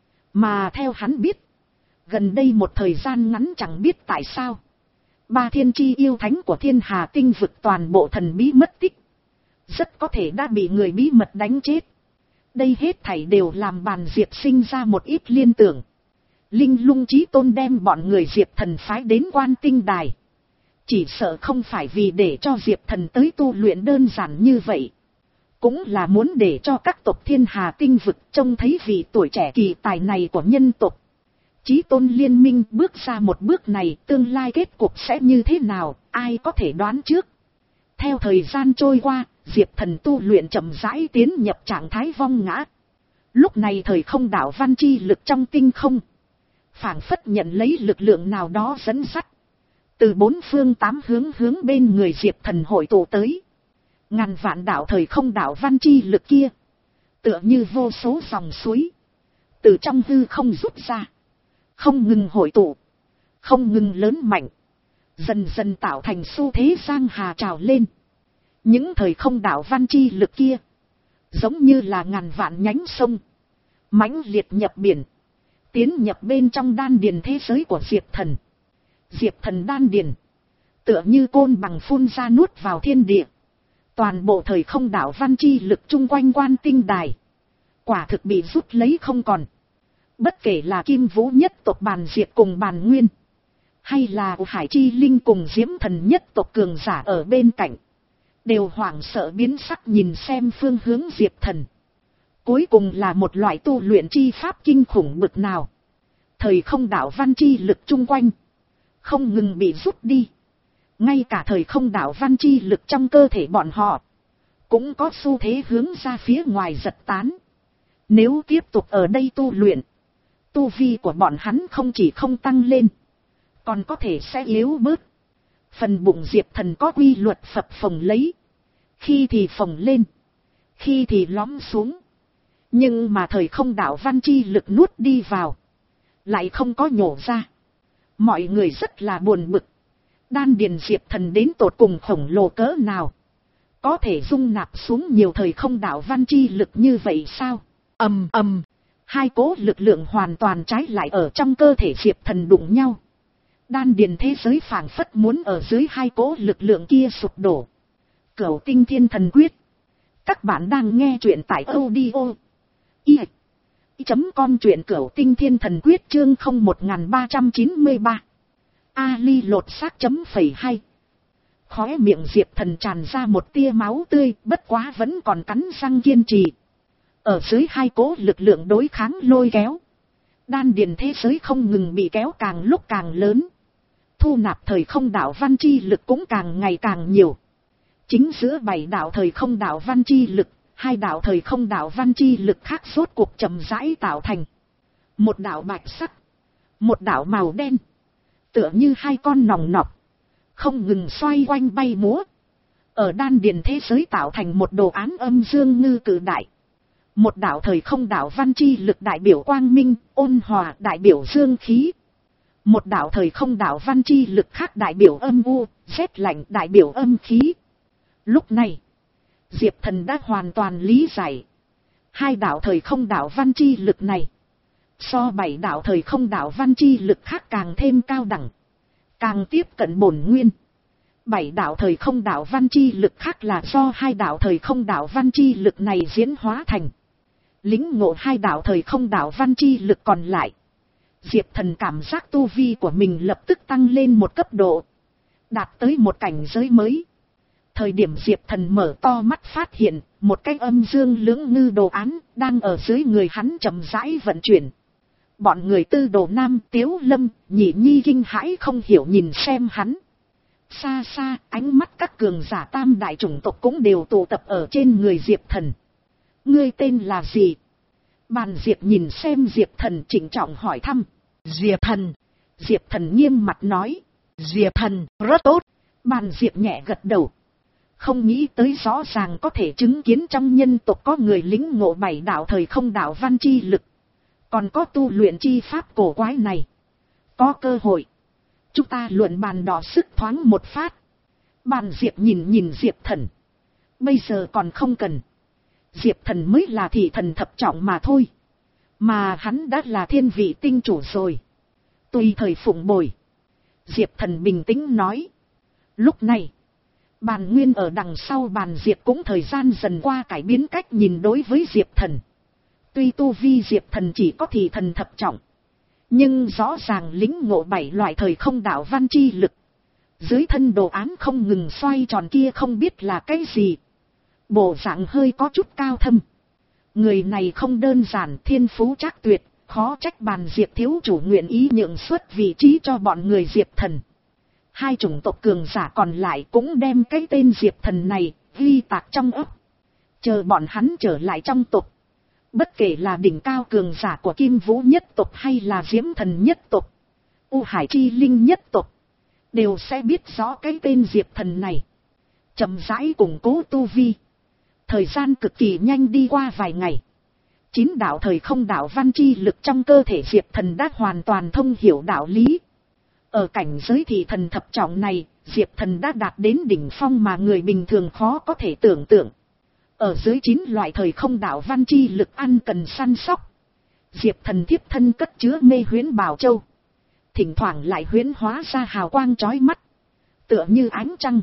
Mà theo hắn biết, gần đây một thời gian ngắn chẳng biết tại sao, ba thiên chi yêu thánh của thiên hà tinh vực toàn bộ thần bí mất tích. Rất có thể đã bị người bí mật đánh chết. Đây hết thảy đều làm Bàn Diệp sinh ra một ít liên tưởng. Linh Lung Chí Tôn đem bọn người Diệp Thần phái đến Quan Tinh Đài, chỉ sợ không phải vì để cho Diệp Thần tới tu luyện đơn giản như vậy, cũng là muốn để cho các tộc thiên hà tinh vực trông thấy vị tuổi trẻ kỳ tài này của nhân tộc. Chí Tôn liên minh bước ra một bước này, tương lai kết cục sẽ như thế nào, ai có thể đoán trước. Theo thời gian trôi qua, Diệp Thần tu luyện chậm rãi tiến nhập trạng thái vong ngã. Lúc này thời không đạo văn chi lực trong tinh không, phảng phất nhận lấy lực lượng nào đó dẫn dắt, từ bốn phương tám hướng hướng bên người Diệp Thần hội tụ tới. Ngàn vạn đạo thời không đạo văn chi lực kia, tựa như vô số dòng suối, từ trong hư không rút ra, không ngừng hội tụ, không ngừng lớn mạnh, dần dần tạo thành xu thế giang hà trào lên. Những thời không đạo văn chi lực kia, giống như là ngàn vạn nhánh sông, mãnh liệt nhập biển, tiến nhập bên trong đan điền thế giới của Diệp Thần. Diệp Thần đan điền, tựa như côn bằng phun ra nuốt vào thiên địa. Toàn bộ thời không đạo văn chi lực chung quanh Quan Tinh Đài, quả thực bị rút lấy không còn. Bất kể là Kim Vũ nhất tộc Bàn Diệp cùng Bàn Nguyên, hay là Hải Chi Linh cùng Diễm Thần nhất tộc cường giả ở bên cạnh, đều hoảng sợ biến sắc nhìn xem phương hướng Diệp Thần. Cuối cùng là một loại tu luyện chi pháp kinh khủng bực nào. Thời không đạo văn chi lực chung quanh không ngừng bị rút đi. Ngay cả thời không đạo văn chi lực trong cơ thể bọn họ cũng có xu thế hướng ra phía ngoài giật tán. Nếu tiếp tục ở đây tu luyện, tu vi của bọn hắn không chỉ không tăng lên, còn có thể sẽ yếu bớt. Phần bụng Diệp Thần có quy luật phập phồng lấy, khi thì phồng lên, khi thì lõm xuống. Nhưng mà thời không đạo văn chi lực nuốt đi vào, lại không có nhổ ra. Mọi người rất là buồn bực. Đan điền Diệp Thần đến tột cùng khổng lồ cỡ nào, có thể dung nạp xuống nhiều thời không đạo văn chi lực như vậy sao? Ầm ầm, hai cố lực lượng hoàn toàn trái lại ở trong cơ thể Diệp Thần đụng nhau. Đan điền thế giới phảng phất muốn ở dưới hai cố lực lượng kia sụp đổ. Cửu Tinh Thiên Thần Quyết. Các bạn đang nghe truyện tại audio i chấm com, truyện Cửu Tinh Thiên Thần Quyết chương không một ba chín ba. Ali lột xác chấm phẩy hai. Khóe miệng Diệp Thần tràn ra một tia máu tươi, bất quá vẫn còn cắn răng kiên trì. Ở dưới hai cố lực lượng đối kháng lôi kéo, đan điền thế giới không ngừng bị kéo càng lúc càng lớn. Thu nạp thời không đạo văn chi lực cũng càng ngày càng nhiều. Chính giữa bảy đạo thời không đạo văn chi lực, hai đạo thời không đạo văn chi lực khác rốt cuộc chậm rãi tạo thành. Một đạo bạch sắc, một đạo màu đen, tựa như hai con nòng nọc, không ngừng xoay quanh bay múa. Ở đan điền thế giới tạo thành một đồ án âm dương ngư cử đại. Một đạo thời không đạo văn chi lực đại biểu quang minh, ôn hòa đại biểu dương khí. Một đạo thời không đạo văn chi lực khác đại biểu âm u, rét lạnh đại biểu âm khí. Lúc này, Diệp Thần đã hoàn toàn lý giải. Hai đạo thời không đạo văn chi lực này, so bảy đạo thời không đạo văn chi lực khác càng thêm cao đẳng, càng tiếp cận bổn nguyên. Bảy đạo thời không đạo văn chi lực khác là do hai đạo thời không đạo văn chi lực này diễn hóa thành. Lĩnh ngộ hai đạo thời không đạo văn chi lực còn lại, Diệp Thần cảm giác tu vi của mình lập tức tăng lên một cấp độ, đạt tới một cảnh giới mới. Thời điểm Diệp Thần mở to mắt phát hiện, một cái âm dương lưỡng ngư đồ án đang ở dưới người hắn chậm rãi vận chuyển. Bọn người Tư Đồ Nam, Tiếu Lâm, Nhị Nhi kinh hãi không hiểu nhìn xem hắn. Xa xa, ánh mắt các cường giả tam đại chủng tộc cũng đều tụ tập ở trên người Diệp Thần. Ngươi tên là gì? Bàn Diệp nhìn xem Diệp Thần trịnh trọng hỏi thăm. Diệp Thần. Diệp Thần nghiêm mặt nói. Diệp Thần, rất tốt. Bàn Diệp nhẹ gật đầu. Không nghĩ tới rõ ràng có thể chứng kiến trong nhân tộc có người lĩnh ngộ bảy đạo thời không đạo văn chi lực. Còn có tu luyện chi pháp cổ quái này. Có cơ hội. Chúng ta luận bàn đỏ sức thoáng một phát. Bàn Diệp nhìn nhìn Diệp Thần. Bây giờ còn không cần. Diệp Thần mới là thị thần thập trọng mà thôi. Mà hắn đã là thiên vị tinh chủ rồi. Tùy thời phụng bồi. Diệp Thần bình tĩnh nói. Lúc này. Bàn Nguyên ở đằng sau Bàn Diệp cũng thời gian dần qua cải biến cách nhìn đối với Diệp Thần. Tuy tu vi Diệp Thần chỉ có thị thần thập trọng. Nhưng rõ ràng lĩnh ngộ bảy loại thời không đạo văn chi lực. Dưới thân đồ án không ngừng xoay tròn kia không biết là cái gì. Bộ dạng hơi có chút cao thâm. Người này không đơn giản, thiên phú trác tuyệt, khó trách Bàn Diệp thiếu chủ nguyện ý nhượng suất vị trí cho bọn người Diệp Thần. Hai chủng tộc cường giả còn lại cũng đem cái tên Diệp Thần này ghi tạc trong ấp. Chờ bọn hắn trở lại trong tộc. Bất kể là đỉnh cao cường giả của Kim Vũ nhất tộc hay là Diễm Thần nhất tộc, U Hải Chi Linh nhất tộc, đều sẽ biết rõ cái tên Diệp Thần này. Chậm rãi củng cố tu vi. Thời gian cực kỳ nhanh đi qua vài ngày. Chín đạo thời không đạo văn chi lực trong cơ thể Diệp Thần đã hoàn toàn thông hiểu đạo lý. Ở cảnh giới thị thần thập trọng này, Diệp Thần đã đạt đến đỉnh phong mà người bình thường khó có thể tưởng tượng. Ở dưới chín loại thời không đạo văn chi lực ăn cần săn sóc. Diệp Thần thiếp thân cất chứa mê huyễn bảo châu. Thỉnh thoảng lại huyễn hóa ra hào quang chói mắt. Tựa như ánh trăng.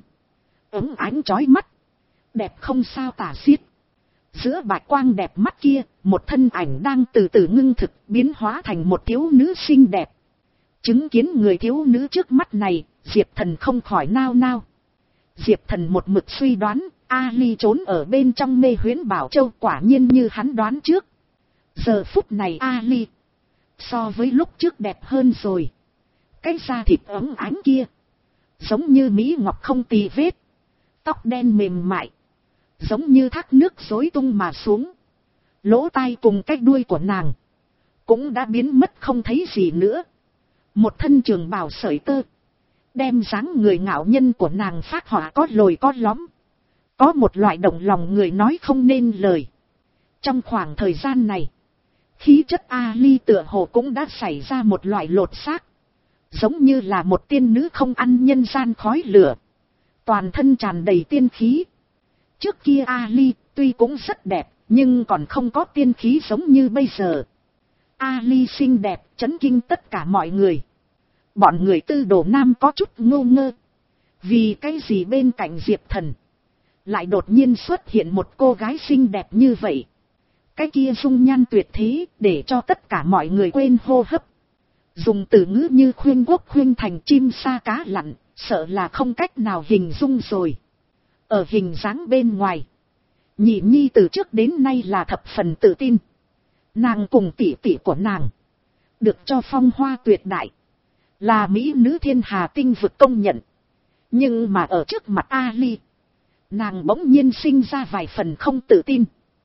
Ấm ánh chói mắt. Đẹp không sao tả xiết. Giữa bạch quang đẹp mắt kia, một thân ảnh đang từ từ ngưng thực biến hóa thành một thiếu nữ xinh đẹp. Chứng kiến người thiếu nữ trước mắt này, Diệp Thần không khỏi nao nao. Diệp Thần một mực suy đoán, Ali trốn ở bên trong mê huyễn bảo châu quả nhiên như hắn đoán trước. Giờ phút này Ali, so với lúc trước đẹp hơn rồi. Cái da thịt ấm ánh kia, giống như mỹ ngọc không tì vết. Tóc đen mềm mại, giống như thác nước xối tung mà xuống. Lỗ tai cùng cái đuôi của nàng, cũng đã biến mất không thấy gì nữa. Một thân trường bào sợi tơ, đem dáng người ngạo nhân của nàng phát họa có lồi có lõm. Có một loại động lòng người nói không nên lời. Trong khoảng thời gian này, khí chất Ali tựa hồ cũng đã xảy ra một loại lột xác. Giống như là một tiên nữ không ăn nhân gian khói lửa. Toàn thân tràn đầy tiên khí. Trước kia Ali tuy cũng rất đẹp, nhưng còn không có tiên khí giống như bây giờ. Ali xinh đẹp, chấn kinh tất cả mọi người. Bọn người Tư Đồ Nam có chút ngô ngơ. Vì cái gì bên cạnh Diệp Thần lại đột nhiên xuất hiện một cô gái xinh đẹp như vậy. Cái kia dung nhan tuyệt thế để cho tất cả mọi người quên hô hấp. Dùng từ ngữ như khuyên quốc khuyên thành chim sa cá lặn, sợ là không cách nào hình dung rồi. Ở hình dáng bên ngoài, Nhị Nhi từ trước đến nay là thập phần tự tin. Nàng cùng tỷ tỷ của nàng được cho phong hoa tuyệt đại, là mỹ nữ thiên hà tinh vực công nhận. Nhưng mà ở trước mặt Ali, nàng bỗng nhiên sinh ra vài phần không tự tin.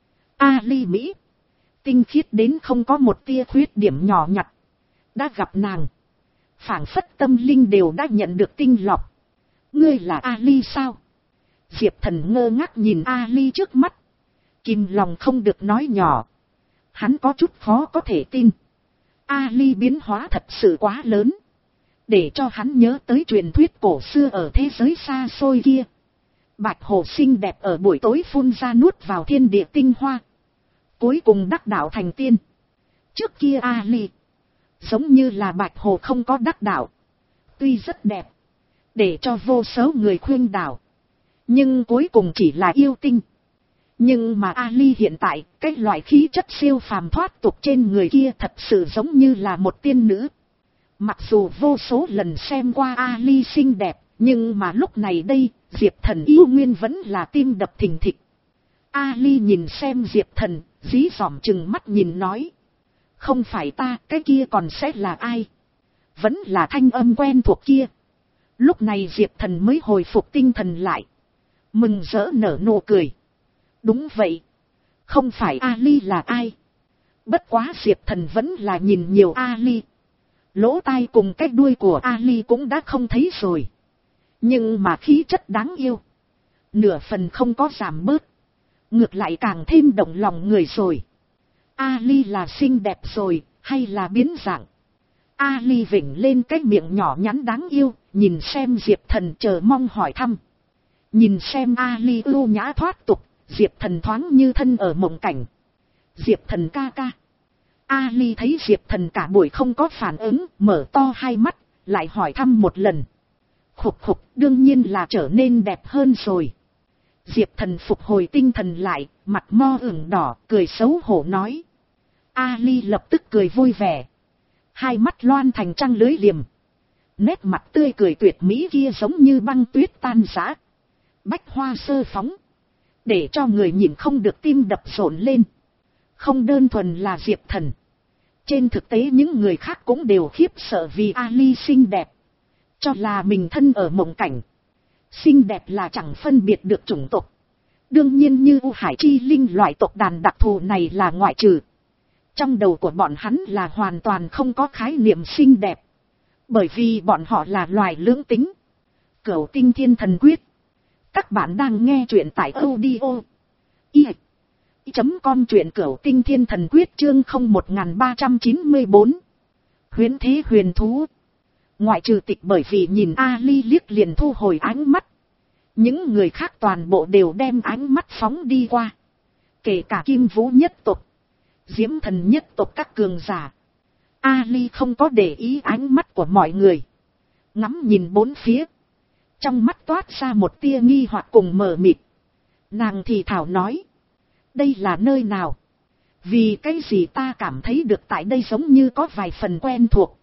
Ali Mỹ, tinh khiết đến không có một tia khuyết điểm nhỏ nhặt. Đã gặp nàng, phảng phất tâm linh đều đã nhận được tinh lọc. Ngươi là Ali sao? Diệp Thần ngơ ngác nhìn Ali trước mắt. Kìm lòng không được nói nhỏ. Hắn có chút khó có thể tin. Ali biến hóa thật sự quá lớn. Để cho hắn nhớ tới truyền thuyết cổ xưa ở thế giới xa xôi kia. Bạch hồ xinh đẹp ở buổi tối phun ra nuốt vào thiên địa tinh hoa. Cuối cùng đắc đạo thành tiên. Trước kia Ali, giống như là bạch hồ không có đắc đạo. Tuy rất đẹp, để cho vô số người khuyên đảo. Nhưng cuối cùng chỉ là yêu tinh. Nhưng mà Ali hiện tại, cái loại khí chất siêu phàm thoát tục trên người kia thật sự giống như là một tiên nữ. Mặc dù vô số lần xem qua Ali xinh đẹp, nhưng mà lúc này đây, Diệp Thần yêu nguyên vẫn là tim đập thình thịch. Ali nhìn xem Diệp Thần, dí dỏm chừng mắt nhìn nói. Không phải ta, cái kia còn sẽ là ai? Vẫn là thanh âm quen thuộc kia. Lúc này Diệp Thần mới hồi phục tinh thần lại. Mừng rỡ nở nụ cười. Đúng vậy. Không phải Ali là ai? Bất quá Diệp Thần vẫn là nhìn nhiều Ali. Lỗ tai cùng cái đuôi của Ali cũng đã không thấy rồi. Nhưng mà khí chất đáng yêu. Nửa phần không có giảm bớt. Ngược lại càng thêm động lòng người rồi. Ali là xinh đẹp rồi, hay là biến dạng? Ali vểnh lên cái miệng nhỏ nhắn đáng yêu, nhìn xem Diệp Thần chờ mong hỏi thăm. Nhìn xem Ali ưu nhã thoát tục, Diệp Thần thoáng như thân ở mộng cảnh. Diệp Thần ca ca. Ali thấy Diệp Thần cả buổi không có phản ứng, mở to hai mắt, lại hỏi thăm một lần. Khục khục, đương nhiên là trở nên đẹp hơn rồi. Diệp Thần phục hồi tinh thần lại, mặt mo ửng đỏ, cười xấu hổ nói. Ali lập tức cười vui vẻ. Hai mắt loan thành trăng lưới liềm. Nét mặt tươi cười tuyệt mỹ kia giống như băng tuyết tan rã. Bách hoa sơ phóng. Để cho người nhìn không được tim đập rộn lên. Không đơn thuần là Diệp Thần. Trên thực tế những người khác cũng đều khiếp sợ vì Ali xinh đẹp. Cho là mình thân ở mộng cảnh. Xinh đẹp là chẳng phân biệt được chủng tộc. Đương nhiên như U Hải Chi Linh loại tộc đàn đặc thù này là ngoại trừ. Trong đầu của bọn hắn là hoàn toàn không có khái niệm xinh đẹp. Bởi vì bọn họ là loài lưỡng tính. Cửu Tinh Thiên Thần Quyết. Các bạn đang nghe truyện tại audio. I. Chấm com truyện Cửu Tinh Thiên Thần Quyết chương không một ba chín bốn. Huyễn thế huyền thú. Ngoại trừ tịch bởi vì nhìn Ali liếc liền thu hồi ánh mắt. Những người khác toàn bộ đều đem ánh mắt phóng đi qua. Kể cả Kim Vũ nhất tộc. Diễm Thần nhất tộc các cường giả. Ali không có để ý ánh mắt của mọi người. Ngắm nhìn bốn phía. Trong mắt toát ra một tia nghi hoặc cùng mờ mịt. Nàng thì thảo nói. Đây là nơi nào? Vì cái gì ta cảm thấy được tại đây giống như có vài phần quen thuộc.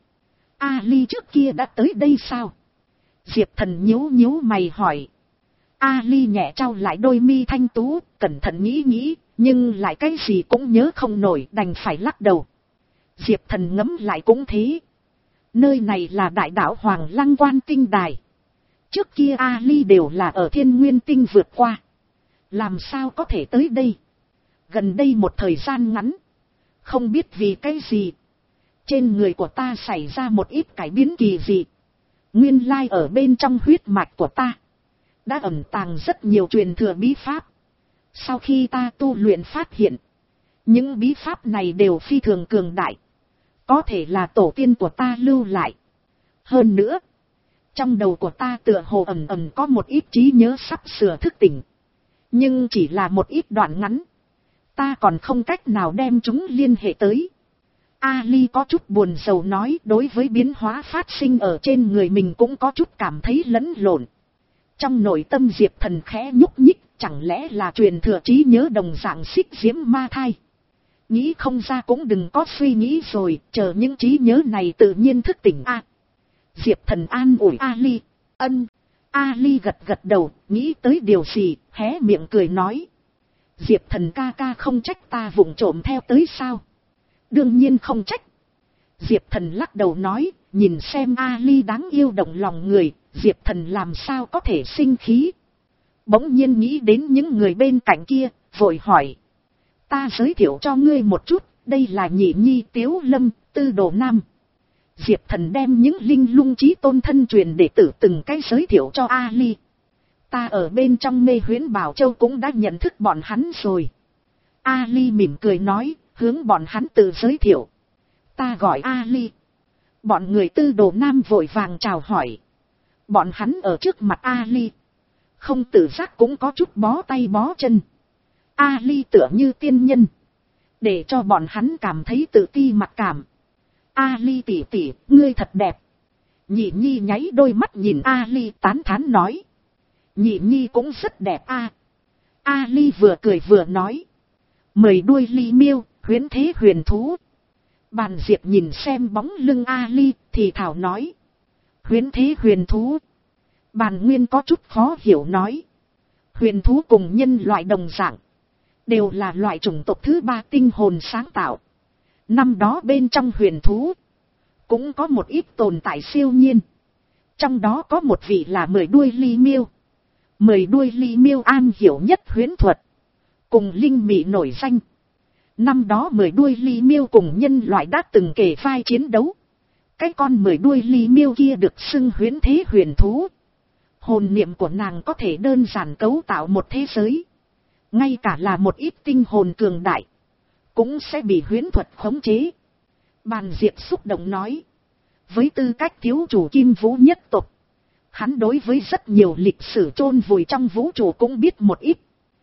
Ali trước kia đã tới đây sao? Diệp Thần nhíu nhíu mày hỏi. Ali nhẹ trao lại đôi mi thanh tú, cẩn thận nghĩ nghĩ, nhưng lại cái gì cũng nhớ không nổi, đành phải lắc đầu. Diệp Thần ngẫm lại cũng thế. Nơi này là đại đảo Hoàng Lăng Quan Tinh Đài. Trước kia Ali đều là ở Thiên Nguyên Tinh vượt qua. Làm sao có thể tới đây? Gần đây một thời gian ngắn. Không biết vì cái gì. Trên người của ta xảy ra một ít cải biến kỳ dị. Nguyên lai ở bên trong huyết mạch của ta. Đã ẩn tàng rất nhiều truyền thừa bí pháp. Sau khi ta tu luyện phát hiện. Những bí pháp này đều phi thường cường đại. Có thể là tổ tiên của ta lưu lại. Hơn nữa. Trong đầu của ta tựa hồ ẩn ẩn có một ít trí nhớ sắp sửa thức tỉnh. Nhưng chỉ là một ít đoạn ngắn. Ta còn không cách nào đem chúng liên hệ tới. Ali có chút buồn rầu nói, đối với biến hóa phát sinh ở trên người mình cũng có chút cảm thấy lẫn lộn. Trong nội tâm Diệp Thần khẽ nhúc nhích, chẳng lẽ là truyền thừa trí nhớ đồng dạng xích diễm ma thai. Nghĩ không ra cũng đừng có suy nghĩ rồi, chờ những trí nhớ này tự nhiên thức tỉnh a. À, Diệp Thần an ủi Ali. Ân. Ali gật gật đầu, nghĩ tới điều gì, hé miệng cười nói. Diệp Thần ca ca không trách ta vụng trộm theo tới sao? Đương nhiên không trách. Diệp Thần lắc đầu nói, nhìn xem Ali đáng yêu động lòng người, Diệp Thần làm sao có thể sinh khí. Bỗng nhiên nghĩ đến những người bên cạnh kia, vội hỏi. Ta giới thiệu cho ngươi một chút, đây là Nhị Nhi Tiếu Lâm, Tư Đồ Nam. Diệp Thần đem những linh lung chí tôn thân truyền đệ tử từng cái giới thiệu cho Ali. Ta ở bên trong Mê Huyễn Bảo Châu cũng đã nhận thức bọn hắn rồi. Ali mỉm cười nói, hướng bọn hắn tự giới thiệu. Ta gọi Ali. Bọn người Tư Đồ Nam vội vàng chào hỏi. Bọn hắn ở trước mặt Ali. Không tự giác cũng có chút bó tay bó chân. Ali tựa như tiên nhân. Để cho bọn hắn cảm thấy tự ti mặc cảm. Ali tỷ tỷ, ngươi thật đẹp. Nhị Nhi nháy đôi mắt nhìn Ali tán thán nói. Nhị Nhi cũng rất đẹp a. À. Ali vừa cười vừa nói. Mời đuôi ly miêu, huyễn thế huyền thú. Bàn Diệp nhìn xem bóng lưng Ali, thì thảo nói. Huyễn thế huyền thú. Bàn Nguyên có chút khó hiểu nói. Huyền thú cùng nhân loại đồng dạng. Đều là loại chủng tộc thứ ba tinh hồn sáng tạo. Năm đó bên trong huyền thú, cũng có một ít tồn tại siêu nhiên. Trong đó có một vị là mười đuôi ly miêu. Mười đuôi ly miêu am hiểu nhất huyễn thuật, cùng linh mị nổi danh. Năm đó mười đuôi ly miêu cùng nhân loại đã từng kề vai chiến đấu. Cái con mười đuôi ly miêu kia được xưng huyễn thế huyền thú. Hồn niệm của nàng có thể đơn giản cấu tạo một thế giới. Ngay cả là một ít tinh hồn cường đại, cũng sẽ bị huyễn thuật khống chế. Bàn Diệp xúc động nói. Với tư cách thiếu chủ Kim Vũ nhất tộc, hắn đối với rất nhiều lịch sử chôn vùi trong vũ trụ cũng biết một ít.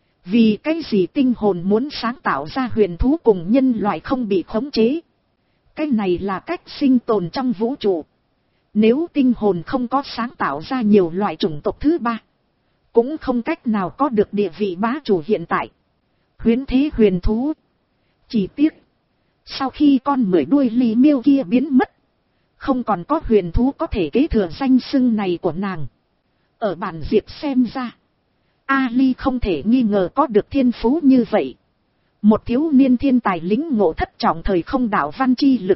Vì cái gì tinh hồn muốn sáng tạo ra huyền thú cùng nhân loại không bị khống chế? Cái này là cách sinh tồn trong vũ trụ. Nếu tinh hồn không có sáng tạo ra nhiều loại chủng tộc thứ ba, cũng không cách nào có được địa vị bá chủ hiện tại. Huyễn thế huyền thú. Chỉ tiếc, sau khi con mười đuôi ly miêu kia biến mất, không còn có huyền thú có thể kế thừa danh xưng này của nàng. Ở bản Diệp xem ra, Ali không thể nghi ngờ có được thiên phú như vậy. Một thiếu niên thiên tài lĩnh ngộ thất trọng thời không đạo văn chi lực.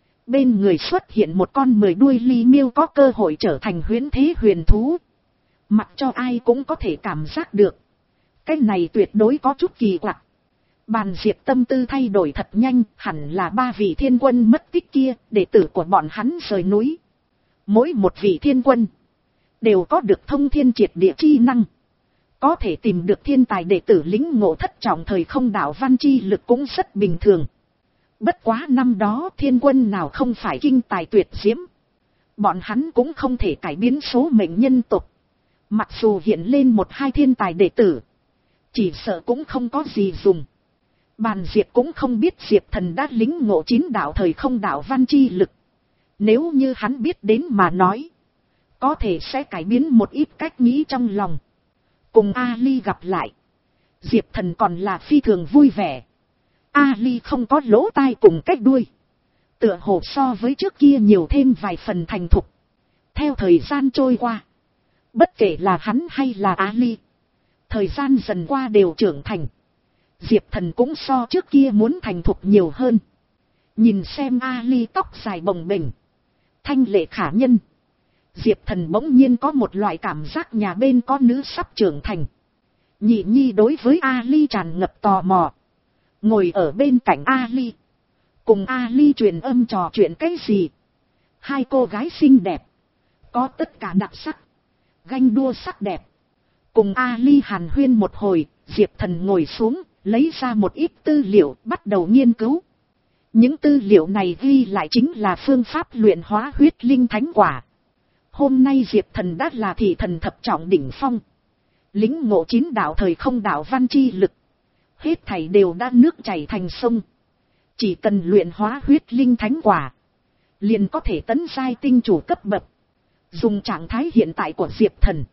Bên người xuất hiện một con mười đuôi ly miêu có cơ hội trở thành huyễn thế huyền thú. Mặc cho ai cũng có thể cảm giác được. Cái này tuyệt đối có chút kỳ quặc. Bàn Diệp tâm tư thay đổi thật nhanh, hẳn là ba vị thiên quân mất tích kia, đệ tử của bọn hắn rời núi. Mỗi một vị thiên quân đều có được thông thiên triệt địa chi năng. Có thể tìm được thiên tài đệ tử lĩnh ngộ thất trọng thời không đạo văn chi lực cũng rất bình thường. Bất quá năm đó thiên quân nào không phải kinh tài tuyệt diễm. Bọn hắn cũng không thể cải biến số mệnh nhân tộc. Mặc dù hiện lên một hai thiên tài đệ tử, chỉ sợ cũng không có gì dùng. Bàn Diệp cũng không biết Diệp Thần đã lĩnh ngộ chín đạo thời không đạo văn chi lực. Nếu như hắn biết đến mà nói, có thể sẽ cải biến một ít cách nghĩ trong lòng. Cùng Ali gặp lại, Diệp Thần còn là phi thường vui vẻ. Ali không có lỗ tai cùng cách đuôi, tựa hồ so với trước kia nhiều thêm vài phần thành thục. Theo thời gian trôi qua, bất kể là hắn hay là Ali, thời gian dần qua đều trưởng thành. Diệp Thần cũng so trước kia muốn thành thục nhiều hơn. Nhìn xem Ali tóc dài bồng bềnh, thanh lệ khả nhân, Diệp Thần bỗng nhiên có một loại cảm giác nhà bên có nữ sắp trưởng thành. Nhị nhi đối với Ali tràn ngập tò mò, ngồi ở bên cạnh Ali, cùng Ali truyền âm trò chuyện cái gì. Hai cô gái xinh đẹp, có tất cả đặc sắc, ganh đua sắc đẹp. Cùng Ali hàn huyên một hồi, Diệp Thần ngồi xuống, lấy ra một ít tư liệu, bắt đầu nghiên cứu. Những tư liệu này ghi lại chính là phương pháp luyện hóa huyết linh thánh quả. Hôm nay Diệp Thần đã là thị thần thập trọng đỉnh phong, lĩnh ngộ chín đạo thời không đạo văn chi lực. Hết thảy đều đã nước chảy thành sông. Chỉ cần luyện hóa huyết linh thánh quả, liền có thể tấn giai tinh chủ cấp bậc. Dùng trạng thái hiện tại của Diệp Thần,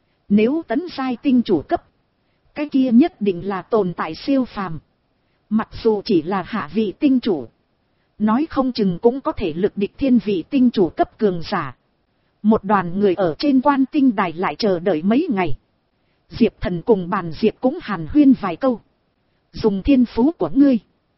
nếu tấn giai tinh chủ cấp, cái kia nhất định là tồn tại siêu phàm. Mặc dù chỉ là hạ vị tinh chủ, nói không chừng cũng có thể lực địch thiên vị tinh chủ cấp cường giả. Một đoàn người ở trên quan tinh đài lại chờ đợi mấy ngày. Diệp Thần cùng Bàn Diệp cũng hàn huyên vài câu. Dùng thiên phú của ngươi,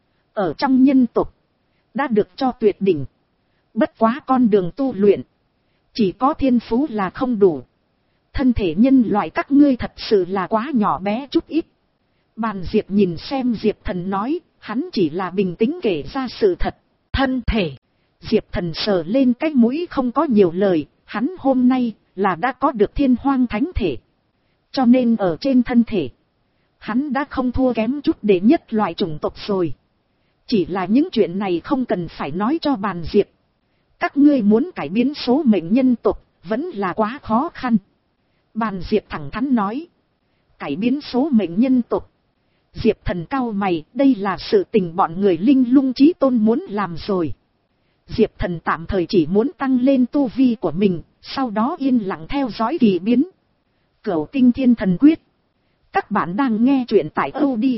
ở trong nhân tộc đã được cho tuyệt đỉnh. Bất quá con đường tu luyện, chỉ có thiên phú là không đủ. Thân thể nhân loại các ngươi thật sự là quá nhỏ bé chút ít. Bàn Diệp nhìn xem Diệp Thần nói, hắn chỉ là bình tĩnh kể ra sự thật. Thân thể, Diệp Thần sờ lên cái mũi không có nhiều lời. Hắn hôm nay là đã có được thiên hoang thánh thể, cho nên ở trên thân thể, hắn đã không thua kém chút đệ nhất loại chủng tộc rồi. Chỉ là những chuyện này không cần phải nói cho Bàn Diệp. Các ngươi muốn cải biến số mệnh nhân tộc, vẫn là quá khó khăn. Bàn Diệp thẳng thắn nói. Cải biến số mệnh nhân tộc. Diệp Thần cau mày, đây là sự tình bọn người linh lung chí tôn muốn làm rồi. Diệp Thần tạm thời chỉ muốn tăng lên tu vi của mình, sau đó yên lặng theo dõi kỳ biến. Cửu Tinh Thiên Thần Quyết. Các bạn đang nghe truyện tại audio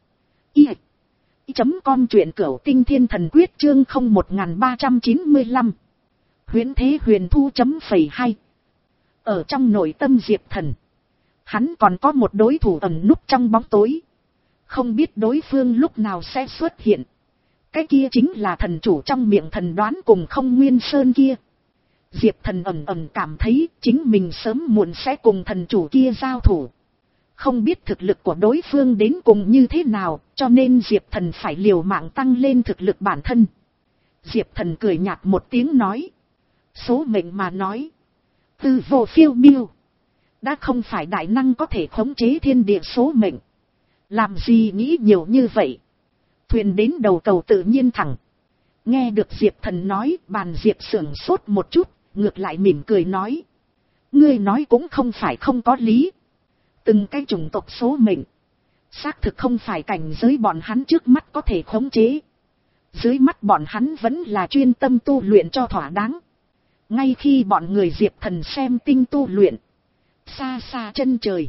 i chấm com, truyện Cửu Tinh Thiên Thần Quyết chương không một ba chín lăm. Huyễn thế huyền thu chấm phẩy hai. Ở trong nội tâm Diệp Thần, hắn còn có một đối thủ ẩn núp trong bóng tối, không biết đối phương lúc nào sẽ xuất hiện. Cái kia chính là thần chủ trong miệng thần đoán cùng Không Nguyên Sơn kia. Diệp Thần ẩn ẩn cảm thấy chính mình sớm muộn sẽ cùng thần chủ kia giao thủ. Không biết thực lực của đối phương đến cùng như thế nào, cho nên Diệp Thần phải liều mạng tăng lên thực lực bản thân. Diệp Thần cười nhạt một tiếng nói. Số mệnh mà nói. Tư vô phiêu miêu. Đã không phải đại năng có thể khống chế thiên địa số mệnh. Làm gì nghĩ nhiều như vậy. Thuyền đến đầu cầu tự nhiên thẳng. Nghe được Diệp Thần nói, Bàn Diệp sửng sốt một chút, ngược lại mỉm cười nói. Ngươi nói cũng không phải không có lý. Từng cái chủng tộc số mệnh. Xác thực không phải cảnh giới bọn hắn trước mắt có thể khống chế. Dưới mắt bọn hắn vẫn là chuyên tâm tu luyện cho thỏa đáng. Ngay khi bọn người Diệp Thần xem tinh tu luyện. Xa xa chân trời.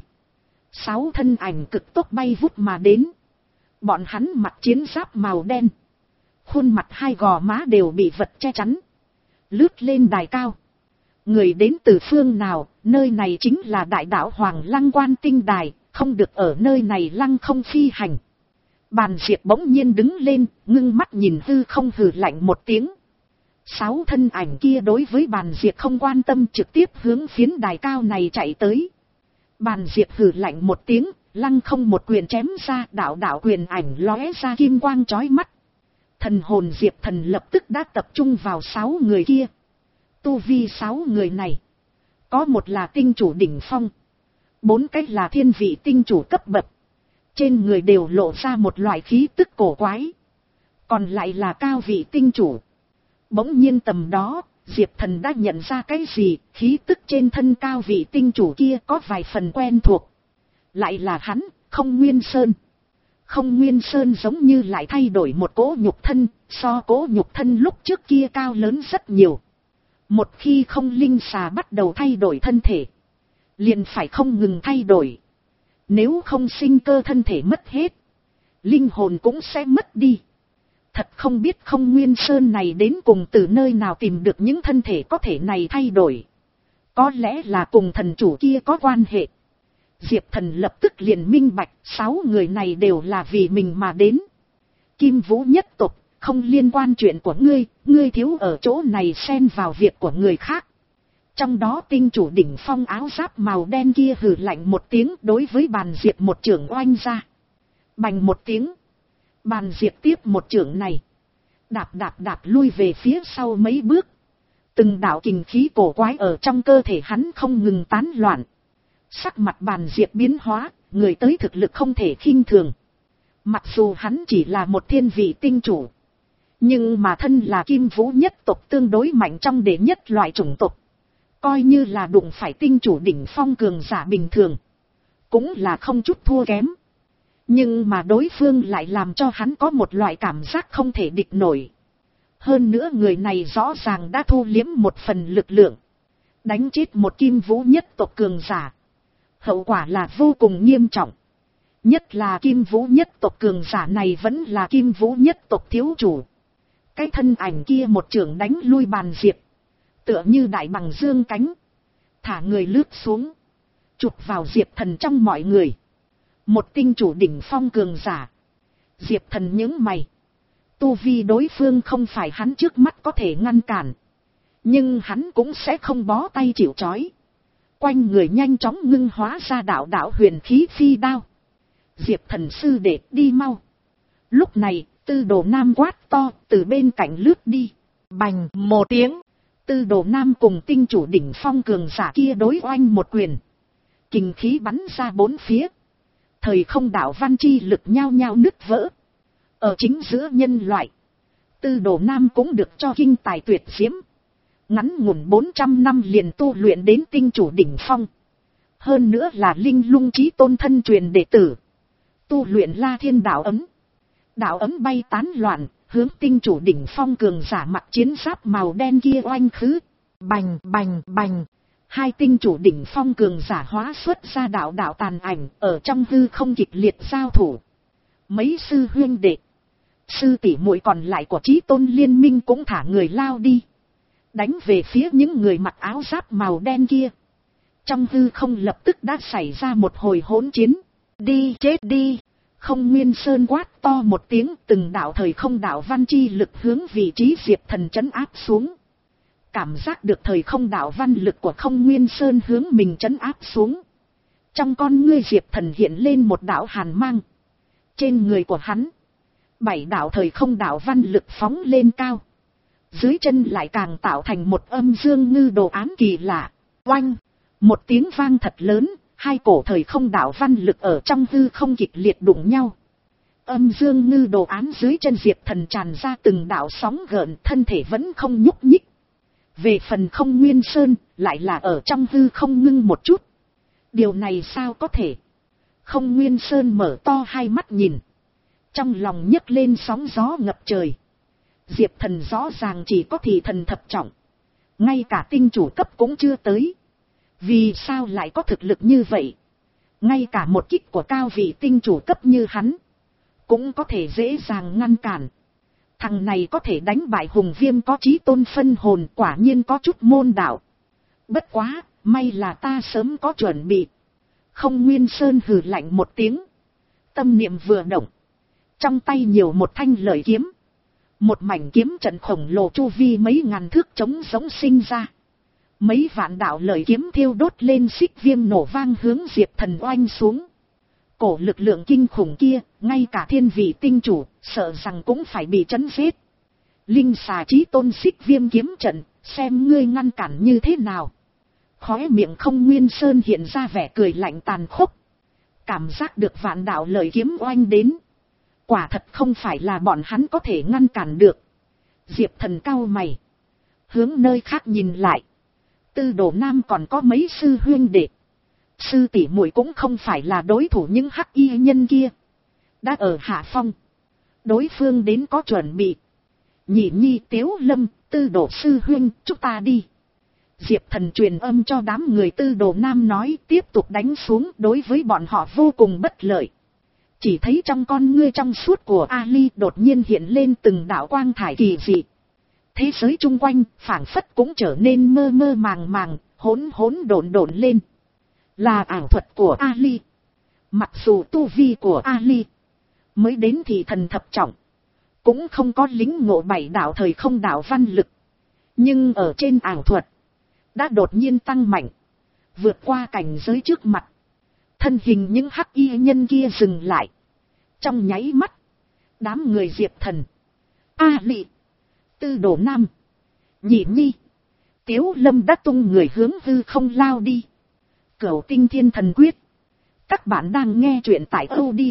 Sáu thân ảnh cực tốc bay vút mà đến. Bọn hắn mặc chiến giáp màu đen. Khuôn mặt hai gò má đều bị vật che chắn. Lướt lên đài cao. Người đến từ phương nào, nơi này chính là đại đạo Hoàng Lăng Quan Tinh Đài, không được ở nơi này lăng không phi hành. Bàn Diệp bỗng nhiên đứng lên, ngưng mắt nhìn hư không hừ lạnh một tiếng. Sáu thân ảnh kia đối với Bàn Diệp không quan tâm, trực tiếp hướng phiến đài cao này chạy tới. Bàn Diệp hừ lạnh một tiếng, lăng không một quyền chém ra, đạo đạo quyền ảnh lóe ra kim quang chói mắt. Thần hồn Diệp Thần lập tức đã tập trung vào sáu người kia. Tu vi sáu người này. Có một là tinh chủ đỉnh phong. Bốn cách là thiên vị tinh chủ cấp bậc. Trên người đều lộ ra một loại khí tức cổ quái. Còn lại là cao vị tinh chủ. Bỗng nhiên tầm đó, Diệp Thần đã nhận ra cái gì, khí tức trên thân cao vị tinh chủ kia có vài phần quen thuộc. Lại là hắn, Không Nguyên Sơn. Không Nguyên Sơn giống như lại thay đổi một cỗ nhục thân, so cỗ nhục thân lúc trước kia cao lớn rất nhiều. Một khi không linh xà bắt đầu thay đổi thân thể, liền phải không ngừng thay đổi. Nếu không sinh cơ thân thể mất hết, linh hồn cũng sẽ mất đi. Thật không biết Không Nguyên Sơn này đến cùng từ nơi nào tìm được những thân thể có thể này thay đổi. Có lẽ là cùng thần chủ kia có quan hệ. Diệp Thần lập tức liền minh bạch, sáu người này đều là vì mình mà đến. Kim Vũ nhất tộc, không liên quan chuyện của ngươi, ngươi thiếu ở chỗ này xen vào việc của người khác. Trong đó tinh chủ đỉnh phong áo giáp màu đen kia hừ lạnh một tiếng, đối với Bàn Diệp một chưởng oanh ra. Bành một tiếng. Bàn Diệp tiếp một chưởng này. Đạp đạp đạp lui về phía sau mấy bước. Từng đạo kình khí cổ quái ở trong cơ thể hắn không ngừng tán loạn. Sắc mặt Bàn Diệp biến hóa, người tới thực lực không thể khinh thường. Mặc dù hắn chỉ là một thiên vị tinh chủ. Nhưng mà thân là Kim Vũ nhất tộc tương đối mạnh trong đệ nhất loại chủng tộc. Coi như là đụng phải tinh chủ đỉnh phong cường giả bình thường. Cũng là không chút thua kém. Nhưng mà đối phương lại làm cho hắn có một loại cảm giác không thể địch nổi. Hơn nữa người này rõ ràng đã thu liếm một phần lực lượng. Đánh chết một Kim Vũ nhất tộc cường giả. Hậu quả là vô cùng nghiêm trọng. Nhất là Kim Vũ nhất tộc cường giả này vẫn là Kim Vũ nhất tộc thiếu chủ. Cái thân ảnh kia một chưởng đánh lui Bàn Diệp. Tựa như đại bằng dương cánh. Thả người lướt xuống. Chụp vào Diệp Thần trong mọi người. Một tinh chủ đỉnh phong cường giả. Diệp Thần nhướng mày. Tu vi đối phương không phải hắn trước mắt có thể ngăn cản. Nhưng hắn cũng sẽ không bó tay chịu trói. Quanh người nhanh chóng ngưng hóa ra đạo đạo huyền khí phi đao. Diệp Thần sư đệ đi mau. Lúc này, Tư Đồ Nam quát to, từ bên cạnh lướt đi. Bành một tiếng. Tư Đồ Nam cùng tinh chủ đỉnh phong cường giả kia đối oanh một quyền. Kình khí bắn ra bốn phía. Thời không đạo văn chi lực nhao nhao nứt vỡ. Ở chính giữa nhân loại. Tư Đồ Nam cũng được cho kinh tài tuyệt diễm. Ngắn ngủn bốn trăm năm liền tu luyện đến tinh chủ đỉnh phong. Hơn nữa là linh lung chí tôn thân truyền đệ tử. Tu luyện La Thiên đạo ấm. Đạo ấm bay tán loạn, hướng tinh chủ đỉnh phong cường giả mặc chiến giáp màu đen kia oanh khứ. Bành bành bành. Hai tinh chủ đỉnh phong cường giả hóa xuất ra đạo đạo tàn ảnh, ở trong hư không kịch liệt giao thủ. Mấy sư huynh đệ, sư tỷ muội còn lại của Chí Tôn liên minh cũng thả người lao đi. Đánh về phía những người mặc áo giáp màu đen kia. Trong hư không lập tức đã xảy ra một hồi hỗn chiến. Đi chết đi. Không Nguyên Sơn quát to một tiếng, từng đạo thời không đạo văn chi lực hướng vị trí Diệp Thần trấn áp xuống. Cảm giác được thời không đạo văn lực của Không Nguyên Sơn hướng mình trấn áp xuống. Trong con ngươi Diệp Thần hiện lên một đạo hàn mang. Trên người của hắn, bảy đạo thời không đạo văn lực phóng lên cao. Dưới chân lại càng tạo thành một âm dương ngư đồ án kỳ lạ. Oanh! Một tiếng vang thật lớn, hai cổ thời không đạo văn lực ở trong hư không kịch liệt đụng nhau. Âm dương ngư đồ án dưới chân Diệp Thần tràn ra từng đạo sóng gợn, thân thể vẫn không nhúc nhích. Về phần Không Nguyên Sơn, lại là ở trong hư không ngưng một chút. Điều này sao có thể? Không Nguyên Sơn mở to hai mắt nhìn. Trong lòng nhấc lên sóng gió ngập trời. Diệp Thần rõ ràng chỉ có thị thần thập trọng. Ngay cả tinh chủ cấp cũng chưa tới. Vì sao lại có thực lực như vậy? Ngay cả một kích của cao vị tinh chủ cấp như hắn cũng có thể dễ dàng ngăn cản. Thằng này có thể đánh bại Hùng Viêm có chí tôn phân hồn, quả nhiên có chút môn đạo. Bất quá, may là ta sớm có chuẩn bị. Không Nguyên Sơn hừ lạnh một tiếng. Tâm niệm vừa động. Trong tay nhiều một thanh lợi kiếm. Một mảnh kiếm trận khổng lồ chu vi mấy ngàn thước trống giống sinh ra. Mấy vạn đạo lợi kiếm thiêu đốt lên xích viêm nổ vang hướng Diệp Thần oanh xuống. Cổ lực lượng kinh khủng kia, ngay cả thiên vị tinh chủ, sợ rằng cũng phải bị trấn giết. Linh xà chí tôn xích viêm kiếm trận, xem ngươi ngăn cản như thế nào. Khóe miệng Không Nguyên Sơn hiện ra vẻ cười lạnh tàn khốc. Cảm giác được vạn đạo lợi kiếm oanh đến. Quả thật không phải là bọn hắn có thể ngăn cản được. Diệp Thần cau mày. Hướng nơi khác nhìn lại. Tư Đồ Nam còn có mấy sư huynh đệ. Sư tỷ muội cũng không phải là đối thủ những hắc y nhân kia. Đã ở hạ phong. Đối phương đến có chuẩn bị. Nhị Nhi, Tiếu Lâm, Tư Đồ sư huynh, chúng ta đi. Diệp Thần truyền âm cho đám người Tư Đồ Nam nói, tiếp tục đánh xuống, đối với bọn họ vô cùng bất lợi. Chỉ thấy trong con ngươi trong suốt của Ali đột nhiên hiện lên từng đạo quang thải kỳ dị. Thế giới chung quanh phảng phất cũng trở nên mơ mơ màng màng, hỗn hỗn độn độn lên. Là ảo thuật của Ali. Mặc dù tu vi của Ali mới đến thì thần thập trọng, cũng không có lính ngộ bảy đạo thời không đạo văn lực. Nhưng ở trên ảo thuật đã đột nhiên tăng mạnh, vượt qua cảnh giới trước mặt. Thân hình những hắc y nhân kia dừng lại. Trong nháy mắt, đám người Diệp Thần, Ali, Tư Đồ Nam, Nhị Nhi, Tiếu Lâm đã tung người hướng hư không lao đi. Cửu Tinh Thiên Thần Quyết. Các bạn đang nghe truyện tại audio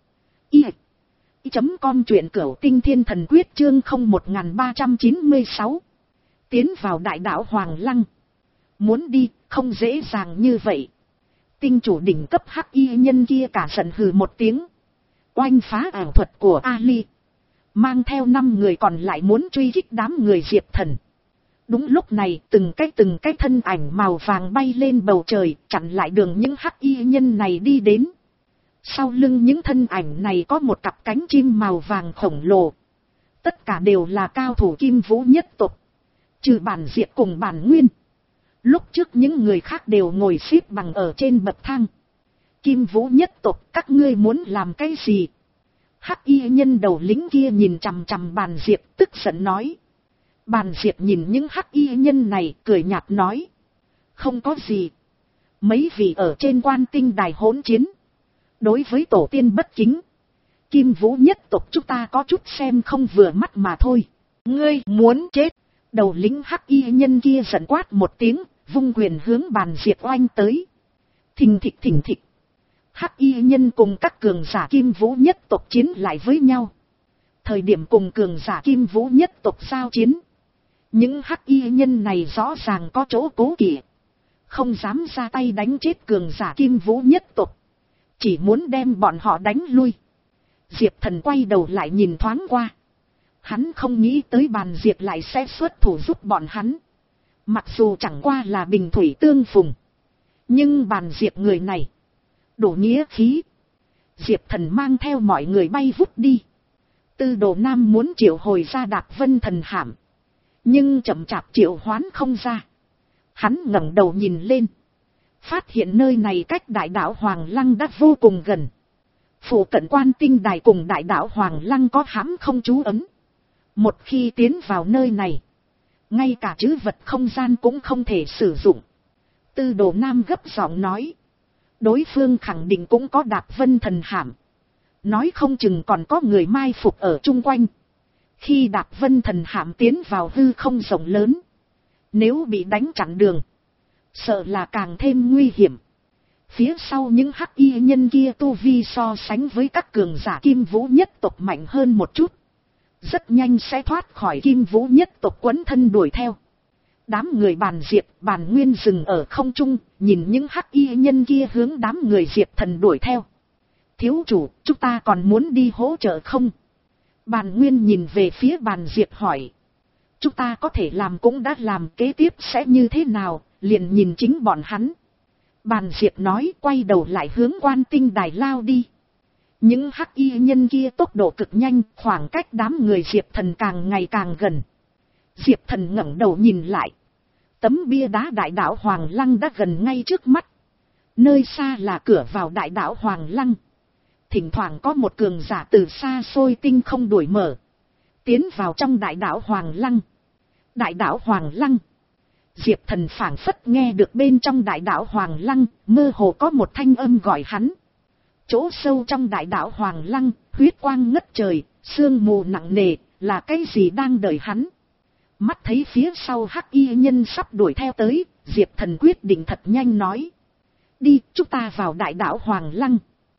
i chấm com, truyện Cửu Tinh Thiên Thần Quyết chương không một ba chín sáu. Tiến vào đại đạo Hoàng Lăng. Muốn đi, không dễ dàng như vậy. Tinh chủ đỉnh cấp hắc y nhân kia cả giận hừ một tiếng. Oanh phá ảo thuật của Ali. Mang theo năm người còn lại muốn truy kích đám người Diệp Thần. Đúng lúc này, từng cái từng cái thân ảnh màu vàng bay lên bầu trời, chặn lại đường những hắc y nhân này đi đến. Sau lưng những thân ảnh này có một cặp cánh chim màu vàng khổng lồ. Tất cả đều là cao thủ Kim Vũ nhất tộc. Trừ Bản Diệp cùng Bản Nguyên. Lúc trước những người khác đều ngồi xếp bằng ở trên bậc thang. Kim Vũ nhất tộc, các ngươi muốn làm cái gì? Hắc y nhân đầu lính kia nhìn chằm chằm Bàn Diệp, tức giận nói. Bàn Diệp nhìn những hắc y nhân này, cười nhạt nói. Không có gì. Mấy vị ở trên Quan Tinh đài hỗn chiến. Đối với tổ tiên bất kính. Kim Vũ nhất tộc chúng ta có chút xem không vừa mắt mà thôi. Ngươi muốn chết. Đầu lính hắc y nhân kia giận quát một tiếng, vung quyền hướng Bàn Diệp oanh tới. Thình thịch thình thịch. Hắc y nhân cùng các cường giả Kim Vũ nhất tộc chiến lại với nhau. Thời điểm cùng cường giả Kim Vũ nhất tộc giao chiến, những hắc y nhân này rõ ràng có chỗ cố kỵ, không dám ra tay đánh chết cường giả Kim Vũ nhất tộc, chỉ muốn đem bọn họ đánh lui. Diệp Thần quay đầu lại nhìn thoáng qua. Hắn không nghĩ tới Bàn Diệp lại sẽ xuất thủ giúp bọn hắn. Mặc dù chẳng qua là bình thủy tương phùng, nhưng Bàn Diệp người này đủ nghĩa khí. Diệp Thần mang theo mọi người bay vút đi. Tư Đồ Nam muốn triệu hồi ra Đạp Vân Thần Hạm, nhưng chậm chạp triệu hoán không ra. Hắn ngẩng đầu nhìn lên, phát hiện nơi này cách đại đạo Hoàng Lăng đã vô cùng gần. Phụ cận quan tinh đài cùng đại đạo Hoàng Lăng có hãm không chú ấn. Một khi tiến vào nơi này, ngay cả trữ vật không gian cũng không thể sử dụng. Tư Đồ Nam gấp giọng nói. Đối phương khẳng định cũng có Đạp Vân Thần Hạm. Nói không chừng còn có người mai phục ở chung quanh. Khi Đạp Vân Thần Hạm tiến vào hư không rộng lớn, nếu bị đánh chặn đường, sợ là càng thêm nguy hiểm. Phía sau những hắc y nhân kia tu vi so sánh với các cường giả Kim Vũ nhất tộc mạnh hơn một chút. Rất nhanh sẽ thoát khỏi Kim Vũ nhất tộc quấn thân đuổi theo. Đám người Bàn Diệp, Bàn Nguyên dừng ở không trung, nhìn những hắc y nhân kia hướng đám người Diệp Thần đuổi theo. Thiếu chủ, chúng ta còn muốn đi hỗ trợ không? Bàn Nguyên nhìn về phía Bàn Diệp hỏi. Chúng ta có thể làm cũng đã làm, kế tiếp sẽ như thế nào, liền nhìn chính bọn hắn. Bàn Diệp nói, quay đầu lại hướng quan tinh đài lao đi. Những hắc y nhân kia tốc độ cực nhanh, khoảng cách đám người Diệp Thần càng ngày càng gần. Diệp Thần ngẩng đầu nhìn lại. Tấm bia đá đại đạo Hoàng Lăng đã gần ngay trước mắt. Nơi xa là cửa vào đại đạo Hoàng Lăng. Thỉnh thoảng có một cường giả từ xa xôi tinh không đuổi mở, tiến vào trong đại đạo Hoàng Lăng. Đại đạo Hoàng Lăng. Diệp Thần phảng phất nghe được bên trong đại đạo Hoàng Lăng, mơ hồ có một thanh âm gọi hắn. Chỗ sâu trong đại đạo Hoàng Lăng, huyết quang ngất trời, sương mù nặng nề, là cái gì đang đợi hắn? Mắt thấy phía sau hắc y nhân sắp đuổi theo tới, Diệp Thần quyết định thật nhanh nói. Đi, chúng ta vào đại đạo Hoàng Lăng.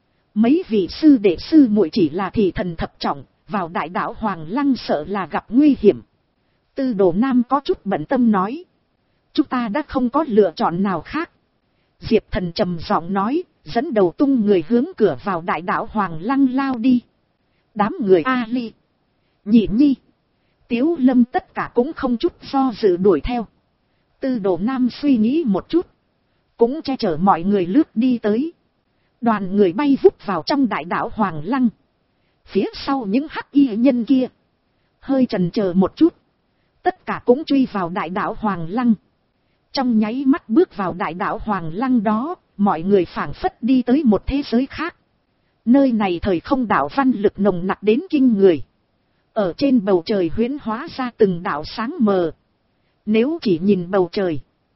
Mấy vị sư đệ sư muội chỉ là thị thần thập trọng, vào đại đạo Hoàng Lăng sợ là gặp nguy hiểm. Tư Đồ Nam có chút bận tâm nói. Chúng ta đã không có lựa chọn nào khác. Diệp Thần trầm giọng nói, dẫn đầu tung người hướng cửa vào đại đạo Hoàng Lăng lao đi. Đám người A Ly, Nhị Nhi, Tiếu Lâm tất cả cũng không chút do dự đuổi theo. Tư Đồ Nam suy nghĩ một chút, cũng che chở mọi người lướt đi tới. Đoàn người bay vút vào trong đại đạo Hoàng Lăng. Phía sau những hắc y nhân kia, hơi chần chờ một chút, tất cả cũng truy vào đại đạo Hoàng Lăng. Trong nháy mắt bước vào đại đạo Hoàng Lăng đó, mọi người phảng phất đi tới một thế giới khác. Nơi này thời không đạo văn lực nồng nặc đến kinh người. Ở trên bầu trời huyễn hóa ra từng đạo sáng mờ. Nếu chỉ nhìn bầu trời,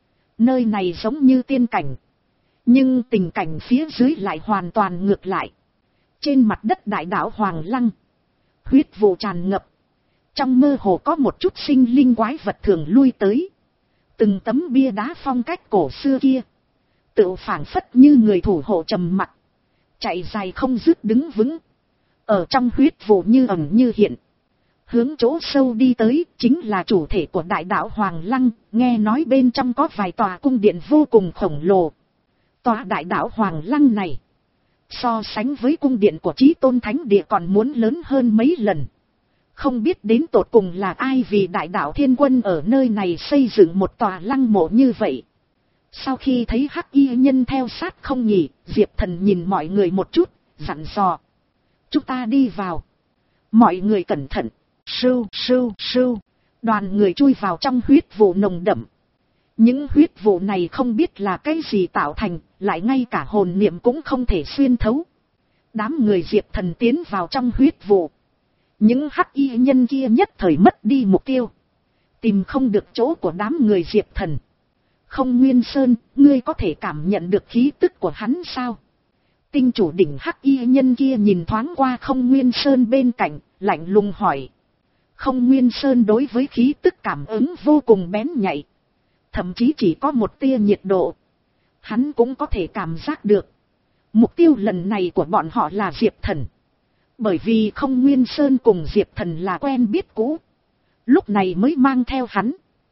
nơi này giống như tiên cảnh. Nhưng tình cảnh phía dưới lại hoàn toàn ngược lại. Trên mặt đất đại đạo Hoàng Lăng, huyết vụ tràn ngập. Trong mơ hồ có một chút sinh linh quái vật thường lui tới. Từng tấm bia đá phong cách cổ xưa kia, tự phảng phất như người thủ hộ trầm mặc, chạy dài không dứt đứng vững. Ở trong huyết vụ như ẩn như hiện. Hướng chỗ sâu đi tới chính là chủ thể của đại đạo Hoàng Lăng, nghe nói bên trong có vài tòa cung điện vô cùng khổng lồ. Tòa đại đạo Hoàng Lăng này, so sánh với cung điện của Chí Tôn Thánh Địa còn muốn lớn hơn mấy lần. Không biết đến tột cùng là ai vì đại đạo Thiên Quân ở nơi này xây dựng một tòa lăng mộ như vậy. Sau khi thấy hắc y nhân theo sát không nhỉ, Diệp Thần nhìn mọi người một chút, dặn dò. Chúng ta đi vào. Mọi người cẩn thận. Sưu, sưu, sưu. Đoàn người chui vào trong huyết vụ nồng đậm. Những huyết vụ này không biết là cái gì tạo thành, lại ngay cả hồn niệm cũng không thể xuyên thấu. Đám người Diệp Thần tiến vào trong huyết vụ. Những hắc y nhân kia nhất thời mất đi mục tiêu. Tìm không được chỗ của đám người Diệp Thần. Không Nguyên Sơn, ngươi có thể cảm nhận được khí tức của hắn sao? Tinh chủ đỉnh hắc y nhân kia nhìn thoáng qua Không Nguyên Sơn bên cạnh, lạnh lùng hỏi. Không Nguyên Sơn đối với khí tức cảm ứng vô cùng bén nhạy. Thậm chí chỉ có một tia nhiệt độ, hắn cũng có thể cảm giác được. Mục tiêu lần này của bọn họ là Diệp Thần. Bởi vì Không Nguyên Sơn cùng Diệp Thần là quen biết cũ, lúc này mới mang theo hắn.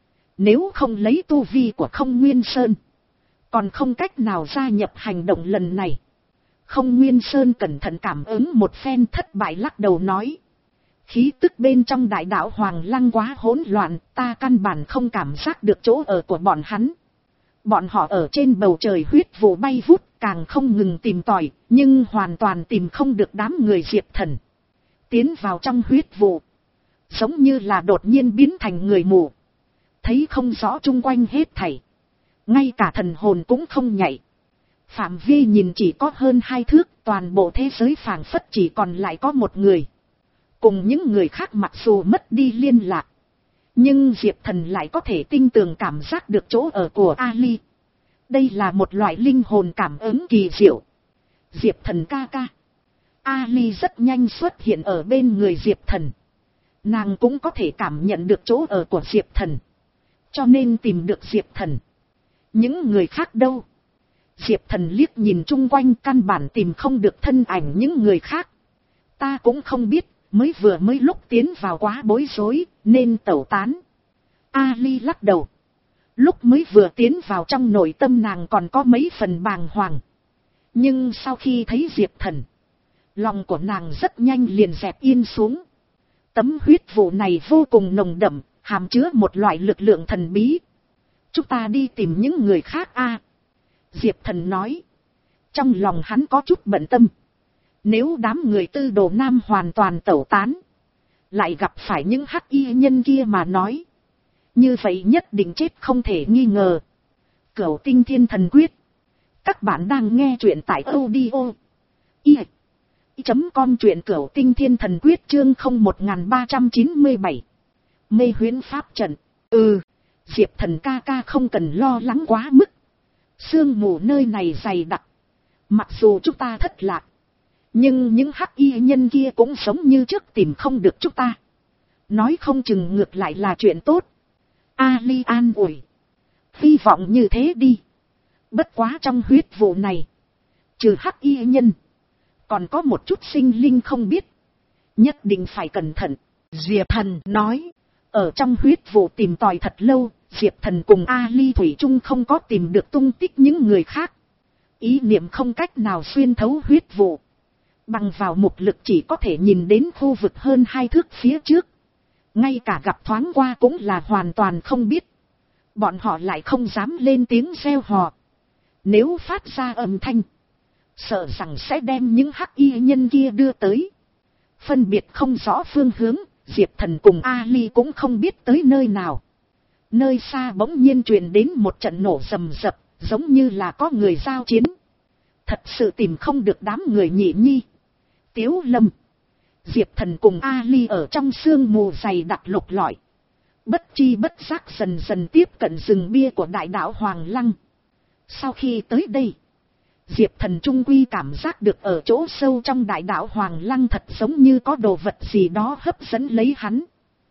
Nếu không lấy tu vi của Không Nguyên Sơn, còn không cách nào gia nhập hành động lần này. Không Nguyên Sơn cẩn thận cảm ứng một phen thất bại lắc đầu nói. Khí tức bên trong đại đạo Hoàng Lăng quá hỗn loạn, ta căn bản không cảm giác được chỗ ở của bọn hắn. Bọn họ ở trên bầu trời huyết vụ bay vút, càng không ngừng tìm tòi, nhưng hoàn toàn tìm không được đám người Diệp Thần. Tiến vào trong huyết vụ, giống như là đột nhiên biến thành người mù, thấy không rõ chung quanh hết thảy, ngay cả thần hồn cũng không nhạy. Phạm vi nhìn chỉ có hơn hai thước, toàn bộ thế giới phảng phất chỉ còn lại có một người. Cùng những người khác mặc dù mất đi liên lạc, nhưng Diệp Thần lại có thể tinh tường cảm giác được chỗ ở của Ali. Đây là một loại linh hồn cảm ứng kỳ diệu. Diệp Thần ca ca. Ali rất nhanh xuất hiện ở bên người Diệp Thần. Nàng cũng có thể cảm nhận được chỗ ở của Diệp Thần, cho nên tìm được Diệp Thần. Những người khác đâu? Diệp Thần liếc nhìn chung quanh, căn bản tìm không được thân ảnh những người khác. Ta cũng không biết, mới vừa mới lúc tiến vào quá bối rối, nên tẩu tán. Ali lắc đầu. Lúc mới vừa tiến vào trong nội tâm nàng còn có mấy phần bàng hoàng. Nhưng sau khi thấy Diệp Thần, lòng của nàng rất nhanh liền dẹp yên xuống. Tấm huyết vụ này vô cùng nồng đậm, hàm chứa một loại lực lượng thần bí. Chúng ta đi tìm những người khác a. Diệp Thần nói. Trong lòng hắn có chút bận tâm. Nếu đám người Tư Đồ Nam hoàn toàn tẩu tán, lại gặp phải những hắc y nhân kia mà nói, như vậy nhất định chết không thể nghi ngờ. Cửu Tinh Thiên Thần Quyết. Các bạn đang nghe truyện tại audio i chấm com, truyện Cửu Tinh Thiên Thần Quyết chương không một ba chín bảy. Mê huyễn pháp trận. Ừ, Diệp Thần ca ca không cần lo lắng quá mức. Sương mù nơi này dày đặc. Mặc dù chúng ta thất lạc, nhưng những hắc y nhân kia cũng sống như trước tìm không được chúng ta. Nói không chừng ngược lại là chuyện tốt. Ali an ủi. Hy vọng như thế đi. Bất quá trong huyết vụ này, trừ hắc y nhân, còn có một chút sinh linh không biết. Nhất định phải cẩn thận. Diệp Thần nói. Ở trong huyết vụ tìm tòi thật lâu, Diệp Thần cùng Ali thủy chung không có tìm được tung tích những người khác. Ý niệm không cách nào xuyên thấu huyết vụ. Bằng vào mục lực chỉ có thể nhìn đến khu vực hơn hai thước phía trước. Ngay cả gặp thoáng qua cũng là hoàn toàn không biết. Bọn họ lại không dám lên tiếng reo hò. Nếu phát ra âm thanh, sợ rằng sẽ đem những hắc y nhân kia đưa tới. Phân biệt không rõ phương hướng, Diệp Thần cùng Ali cũng không biết tới nơi nào. Nơi xa bỗng nhiên truyền đến một trận nổ rầm rập, giống như là có người giao chiến. Thật sự tìm không được đám người Nhị Nhi, Tiếu Lâm. Diệp Thần cùng Ali ở trong sương mù dày đặc lục lọi. Bất chi bất giác dần dần tiếp cận rừng bia của đại đạo Hoàng Lăng. Sau khi tới đây, Diệp Thần trung quy cảm giác được ở chỗ sâu trong đại đạo Hoàng Lăng thật giống như có đồ vật gì đó hấp dẫn lấy hắn.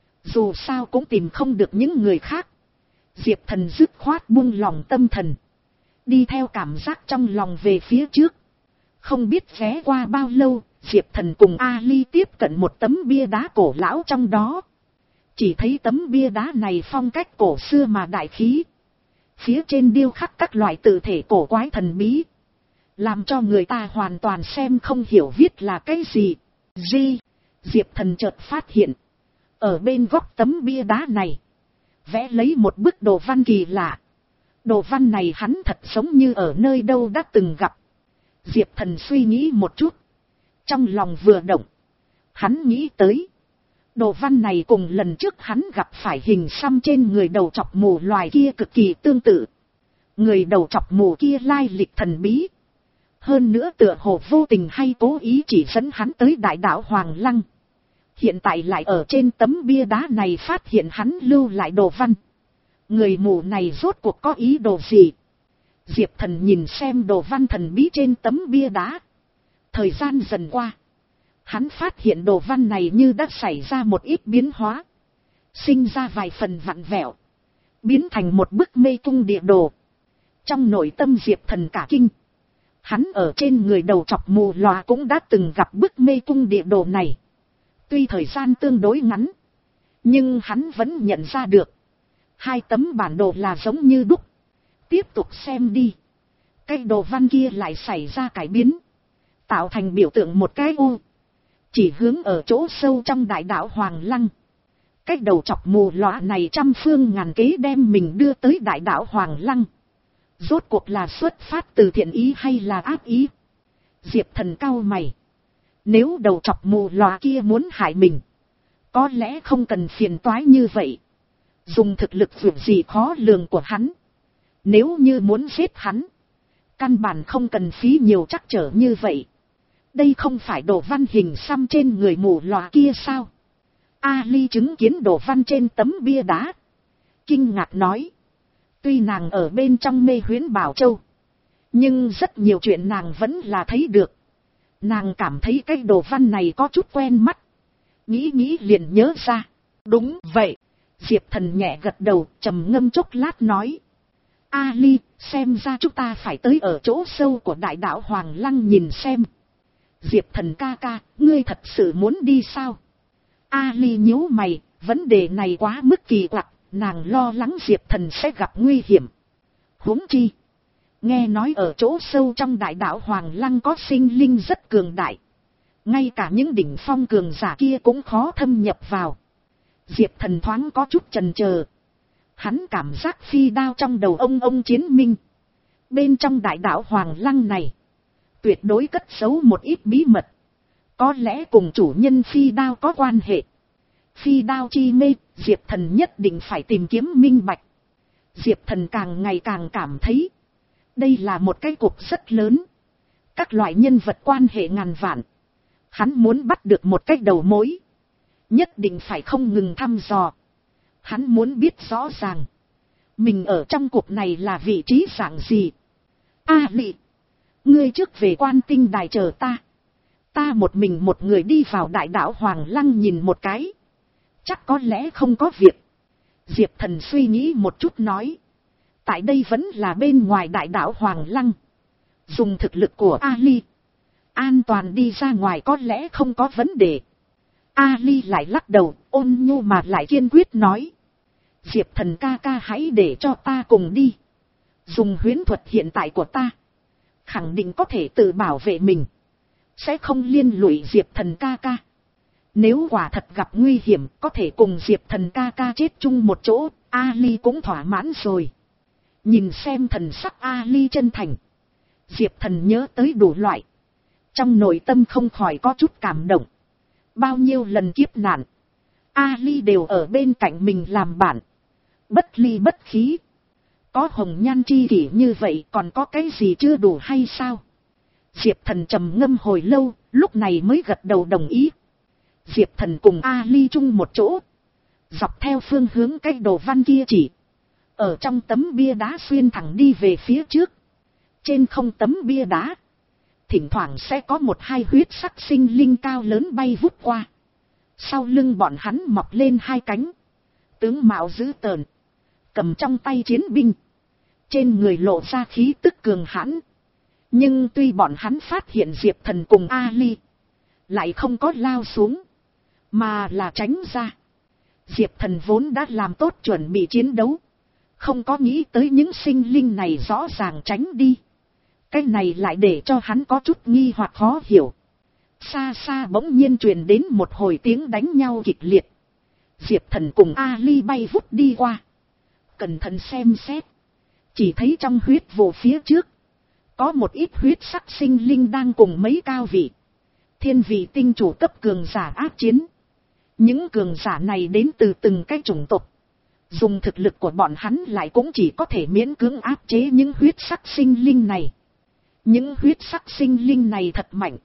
Dù sao cũng tìm không được những người khác. Diệp Thần dứt khoát buông lòng tâm thần, đi theo cảm giác trong lòng về phía trước. Không biết ghé qua bao lâu, Diệp Thần cùng Ali tiếp cận một tấm bia đá cổ lão trong đó. Chỉ thấy tấm bia đá này phong cách cổ xưa mà đại khí. Phía trên điêu khắc các loại tự thể cổ quái thần bí, làm cho người ta hoàn toàn xem không hiểu viết là cái gì. Di, Diệp Thần chợt phát hiện, ở bên góc tấm bia đá này, vẽ lấy một bức đồ văn kỳ lạ. Đồ văn này hắn thật giống như ở nơi đâu đã từng gặp. Diệp Thần suy nghĩ một chút, trong lòng vừa động. Hắn nghĩ tới, đồ văn này cùng lần trước hắn gặp phải hình xăm trên người đầu chọc mù loài kia cực kỳ tương tự. Người đầu chọc mù kia lai lịch thần bí. Hơn nữa tựa hồ vô tình hay cố ý chỉ dẫn hắn tới đại đạo Hoàng Lăng. Hiện tại lại ở trên tấm bia đá này phát hiện hắn lưu lại đồ văn. Người mù này rốt cuộc có ý đồ gì? Diệp Thần nhìn xem đồ văn thần bí trên tấm bia đá. Thời gian dần qua, hắn phát hiện đồ văn này như đã xảy ra một ít biến hóa. Sinh ra vài phần vặn vẹo, biến thành một bức mê cung địa đồ. Trong nội tâm Diệp Thần cả kinh. Hắn ở trên người đầu chọc mù lòa cũng đã từng gặp bức mê cung địa đồ này. Tuy thời gian tương đối ngắn, nhưng hắn vẫn nhận ra được. Hai tấm bản đồ là giống như đúc. Tiếp tục xem đi. Cái đồ văn kia lại xảy ra cải biến, tạo thành biểu tượng một cái u, chỉ hướng ở chỗ sâu trong đại đạo Hoàng Lăng. Cái đầu chọc mù lòa này trăm phương ngàn kế đem mình đưa tới đại đạo Hoàng Lăng. Rốt cuộc là xuất phát từ thiện ý hay là ác ý? Diệp Thần cau mày. Nếu đầu chọc mù lòa kia muốn hại mình, có lẽ không cần phiền toái như vậy. Dùng thực lực vượt gì khó lường của hắn, nếu như muốn giết hắn, căn bản không cần phí nhiều trắc trở như vậy. Đây không phải đồ văn hình xăm trên người mù lòa kia sao? Ali chứng kiến đồ văn trên tấm bia đá, kinh ngạc nói. Tuy nàng ở bên trong mê huyễn Bảo Châu, nhưng rất nhiều chuyện nàng vẫn là thấy được. Nàng cảm thấy cái đồ văn này có chút quen mắt. Nghĩ nghĩ liền nhớ ra. Đúng vậy. Diệp Thần nhẹ gật đầu, trầm ngâm chốc lát nói. Ali, xem ra chúng ta phải tới ở chỗ sâu của đại đạo Hoàng Lăng nhìn xem. Diệp Thần ca ca, ngươi thật sự muốn đi sao? Ali nhíu mày, vấn đề này quá mức kỳ quặc, nàng lo lắng Diệp Thần sẽ gặp nguy hiểm. Huống chi, nghe nói ở chỗ sâu trong đại đạo Hoàng Lăng có sinh linh rất cường đại. Ngay cả những đỉnh phong cường giả kia cũng khó thâm nhập vào. Diệp Thần thoáng có chút chần chờ. Hắn cảm giác phi đao trong đầu ông ông chiến minh. Bên trong đại đạo Hoàng Lăng này, tuyệt đối cất giấu một ít bí mật. Có lẽ cùng chủ nhân phi đao có quan hệ. Phi đao chi mê, Diệp Thần nhất định phải tìm kiếm minh bạch. Diệp Thần càng ngày càng cảm thấy, đây là một cái cuộc rất lớn. Các loại nhân vật quan hệ ngàn vạn. Hắn muốn bắt được một cái đầu mối. Nhất định phải không ngừng thăm dò. Hắn muốn biết rõ ràng, mình ở trong cuộc này là vị trí dạng gì. A Lị, ngươi trước về Quan Tinh Đài chờ ta. Ta một mình một người đi vào đại đạo Hoàng Lăng nhìn một cái. Chắc có lẽ không có việc. Diệp Thần suy nghĩ một chút nói. Tại đây vẫn là bên ngoài đại đạo Hoàng Lăng. Dùng thực lực của Ali, an toàn đi ra ngoài có lẽ không có vấn đề. Ali lại lắc đầu, ôn nhu mà lại kiên quyết nói. Diệp Thần ca ca hãy để cho ta cùng đi. Dùng huyễn thuật hiện tại của ta, khẳng định có thể tự bảo vệ mình. Sẽ không liên lụy Diệp Thần ca ca. Nếu quả thật gặp nguy hiểm, có thể cùng Diệp Thần ca ca chết chung một chỗ, Ali cũng thỏa mãn rồi. Nhìn xem thần sắc Ali chân thành, Diệp Thần nhớ tới đủ loại. Trong nội tâm không khỏi có chút cảm động. Bao nhiêu lần kiếp nạn, Ali đều ở bên cạnh mình làm bạn. Bất ly bất khí. Có hồng nhan chi kỷ như vậy còn có cái gì chưa đủ hay sao? Diệp Thần trầm ngâm hồi lâu, lúc này mới gật đầu đồng ý. Diệp Thần cùng Ali chung một chỗ, dọc theo phương hướng cái đồ văn kia chỉ. Ở trong tấm bia đá xuyên thẳng đi về phía trước. Trên không tấm bia đá, thỉnh thoảng sẽ có một hai huyết sắc sinh linh cao lớn bay vút qua. Sau lưng bọn hắn mọc lên hai cánh. Tướng mạo dữ tợn, cầm trong tay chiến binh. Trên người lộ ra khí tức cường hãn. Nhưng tuy bọn hắn phát hiện Diệp Thần cùng Ali, lại không có lao xuống, mà là tránh ra. Diệp Thần vốn đã làm tốt chuẩn bị chiến đấu, không có nghĩ tới những sinh linh này rõ ràng tránh đi. Cái này lại để cho hắn có chút nghi hoặc khó hiểu. Xa xa bỗng nhiên truyền đến một hồi tiếng đánh nhau kịch liệt. Diệp Thần cùng Ali bay vút đi qua. Cẩn thận xem xét, chỉ thấy trong huyết vụ phía trước, có một ít huyết sắc sinh linh đang cùng mấy cao vị, thiên vị tinh chủ cấp cường giả ác chiến. Những cường giả này đến từ từng cái chủng tộc. Dùng thực lực của bọn hắn lại cũng chỉ có thể miễn cưỡng áp chế những huyết sắc sinh linh này. Những huyết sắc sinh linh này thật mạnh.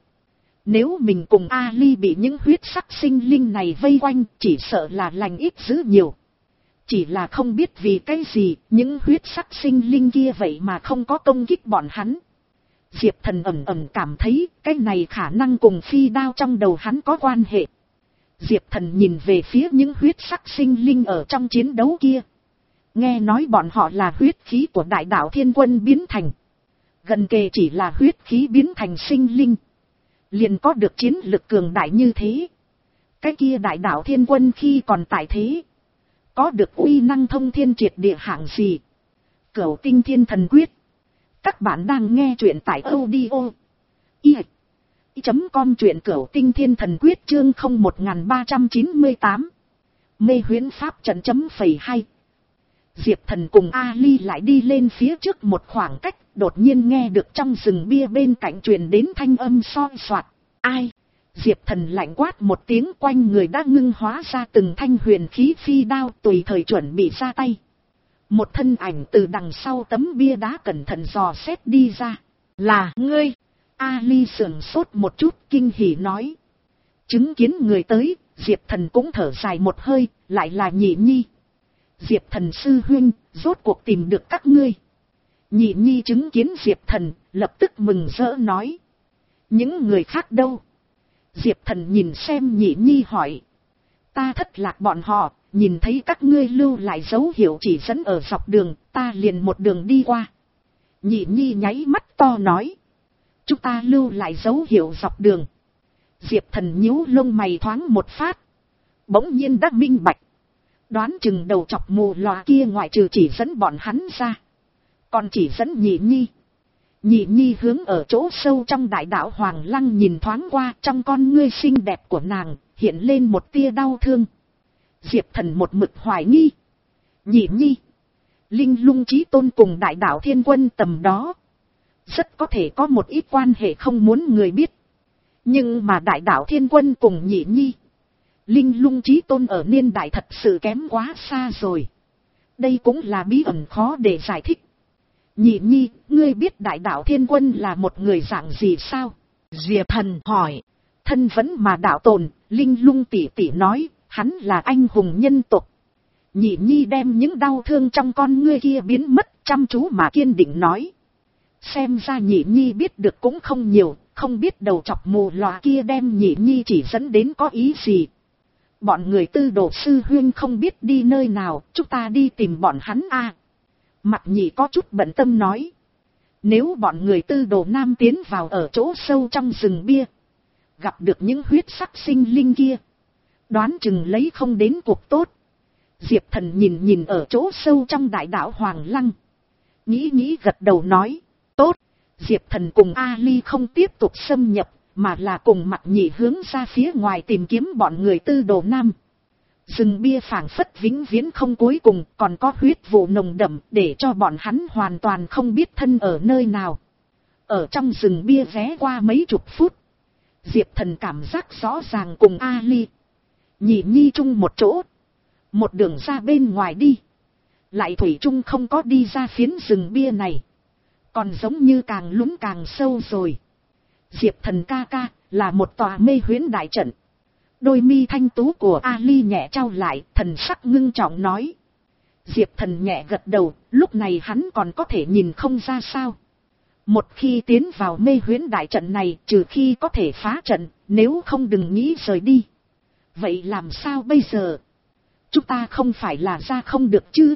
Nếu mình cùng Ali bị những huyết sắc sinh linh này vây quanh, chỉ sợ là lành ít dữ nhiều. Chỉ là không biết vì cái gì, những huyết sắc sinh linh kia vậy mà không có công kích bọn hắn. Diệp Thần ẩm ẩm cảm thấy, cái này khả năng cùng phi đao trong đầu hắn có quan hệ. Diệp Thần nhìn về phía những huyết sắc sinh linh ở trong chiến đấu kia. Nghe nói bọn họ là huyết khí của đại đạo thiên quân biến thành. Gần kề chỉ là huyết khí biến thành sinh linh, liền có được chiến lực cường đại như thế. Cái kia đại đạo thiên quân khi còn tại thế, có được uy năng thông thiên triệt địa hạng gì? Cửu Tinh Thiên Thần Quyết. Các bạn đang nghe truyện tại audio i chấm com, truyện Cửu Tinh Thiên Thần Quyết chương không một ba chín tám. Mê huyễn pháp trận chấm phẩy hai. Diệp Thần cùng Ali lại đi lên phía trước một khoảng cách, đột nhiên nghe được trong rừng bia bên cạnh truyền đến thanh âm soi soạt. Ai? Diệp Thần lạnh quát một tiếng, quanh người đã ngưng hóa ra từng thanh huyền khí phi đao, tùy thời chuẩn bị ra tay. Một thân ảnh từ đằng sau tấm bia đá cẩn thận dò xét đi ra. Là ngươi. Ali sườn sốt một chút kinh hỉ nói. Chứng kiến người tới, Diệp Thần cũng thở dài một hơi, lại là Nhị Nhi. Diệp Thần sư huynh, rốt cuộc tìm được các ngươi. Nhị Nhi chứng kiến Diệp Thần, lập tức mừng rỡ nói. Những người khác đâu? Diệp Thần nhìn xem Nhị Nhi hỏi. Ta thất lạc bọn họ, nhìn thấy các ngươi lưu lại dấu hiệu chỉ dẫn ở dọc đường, ta liền một đường đi qua. Nhị Nhi nháy mắt to nói. Chúng ta lưu lại dấu hiệu dọc đường. Diệp Thần nhíu lông mày thoáng một phát. Bỗng nhiên đã minh bạch. Đoán chừng đầu chọc mù lòa kia ngoại trừ chỉ dẫn bọn hắn ra. Còn chỉ dẫn Nhị Nhi. Nhị Nhi hướng ở chỗ sâu trong đại đạo Hoàng Lăng nhìn thoáng qua, trong con ngươi xinh đẹp của nàng, hiện lên một tia đau thương. Diệp Thần một mực hoài nghi. Nhị Nhi. Linh Lung Chí Tôn cùng đại đạo Thiên Quân tầm đó. Rất có thể có một ít quan hệ không muốn người biết. Nhưng mà đại đạo Thiên Quân cùng Nhị Nhi. Linh Lung Chí Tôn ở niên đại thật sự kém quá xa rồi. Đây cũng là bí ẩn khó để giải thích. Nhị Nhi, ngươi biết đại đạo Thiên Quân là một người dạng gì sao? Diệp Thần hỏi. Thân vẫn mà đạo tồn, Linh Lung tỷ tỷ nói, hắn là anh hùng nhân tộc. Nhị Nhi đem những đau thương trong con ngươi kia biến mất, chăm chú mà kiên định nói. Xem ra Nhị Nhi biết được cũng không nhiều, không biết đầu chọc mù lòa kia đem Nhị Nhi chỉ dẫn đến có ý gì. Bọn người Tư Đồ sư huynh không biết đi nơi nào, chúng ta đi tìm bọn hắn a. À. Mặt Nhị có chút bận tâm nói. Nếu bọn người Tư Đồ Nam tiến vào ở chỗ sâu trong rừng bia, gặp được những huyết sắc sinh linh kia, đoán chừng lấy không đến cuộc tốt. Diệp Thần nhìn nhìn ở chỗ sâu trong đại đạo Hoàng Lăng. Nghĩ nghĩ gật đầu nói. Tốt. Diệp Thần cùng Ali không tiếp tục xâm nhập, mà là cùng Mặt Nhị hướng ra phía ngoài tìm kiếm bọn người Tư Đồ Nam. Rừng bia phảng phất vĩnh viễn không cuối cùng, còn có huyết vụ nồng đậm để cho bọn hắn hoàn toàn không biết thân ở nơi nào. Ở trong rừng bia ghé qua mấy chục phút, Diệp Thần cảm giác rõ ràng cùng Ali, Nhị Nhi chung một chỗ. Một đường ra bên ngoài đi. Lại thủy chung không có đi ra phiến rừng bia này. Còn giống như càng lún càng sâu rồi. Diệp Thần ca ca, là một tòa mê huyễn đại trận. Đôi mi thanh tú của Ali nhẹ trao lại, thần sắc ngưng trọng nói. Diệp Thần nhẹ gật đầu, lúc này hắn còn có thể nhìn không ra sao. Một khi tiến vào mê huyễn đại trận này, trừ khi có thể phá trận, nếu không đừng nghĩ rời đi. Vậy làm sao bây giờ? Chúng ta không phải là ra không được chứ?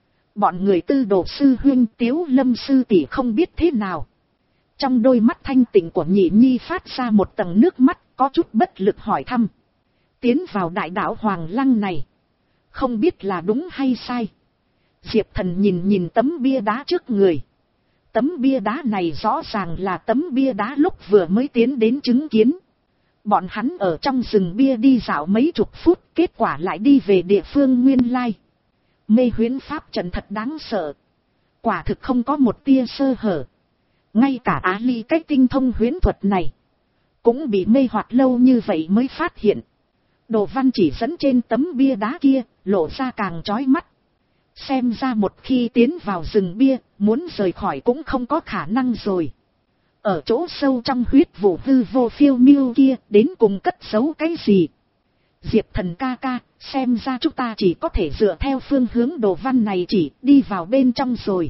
Bọn người Tư Đồ sư huynh Tiếu Lâm sư tỷ không biết thế nào. Trong đôi mắt thanh tịnh của Nhị Nhi phát ra một tầng nước mắt, có chút bất lực hỏi thăm. Tiến vào đại đạo Hoàng Lăng này, không biết là đúng hay sai. Diệp Thần nhìn nhìn tấm bia đá trước người. Tấm bia đá này rõ ràng là tấm bia đá lúc vừa mới tiến đến chứng kiến. Bọn hắn ở trong rừng bia đi dạo mấy chục phút, kết quả lại đi về địa phương nguyên lai. Mê huyễn pháp trận thật đáng sợ. Quả thực không có một tia sơ hở. Ngay cả Á Ly cách tinh thông huyễn thuật này, cũng bị mê hoặc lâu như vậy mới phát hiện. Đồ văn chỉ dẫn trên tấm bia đá kia, lộ ra càng chói mắt. Xem ra một khi tiến vào rừng bia, muốn rời khỏi cũng không có khả năng rồi. Ở chỗ sâu trong huyết vụ hư vô phiêu miêu kia, đến cùng cất giấu cái gì? Diệp Thần ca ca, xem ra chúng ta chỉ có thể dựa theo phương hướng đồ văn này chỉ đi vào bên trong rồi.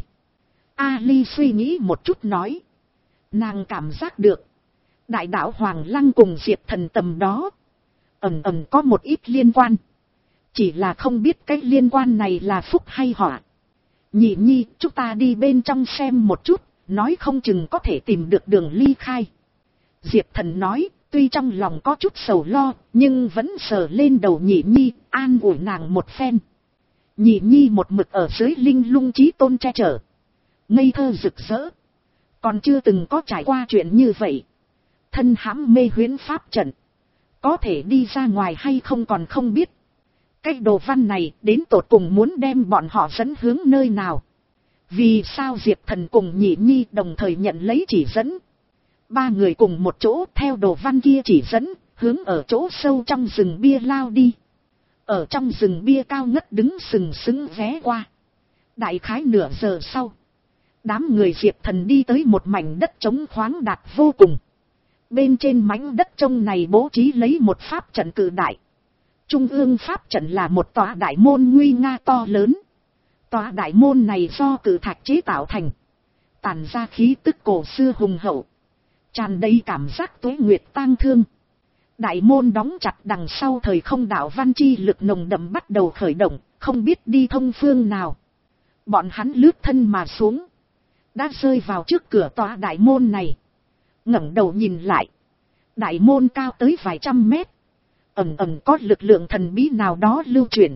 Ali suy nghĩ một chút nói. Nàng cảm giác được, đại đạo Hoàng Lăng cùng Diệp Thần tầm đó, ẩn ẩn có một ít liên quan. Chỉ là không biết cái liên quan này là phúc hay họa. Nhị Nhi, chúng ta đi bên trong xem một chút, nói không chừng có thể tìm được đường ly khai. Diệp Thần nói, tuy trong lòng có chút sầu lo, nhưng vẫn sờ lên đầu Nhị Nhi, an ủi nàng một phen. Nhị Nhi một mực ở dưới Linh Lung Chí Tôn che chở, ngây thơ rực rỡ, còn chưa từng có trải qua chuyện như vậy. Thân hãm mê huyễn pháp trận, có thể đi ra ngoài hay không còn không biết. Cái đồ văn này đến tột cùng muốn đem bọn họ dẫn hướng nơi nào? Vì sao Diệp Thần cùng Nhị Nhi đồng thời nhận lấy chỉ dẫn? Ba người cùng một chỗ theo đồ văn kia chỉ dẫn, hướng ở chỗ sâu trong rừng bia lao đi. Ở trong rừng bia cao ngất đứng sừng sững ghé qua. Đại khái nửa giờ sau, Đám người Diệp Thần đi tới một mảnh đất trống khoáng đạt vô cùng. Bên trên mảnh đất trống này bố trí lấy một pháp trận cự đại. Trung ương pháp trận là một tòa đại môn nguy nga to lớn. Tòa đại môn này do cự thạch chế tạo thành. Tản ra khí tức cổ xưa hùng hậu. Tràn đầy cảm giác tuế nguyệt tang thương. Đại môn đóng chặt đằng sau thời không đạo văn chi lực nồng đậm bắt đầu khởi động, không biết đi thông phương nào. Bọn hắn lướt thân mà xuống. Đã rơi vào trước cửa tòa đại môn này. Ngẩng đầu nhìn lại. Đại môn cao tới vài trăm mét. Ẩm ẩm có lực lượng thần bí nào đó lưu chuyển.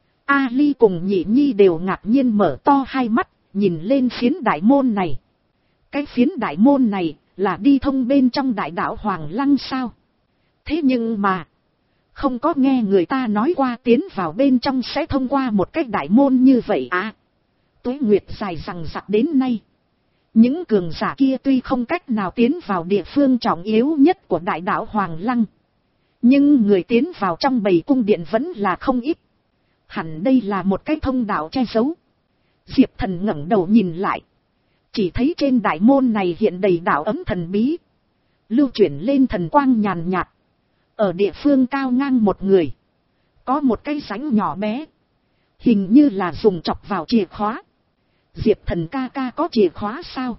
Ali cùng Nhị Nhi đều ngạc nhiên mở to hai mắt, nhìn lên phiến đại môn này. Cái phiến đại môn này là đi thông bên trong đại đạo Hoàng Lăng sao? Thế nhưng mà, không có nghe người ta nói qua tiến vào bên trong sẽ thông qua một cái đại môn như vậy à? Tuế nguyệt dài rằng rặc đến nay. Những cường giả kia tuy không cách nào tiến vào địa phương trọng yếu nhất của đại đạo Hoàng Lăng. Nhưng người tiến vào trong bầy cung điện vẫn là không ít. Hẳn đây là một cái thông đạo che giấu. Diệp Thần ngẩng đầu nhìn lại. Chỉ thấy trên đại môn này hiện đầy đạo ấm thần bí. Lưu chuyển lên thần quang nhàn nhạt. Ở địa phương cao ngang một người. Có một cái rãnh nhỏ bé. Hình như là dùng chọc vào chìa khóa. Diệp Thần ca ca có chìa khóa sao?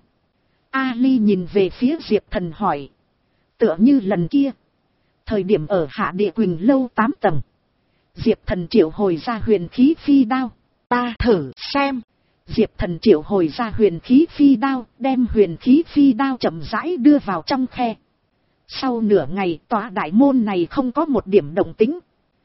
Ali nhìn về phía Diệp Thần hỏi. Tựa như lần kia. Thời điểm ở hạ địa Quỳnh lâu tám tầng. Diệp Thần triệu hồi ra huyền khí phi đao. Ta thử xem. Diệp Thần triệu hồi ra huyền khí phi đao, đem huyền khí phi đao chậm rãi đưa vào trong khe. Sau nửa ngày tòa đại môn này không có một điểm động tĩnh.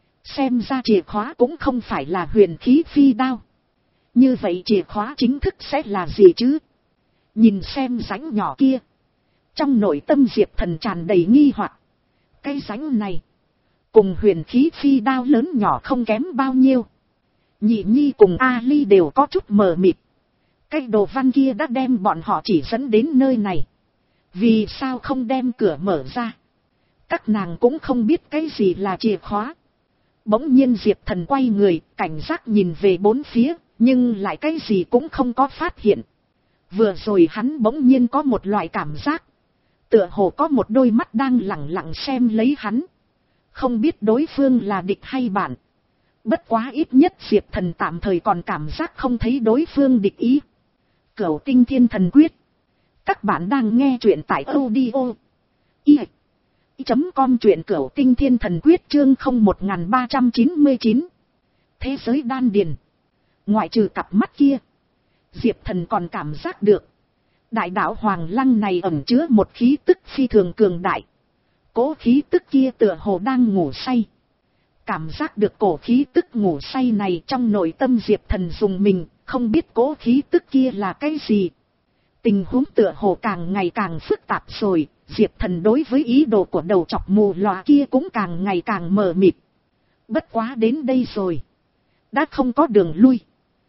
Xem ra chìa khóa cũng không phải là huyền khí phi đao. Như vậy chìa khóa chính thức sẽ là gì chứ? Nhìn xem rãnh nhỏ kia. Trong nội tâm Diệp Thần tràn đầy nghi hoặc. Cái rãnh này cùng huyền khí phi đao lớn nhỏ không kém bao nhiêu. Nhị Nhi cùng Ali đều có chút mờ mịt. Cái đồ văn kia đã đem bọn họ chỉ dẫn đến nơi này. Vì sao không đem cửa mở ra? Các nàng cũng không biết cái gì là chìa khóa. Bỗng nhiên Diệp Thần quay người, cảnh giác nhìn về bốn phía, nhưng lại cái gì cũng không có phát hiện. Vừa rồi hắn bỗng nhiên có một loại cảm giác. Tựa hồ có một đôi mắt đang lẳng lặng xem lấy hắn. Không biết đối phương là địch hay bạn. Bất quá ít nhất Diệp Thần tạm thời còn cảm giác không thấy đối phương địch ý. Cửu Tinh Thiên Thần Quyết. Các bạn đang nghe truyện tại audio i chấm com truyện Cửu Tinh Thiên Thần Quyết chương không một ba chín chín. Thế giới đan điền. Ngoại trừ cặp mắt kia, Diệp Thần còn cảm giác được. Đại đạo Hoàng Lăng này ẩn chứa một khí tức phi thường cường đại. Cố khí tức kia tựa hồ đang ngủ say. Cảm giác được cổ khí tức ngủ say này trong nội tâm Diệp Thần dùng mình, không biết cố khí tức kia là cái gì. Tình huống tựa hồ càng ngày càng phức tạp rồi, Diệp Thần đối với ý đồ của đầu chọc mù lòa kia cũng càng ngày càng mờ mịt. Bất quá đến đây rồi. Đã không có đường lui.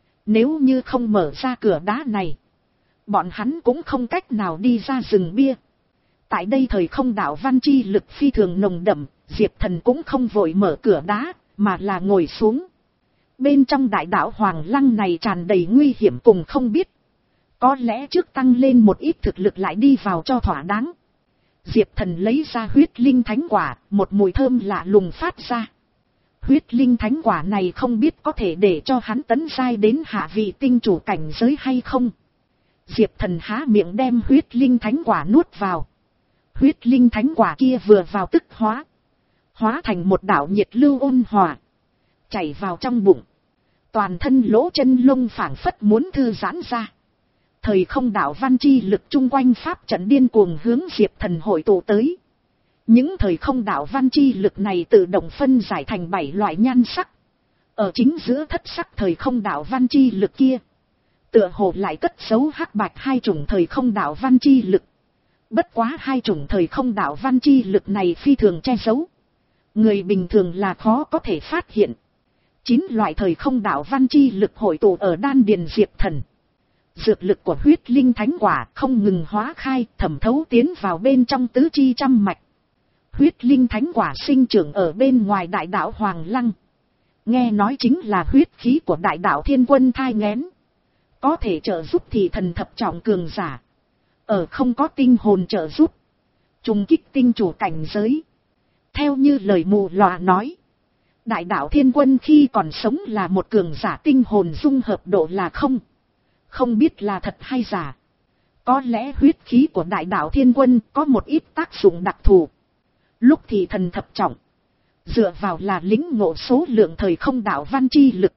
Nếu như không mở ra cửa đá này, bọn hắn cũng không cách nào đi ra rừng bia. Tại đây thời không đạo văn chi lực phi thường nồng đậm, Diệp Thần cũng không vội mở cửa đá, mà là ngồi xuống. Bên trong đại đạo Hoàng Lăng này tràn đầy nguy hiểm cùng không biết. Có lẽ trước tăng lên một ít thực lực lại đi vào cho thỏa đáng. Diệp Thần lấy ra huyết linh thánh quả, một mùi thơm lạ lùng phát ra. Huyết linh thánh quả này không biết có thể để cho hắn tấn giai đến hạ vị tinh chủ cảnh giới hay không. Diệp Thần há miệng đem huyết linh thánh quả nuốt vào. Huyết linh thánh quả kia vừa vào tức hóa. Hóa thành một đạo nhiệt lưu ôn hòa. Chảy vào trong bụng. Toàn thân lỗ chân lông phảng phất muốn thư giãn ra. Thời không đạo văn chi lực chung quanh pháp trận điên cuồng hướng Diệp Thần hội tụ tới. Những thời không đạo văn chi lực này tự động phân giải thành bảy loại nhan sắc. Ở chính giữa thất sắc thời không đạo văn chi lực kia, tựa hồ lại cất giấu hắc bạch hai chủng thời không đạo văn chi lực. Bất quá hai chủng thời không đạo văn chi lực này phi thường che giấu. Người bình thường là khó có thể phát hiện. Chín loại thời không đạo văn chi lực hội tụ ở đan điền Diệp Thần. Dược lực của huyết linh thánh quả không ngừng hóa khai, thẩm thấu tiến vào bên trong tứ chi trăm mạch. Huyết linh thánh quả sinh trưởng ở bên ngoài đại đạo Hoàng Lăng. Nghe nói chính là huyết khí của đại đạo Thiên Quân thai nghén. Có thể trợ giúp thì thần thập trọng cường giả. Ở không có tinh hồn trợ giúp. Trùng kích tinh chủ cảnh giới. Theo như lời mù lòa nói. Đại đạo Thiên Quân khi còn sống là một cường giả tinh hồn dung hợp độ là không. Không biết là thật hay giả. Có lẽ huyết khí của đại đạo Thiên Quân có một ít tác dụng đặc thù. Lúc thì thần thập trọng. Dựa vào là lĩnh ngộ số lượng thời không đạo văn chi lực.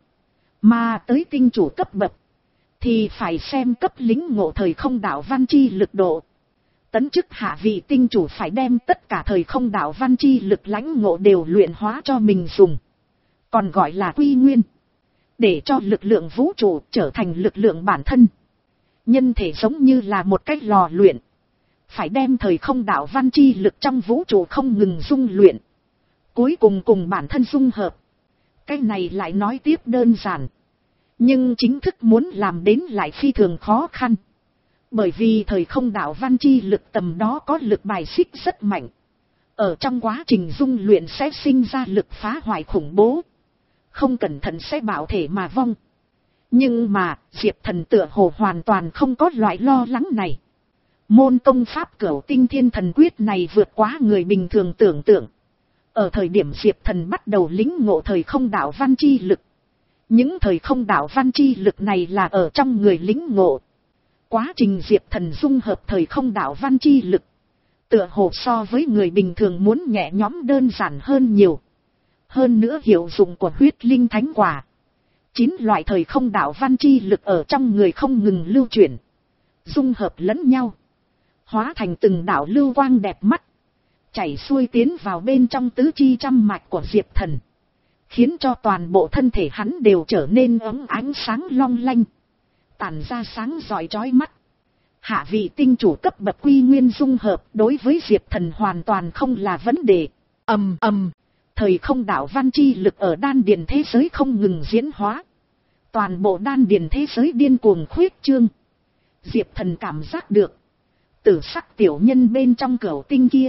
Mà tới tinh chủ cấp bậc. Thì phải xem cấp lĩnh ngộ thời không đạo văn chi lực độ. Tấn chức hạ vị tinh chủ phải đem tất cả thời không đạo văn chi lực lãnh ngộ đều luyện hóa cho mình dùng. Còn gọi là quy nguyên. Để cho lực lượng vũ trụ trở thành lực lượng bản thân. Nhân thể giống như là một cách lò luyện. Phải đem thời không đạo văn chi lực trong vũ trụ không ngừng dung luyện. Cuối cùng cùng bản thân dung hợp. Cái này lại nói tiếp đơn giản. Nhưng chính thức muốn làm đến lại phi thường khó khăn. Bởi vì thời không đạo văn chi lực tầm đó có lực bài xích rất mạnh. Ở trong quá trình dung luyện sẽ sinh ra lực phá hoại khủng bố. Không cẩn thận sẽ bạo thể mà vong. Nhưng mà Diệp Thần tựa hồ hoàn toàn không có loại lo lắng này. Môn công pháp Cửu Tinh Thiên Thần Quyết này vượt quá người bình thường tưởng tượng. Ở thời điểm Diệp Thần bắt đầu lĩnh ngộ thời không đạo văn chi lực. Những thời không đạo văn chi lực này là ở trong người lĩnh ngộ. Quá trình Diệp Thần dung hợp thời không đạo văn chi lực. Tựa hồ so với người bình thường muốn nhẹ nhõm đơn giản hơn nhiều. Hơn nữa hiệu dụng của huyết linh thánh quả. Chín loại thời không đạo văn chi lực ở trong người không ngừng lưu chuyển. Dung hợp lẫn nhau. Hóa thành từng đạo lưu quang đẹp mắt. Chảy xuôi tiến vào bên trong tứ chi trăm mạch của Diệp Thần. Khiến cho toàn bộ thân thể hắn đều trở nên ấm ánh sáng long lanh. Tản ra sáng rọi chói mắt. Hạ vị tinh chủ cấp bậc quy nguyên dung hợp đối với Diệp Thần hoàn toàn không là vấn đề. Ầm ầm. Thời không đạo văn chi lực ở đan điền thế giới không ngừng diễn hóa. Toàn bộ đan điền thế giới điên cuồng khuyết trương. Diệp Thần cảm giác được. Tử sắc tiểu nhân bên trong cửu tinh kia.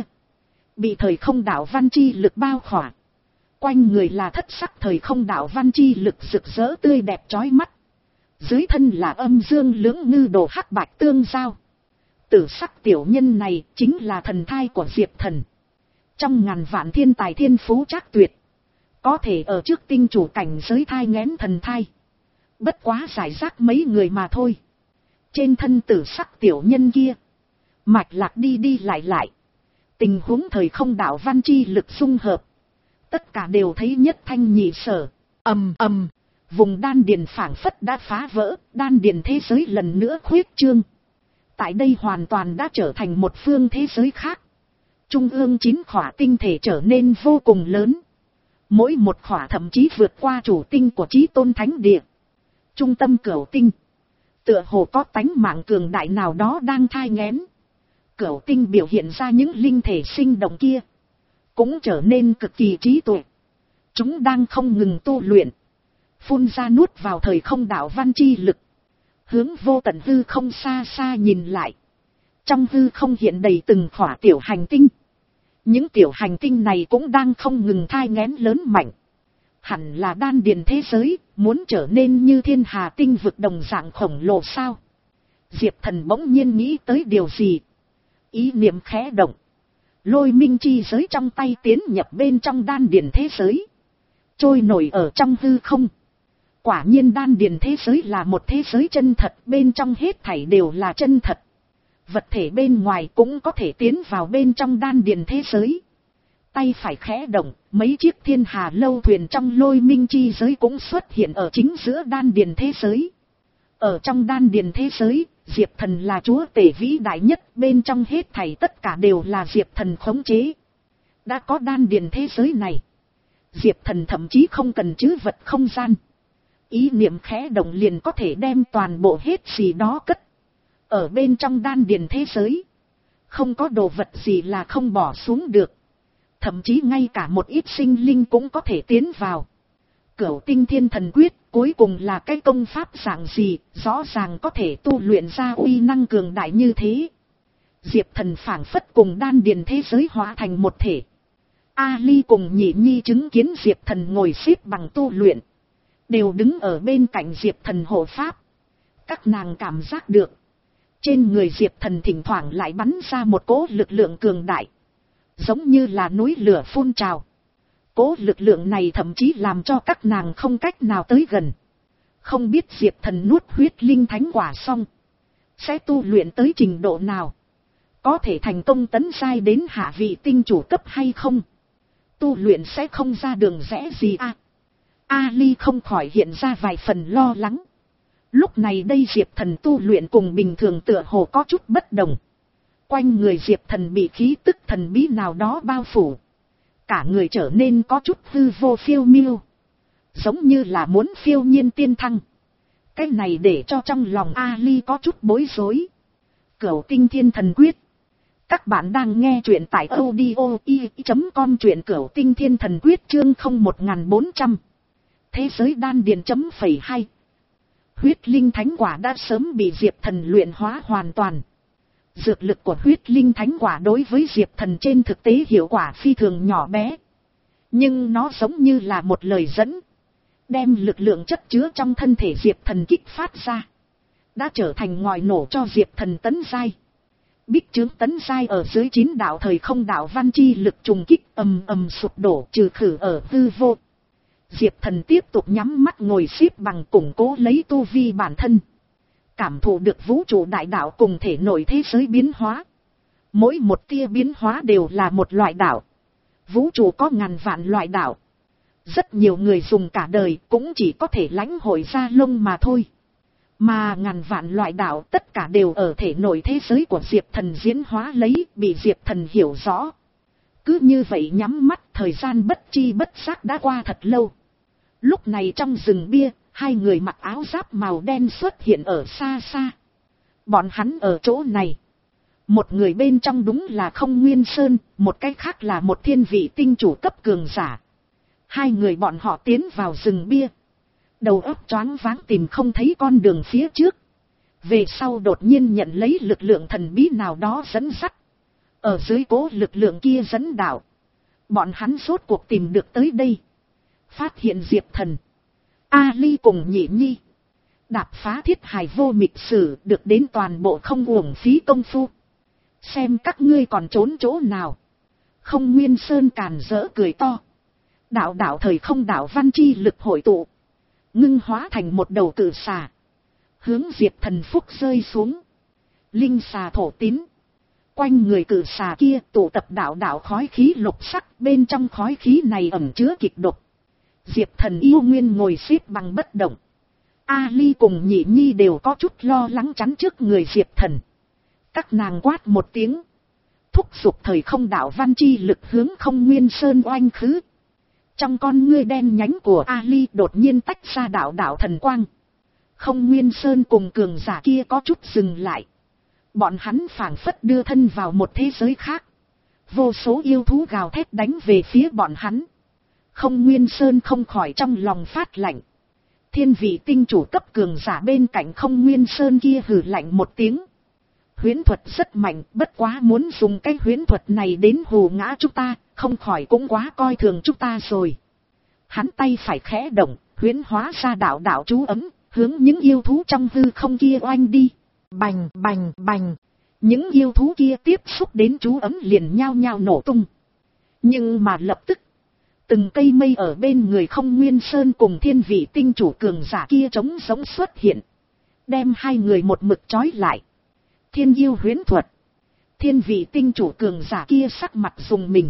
Bị thời không đạo văn chi lực bao khỏa. Quanh người là thất sắc thời không đạo văn chi lực rực rỡ tươi đẹp chói mắt. Dưới thân là âm dương lưỡng ngư đồ hắc bạch tương giao. Tử sắc tiểu nhân này chính là thần thai của Diệp Thần. Trong ngàn vạn thiên tài thiên phú trác tuyệt. Có thể ở trước tinh chủ cảnh giới thai nghén thần thai. Bất quá giải rác mấy người mà thôi. Trên thân tử sắc tiểu nhân kia. Mạch lạc đi đi lại lại. Tình huống thời không đạo văn chi lực dung hợp. Tất cả đều thấy nhất thanh nhị sở. Ầm ầm. Vùng đan điền phảng phất đã phá vỡ. Đan điền thế giới lần nữa khuyết trương. Tại đây hoàn toàn đã trở thành một phương thế giới khác. Trung ương chín khỏa tinh thể trở nên vô cùng lớn. Mỗi một khỏa thậm chí vượt qua chủ tinh của Chí Tôn Thánh Địa. Trung tâm cửu tinh. Tựa hồ có tánh mạng cường đại nào đó đang thai nghén. Cửu tinh biểu hiện ra những linh thể sinh động kia. Cũng trở nên cực kỳ trí tuệ. Chúng đang không ngừng tu luyện. Phun ra nuốt vào thời không đạo văn chi lực. Hướng vô tận hư không xa xa nhìn lại. Trong hư không hiện đầy từng khỏa tiểu hành tinh. Những tiểu hành tinh này cũng đang không ngừng thai nghén lớn mạnh. Hẳn là đan điền thế giới, muốn trở nên như thiên hà tinh vực đồng dạng khổng lồ sao. Diệp Thần bỗng nhiên nghĩ tới điều gì. Ý niệm khẽ động. Lôi minh chi giới trong tay tiến nhập bên trong đan điền thế giới. Trôi nổi ở trong hư không. Quả nhiên đan điền thế giới là một thế giới chân thật, bên trong hết thảy đều là chân thật. Vật thể bên ngoài cũng có thể tiến vào bên trong đan điền thế giới. Tay phải khẽ động, mấy chiếc thiên hà lâu thuyền trong lôi minh chi giới cũng xuất hiện ở chính giữa đan điền thế giới. Ở trong đan điền thế giới, Diệp Thần là chúa tể vĩ đại nhất, bên trong hết thảy tất cả đều là Diệp Thần khống chế. Đã có đan điền thế giới này, Diệp Thần thậm chí không cần trữ vật không gian. Ý niệm khẽ động liền có thể đem toàn bộ hết gì đó cất. Ở bên trong đan điền thế giới, không có đồ vật gì là không bỏ xuống được. Thậm chí ngay cả một ít sinh linh cũng có thể tiến vào. Cửu Tinh Thiên Thần Quyết cuối cùng là cái công pháp dạng gì, rõ ràng có thể tu luyện ra uy năng cường đại như thế. Diệp Thần phảng phất cùng đan điền thế giới hóa thành một thể. A-li cùng Nhị Nhi chứng kiến Diệp Thần ngồi xếp bằng tu luyện. Đều đứng ở bên cạnh Diệp Thần hộ pháp. Các nàng cảm giác được, trên người Diệp Thần thỉnh thoảng lại bắn ra một cỗ lực lượng cường đại, giống như là núi lửa phun trào. Cỗ lực lượng này thậm chí làm cho các nàng không cách nào tới gần. Không biết Diệp Thần nuốt huyết linh thánh quả xong, sẽ tu luyện tới trình độ nào, có thể thành công tấn giai đến hạ vị tinh chủ cấp hay không. Tu luyện sẽ không ra đường rẽ gì à. Ali không khỏi hiện ra vài phần lo lắng. Lúc này đây Diệp Thần tu luyện cùng bình thường tựa hồ có chút bất đồng. Quanh người Diệp Thần bị khí tức thần bí nào đó bao phủ, cả người trở nên có chút hư vô phiêu miêu, giống như là muốn phiêu nhiên tiên thăng. Cái này để cho trong lòng Ali có chút bối rối. Cửu Tinh Thiên Thần Quyết. Các bạn đang nghe truyện tại audio i chấm com, truyện Cửu Tinh Thiên Thần Quyết chương không một bốn trăm. Thế giới đan điền chấm phẩy hai. Huyết linh thánh quả đã sớm bị Diệp Thần luyện hóa hoàn toàn. Dược lực của huyết linh thánh quả đối với Diệp Thần trên thực tế hiệu quả phi thường nhỏ bé. Nhưng nó giống như là một lời dẫn, đem lực lượng chất chứa trong thân thể Diệp Thần kích phát ra, đã trở thành ngòi nổ cho Diệp Thần tấn giai. Bích chướng tấn giai ở dưới chín đạo thời không đạo văn chi lực trùng kích ầm ầm sụp đổ trừ khử ở hư vô. Diệp Thần tiếp tục nhắm mắt ngồi xếp bằng củng cố lấy tu vi bản thân. Cảm thụ được vũ trụ đại đạo cùng thể nội thế giới biến hóa. Mỗi một tia biến hóa đều là một loại đạo. Vũ trụ có ngàn vạn loại đạo. Rất nhiều người dùng cả đời cũng chỉ có thể lãnh hội ra lông mà thôi. Mà ngàn vạn loại đạo tất cả đều ở thể nội thế giới của Diệp Thần diễn hóa lấy, bị Diệp Thần hiểu rõ. Cứ như vậy nhắm mắt, thời gian bất chi bất giác đã qua thật lâu. Lúc này trong rừng bia, hai người mặc áo giáp màu đen xuất hiện ở xa xa. Bọn hắn ở chỗ này. Một người bên trong đúng là Không Nguyên Sơn, một cái khác là một thiên vị tinh chủ cấp cường giả. Hai người bọn họ tiến vào rừng bia. Đầu óc choáng váng tìm không thấy con đường phía trước. Về sau đột nhiên nhận lấy lực lượng thần bí nào đó dẫn dắt. Ở dưới cố lực lượng kia dẫn đạo. Bọn hắn rốt cuộc tìm được tới đây. Phát hiện Diệp Thần, Ali cùng Nhị Nhi. Đạp phá thiết hài vô mịch sử, được đến toàn bộ không uổng phí công phu. Xem các ngươi còn trốn chỗ nào. Không Nguyên Sơn càn rỡ cười to. Đạo đạo thời không đạo văn chi lực hội tụ, ngưng hóa thành một đầu cự xà, hướng Diệp Thần phúc rơi xuống. Linh xà thổ tín. Quanh người cự xà kia tụ tập đạo đạo khói khí lục sắc, bên trong khói khí này ẩn chứa kịch độc. Diệp Thần yêu nguyên ngồi xếp bằng bất động. Ali cùng Nhị Nhi đều có chút lo lắng chắn trước người Diệp Thần. Các nàng quát một tiếng, thúc giục thời không đạo văn chi lực hướng Không Nguyên Sơn oanh khứ. Trong con ngươi đen nhánh của Ali đột nhiên tách ra đạo đạo thần quang. Không Nguyên Sơn cùng cường giả kia có chút dừng lại. Bọn hắn phảng phất đưa thân vào một thế giới khác. Vô số yêu thú gào thét đánh về phía bọn hắn. Không Nguyên Sơn không khỏi trong lòng phát lạnh. Thiên vị tinh chủ cấp cường giả bên cạnh Không Nguyên Sơn kia hừ lạnh một tiếng. Huyễn thuật rất mạnh, bất quá muốn dùng cái huyễn thuật này đến hù ngã chúng ta, không khỏi cũng quá coi thường chúng ta rồi. Hắn tay phải khẽ động, huyễn hóa ra đạo đạo chú ấm, hướng những yêu thú trong hư không kia oanh đi. Bành bành bành, những yêu thú kia tiếp xúc đến chú ấm liền nhao nhao nổ tung. Nhưng mà lập tức, từng cây mây ở bên người Không Nguyên Sơn cùng thiên vị tinh chủ cường giả kia trống giống xuất hiện, đem hai người một mực trói lại. Thiên yêu huyễn thuật. Thiên vị tinh chủ cường giả kia sắc mặt dùng mình.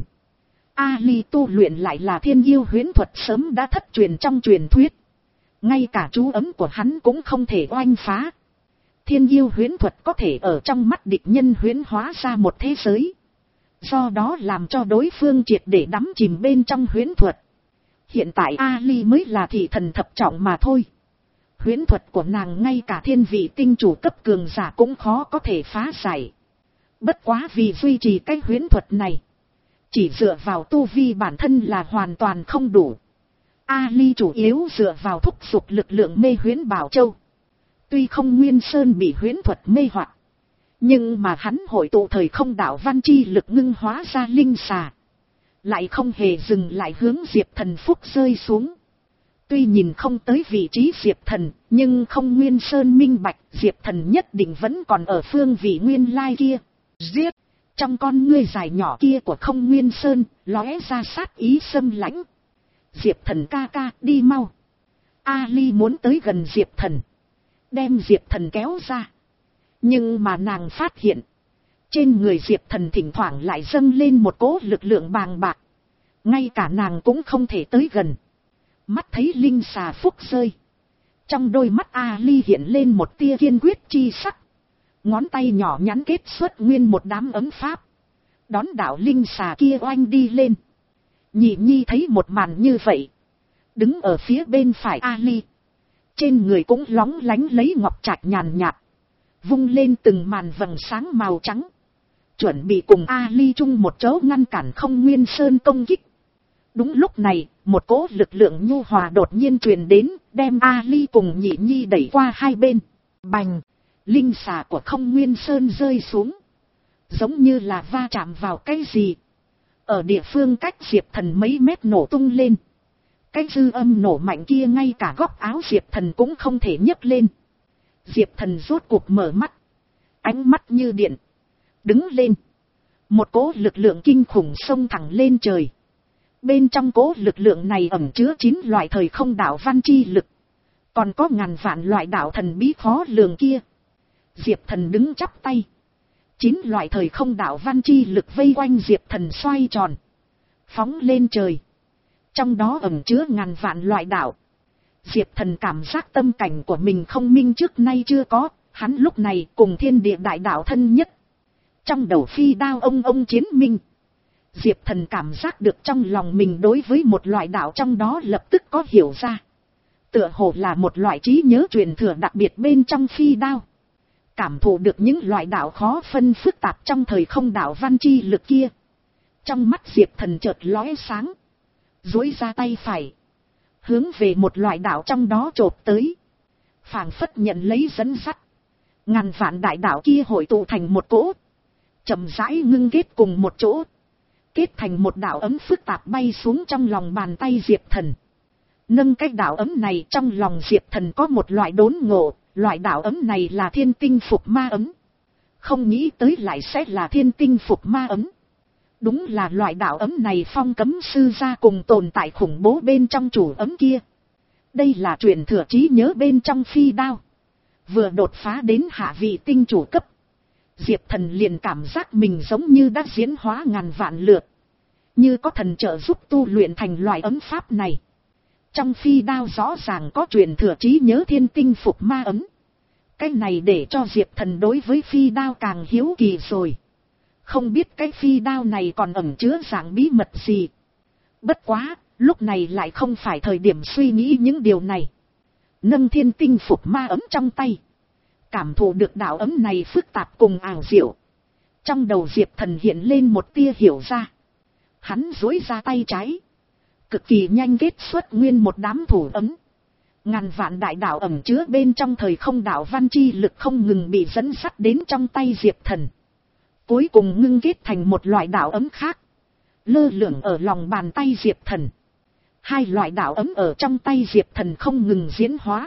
Ali tu luyện lại là thiên yêu huyễn thuật sớm đã thất truyền trong truyền thuyết. Ngay cả chú ấm của hắn cũng không thể oanh phá. Thiên yêu huyễn thuật có thể ở trong mắt địch nhân huyễn hóa ra một thế giới. Do đó làm cho đối phương triệt để đắm chìm bên trong huyễn thuật. Hiện tại Ali mới là thị thần thập trọng mà thôi. Huyễn thuật của nàng ngay cả thiên vị tinh chủ cấp cường giả cũng khó có thể phá giải. Bất quá vì duy trì cái huyễn thuật này, chỉ dựa vào tu vi bản thân là hoàn toàn không đủ. Ali chủ yếu dựa vào thúc giục lực lượng mê huyễn bảo châu. Tuy Không Nguyên Sơn bị huyễn thuật mê hoặc, nhưng mà hắn hội tụ thời không đạo văn chi lực ngưng hóa ra linh xà, lại không hề dừng lại hướng Diệp Thần phúc rơi xuống. Tuy nhìn không tới vị trí Diệp Thần, nhưng không Nguyên Sơn minh bạch, Diệp Thần nhất định vẫn còn ở phương vị nguyên lai kia. Giết! Trong con ngươi dài nhỏ kia của không Nguyên Sơn, lóe ra sát ý xâm lãnh. Diệp Thần ca ca, đi mau. Ali muốn tới gần Diệp Thần, đem Diệp Thần kéo ra. Nhưng mà nàng phát hiện, trên người Diệp Thần thỉnh thoảng lại dâng lên một cỗ lực lượng bàng bạc. Ngay cả nàng cũng không thể tới gần. Mắt thấy linh xà phúc rơi, trong đôi mắt Ali hiện lên một tia kiên quyết chi sắc. Ngón tay nhỏ nhắn kết xuất nguyên một đám ấm pháp, đón đạo linh xà kia oanh đi lên. Nhị Nhi thấy một màn như vậy, đứng ở phía bên phải Ali, trên người cũng lóng lánh lấy ngọc trạch nhàn nhạt, vung lên từng màn vầng sáng màu trắng, chuẩn bị cùng Ali chung một chỗ ngăn cản không Nguyên Sơn công kích. Đúng lúc này, một cỗ lực lượng nhu hòa đột nhiên truyền đến, đem Ali cùng Nhị Nhi đẩy qua hai bên. Bành! Linh xà của không Nguyên Sơn rơi xuống, giống như là va chạm vào cái gì. Ở địa phương cách Diệp Thần mấy mét nổ tung lên. Cái dư âm nổ mạnh kia ngay cả góc áo Diệp Thần cũng không thể nhấc lên. Diệp Thần rốt cuộc mở mắt, ánh mắt như điện, đứng lên. Một cỗ lực lượng kinh khủng xông thẳng lên trời. Bên trong cỗ lực lượng này ẩn chứa chín loại thời không đạo văn chi lực, còn có ngàn vạn loại đạo thần bí khó lường kia. Diệp Thần đứng chắp tay, chín loại thời không đạo văn chi lực vây quanh Diệp Thần xoay tròn, phóng lên trời. Trong đó ẩn chứa ngàn vạn loại đạo. Diệp Thần cảm giác tâm cảnh của mình không minh trước nay chưa có, hắn lúc này cùng thiên địa đại đạo thân nhất. Trong đầu phi đao ông ông chiến minh, Diệp Thần cảm giác được trong lòng mình đối với một loại đạo trong đó lập tức có hiểu ra. Tựa hồ là một loại trí nhớ truyền thừa đặc biệt bên trong phi đao. Cảm thụ được những loại đạo khó phân phức tạp trong thời không đạo văn chi lực kia. Trong mắt Diệp Thần chợt lóe sáng, duỗi ra tay phải, hướng về một loại đạo trong đó chộp tới. Phảng phất nhận lấy dẫn dắt, ngàn vạn đại đạo kia hội tụ thành một cỗ, chậm rãi ngưng kết cùng một chỗ, kết thành một đạo ấm phức tạp bay xuống trong lòng bàn tay Diệp Thần. Nâng cái đạo ấm này trong lòng Diệp Thần có một loại đốn ngộ, loại đạo ấm này là thiên tinh phục ma ấm. Không nghĩ tới lại sẽ là thiên tinh phục ma ấm. Đúng là loại đạo ấm này phong cấm sư gia cùng tồn tại khủng bố bên trong chủ ấm kia. Đây là truyền thừa trí nhớ bên trong phi đao. Vừa đột phá đến hạ vị tinh chủ cấp, Diệp Thần liền cảm giác mình giống như đã diễn hóa ngàn vạn lượt, như có thần trợ giúp tu luyện thành loại ấm pháp này. Trong phi đao rõ ràng có truyền thừa trí nhớ thiên tinh phục ma ấm. Cái này để cho Diệp Thần đối với phi đao càng hiếu kỳ rồi. Không biết cái phi đao này còn ẩn chứa dạng bí mật gì. Bất quá, lúc này lại không phải thời điểm suy nghĩ những điều này. Nâng thiên tinh phục ma ấm trong tay, cảm thụ được đạo ấm này phức tạp cùng ảo diệu. Trong đầu Diệp Thần hiện lên một tia hiểu ra. Hắn duỗi ra tay trái, cực kỳ nhanh kết xuất nguyên một đám thủ ấm. Ngàn vạn đại đạo ẩn chứa bên trong thời không đạo văn chi lực không ngừng bị dẫn dắt đến trong tay Diệp Thần. Cuối cùng ngưng kết thành một loại đạo ấm khác, lơ lửng ở lòng bàn tay Diệp Thần. Hai loại đạo ấm ở trong tay Diệp Thần không ngừng diễn hóa,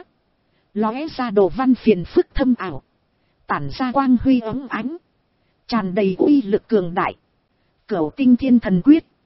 lóe ra đồ văn phiền phức thâm ảo, tản ra quang huy óng ánh, tràn đầy uy lực cường đại. Cửu Tinh Thiên Thần Quyết.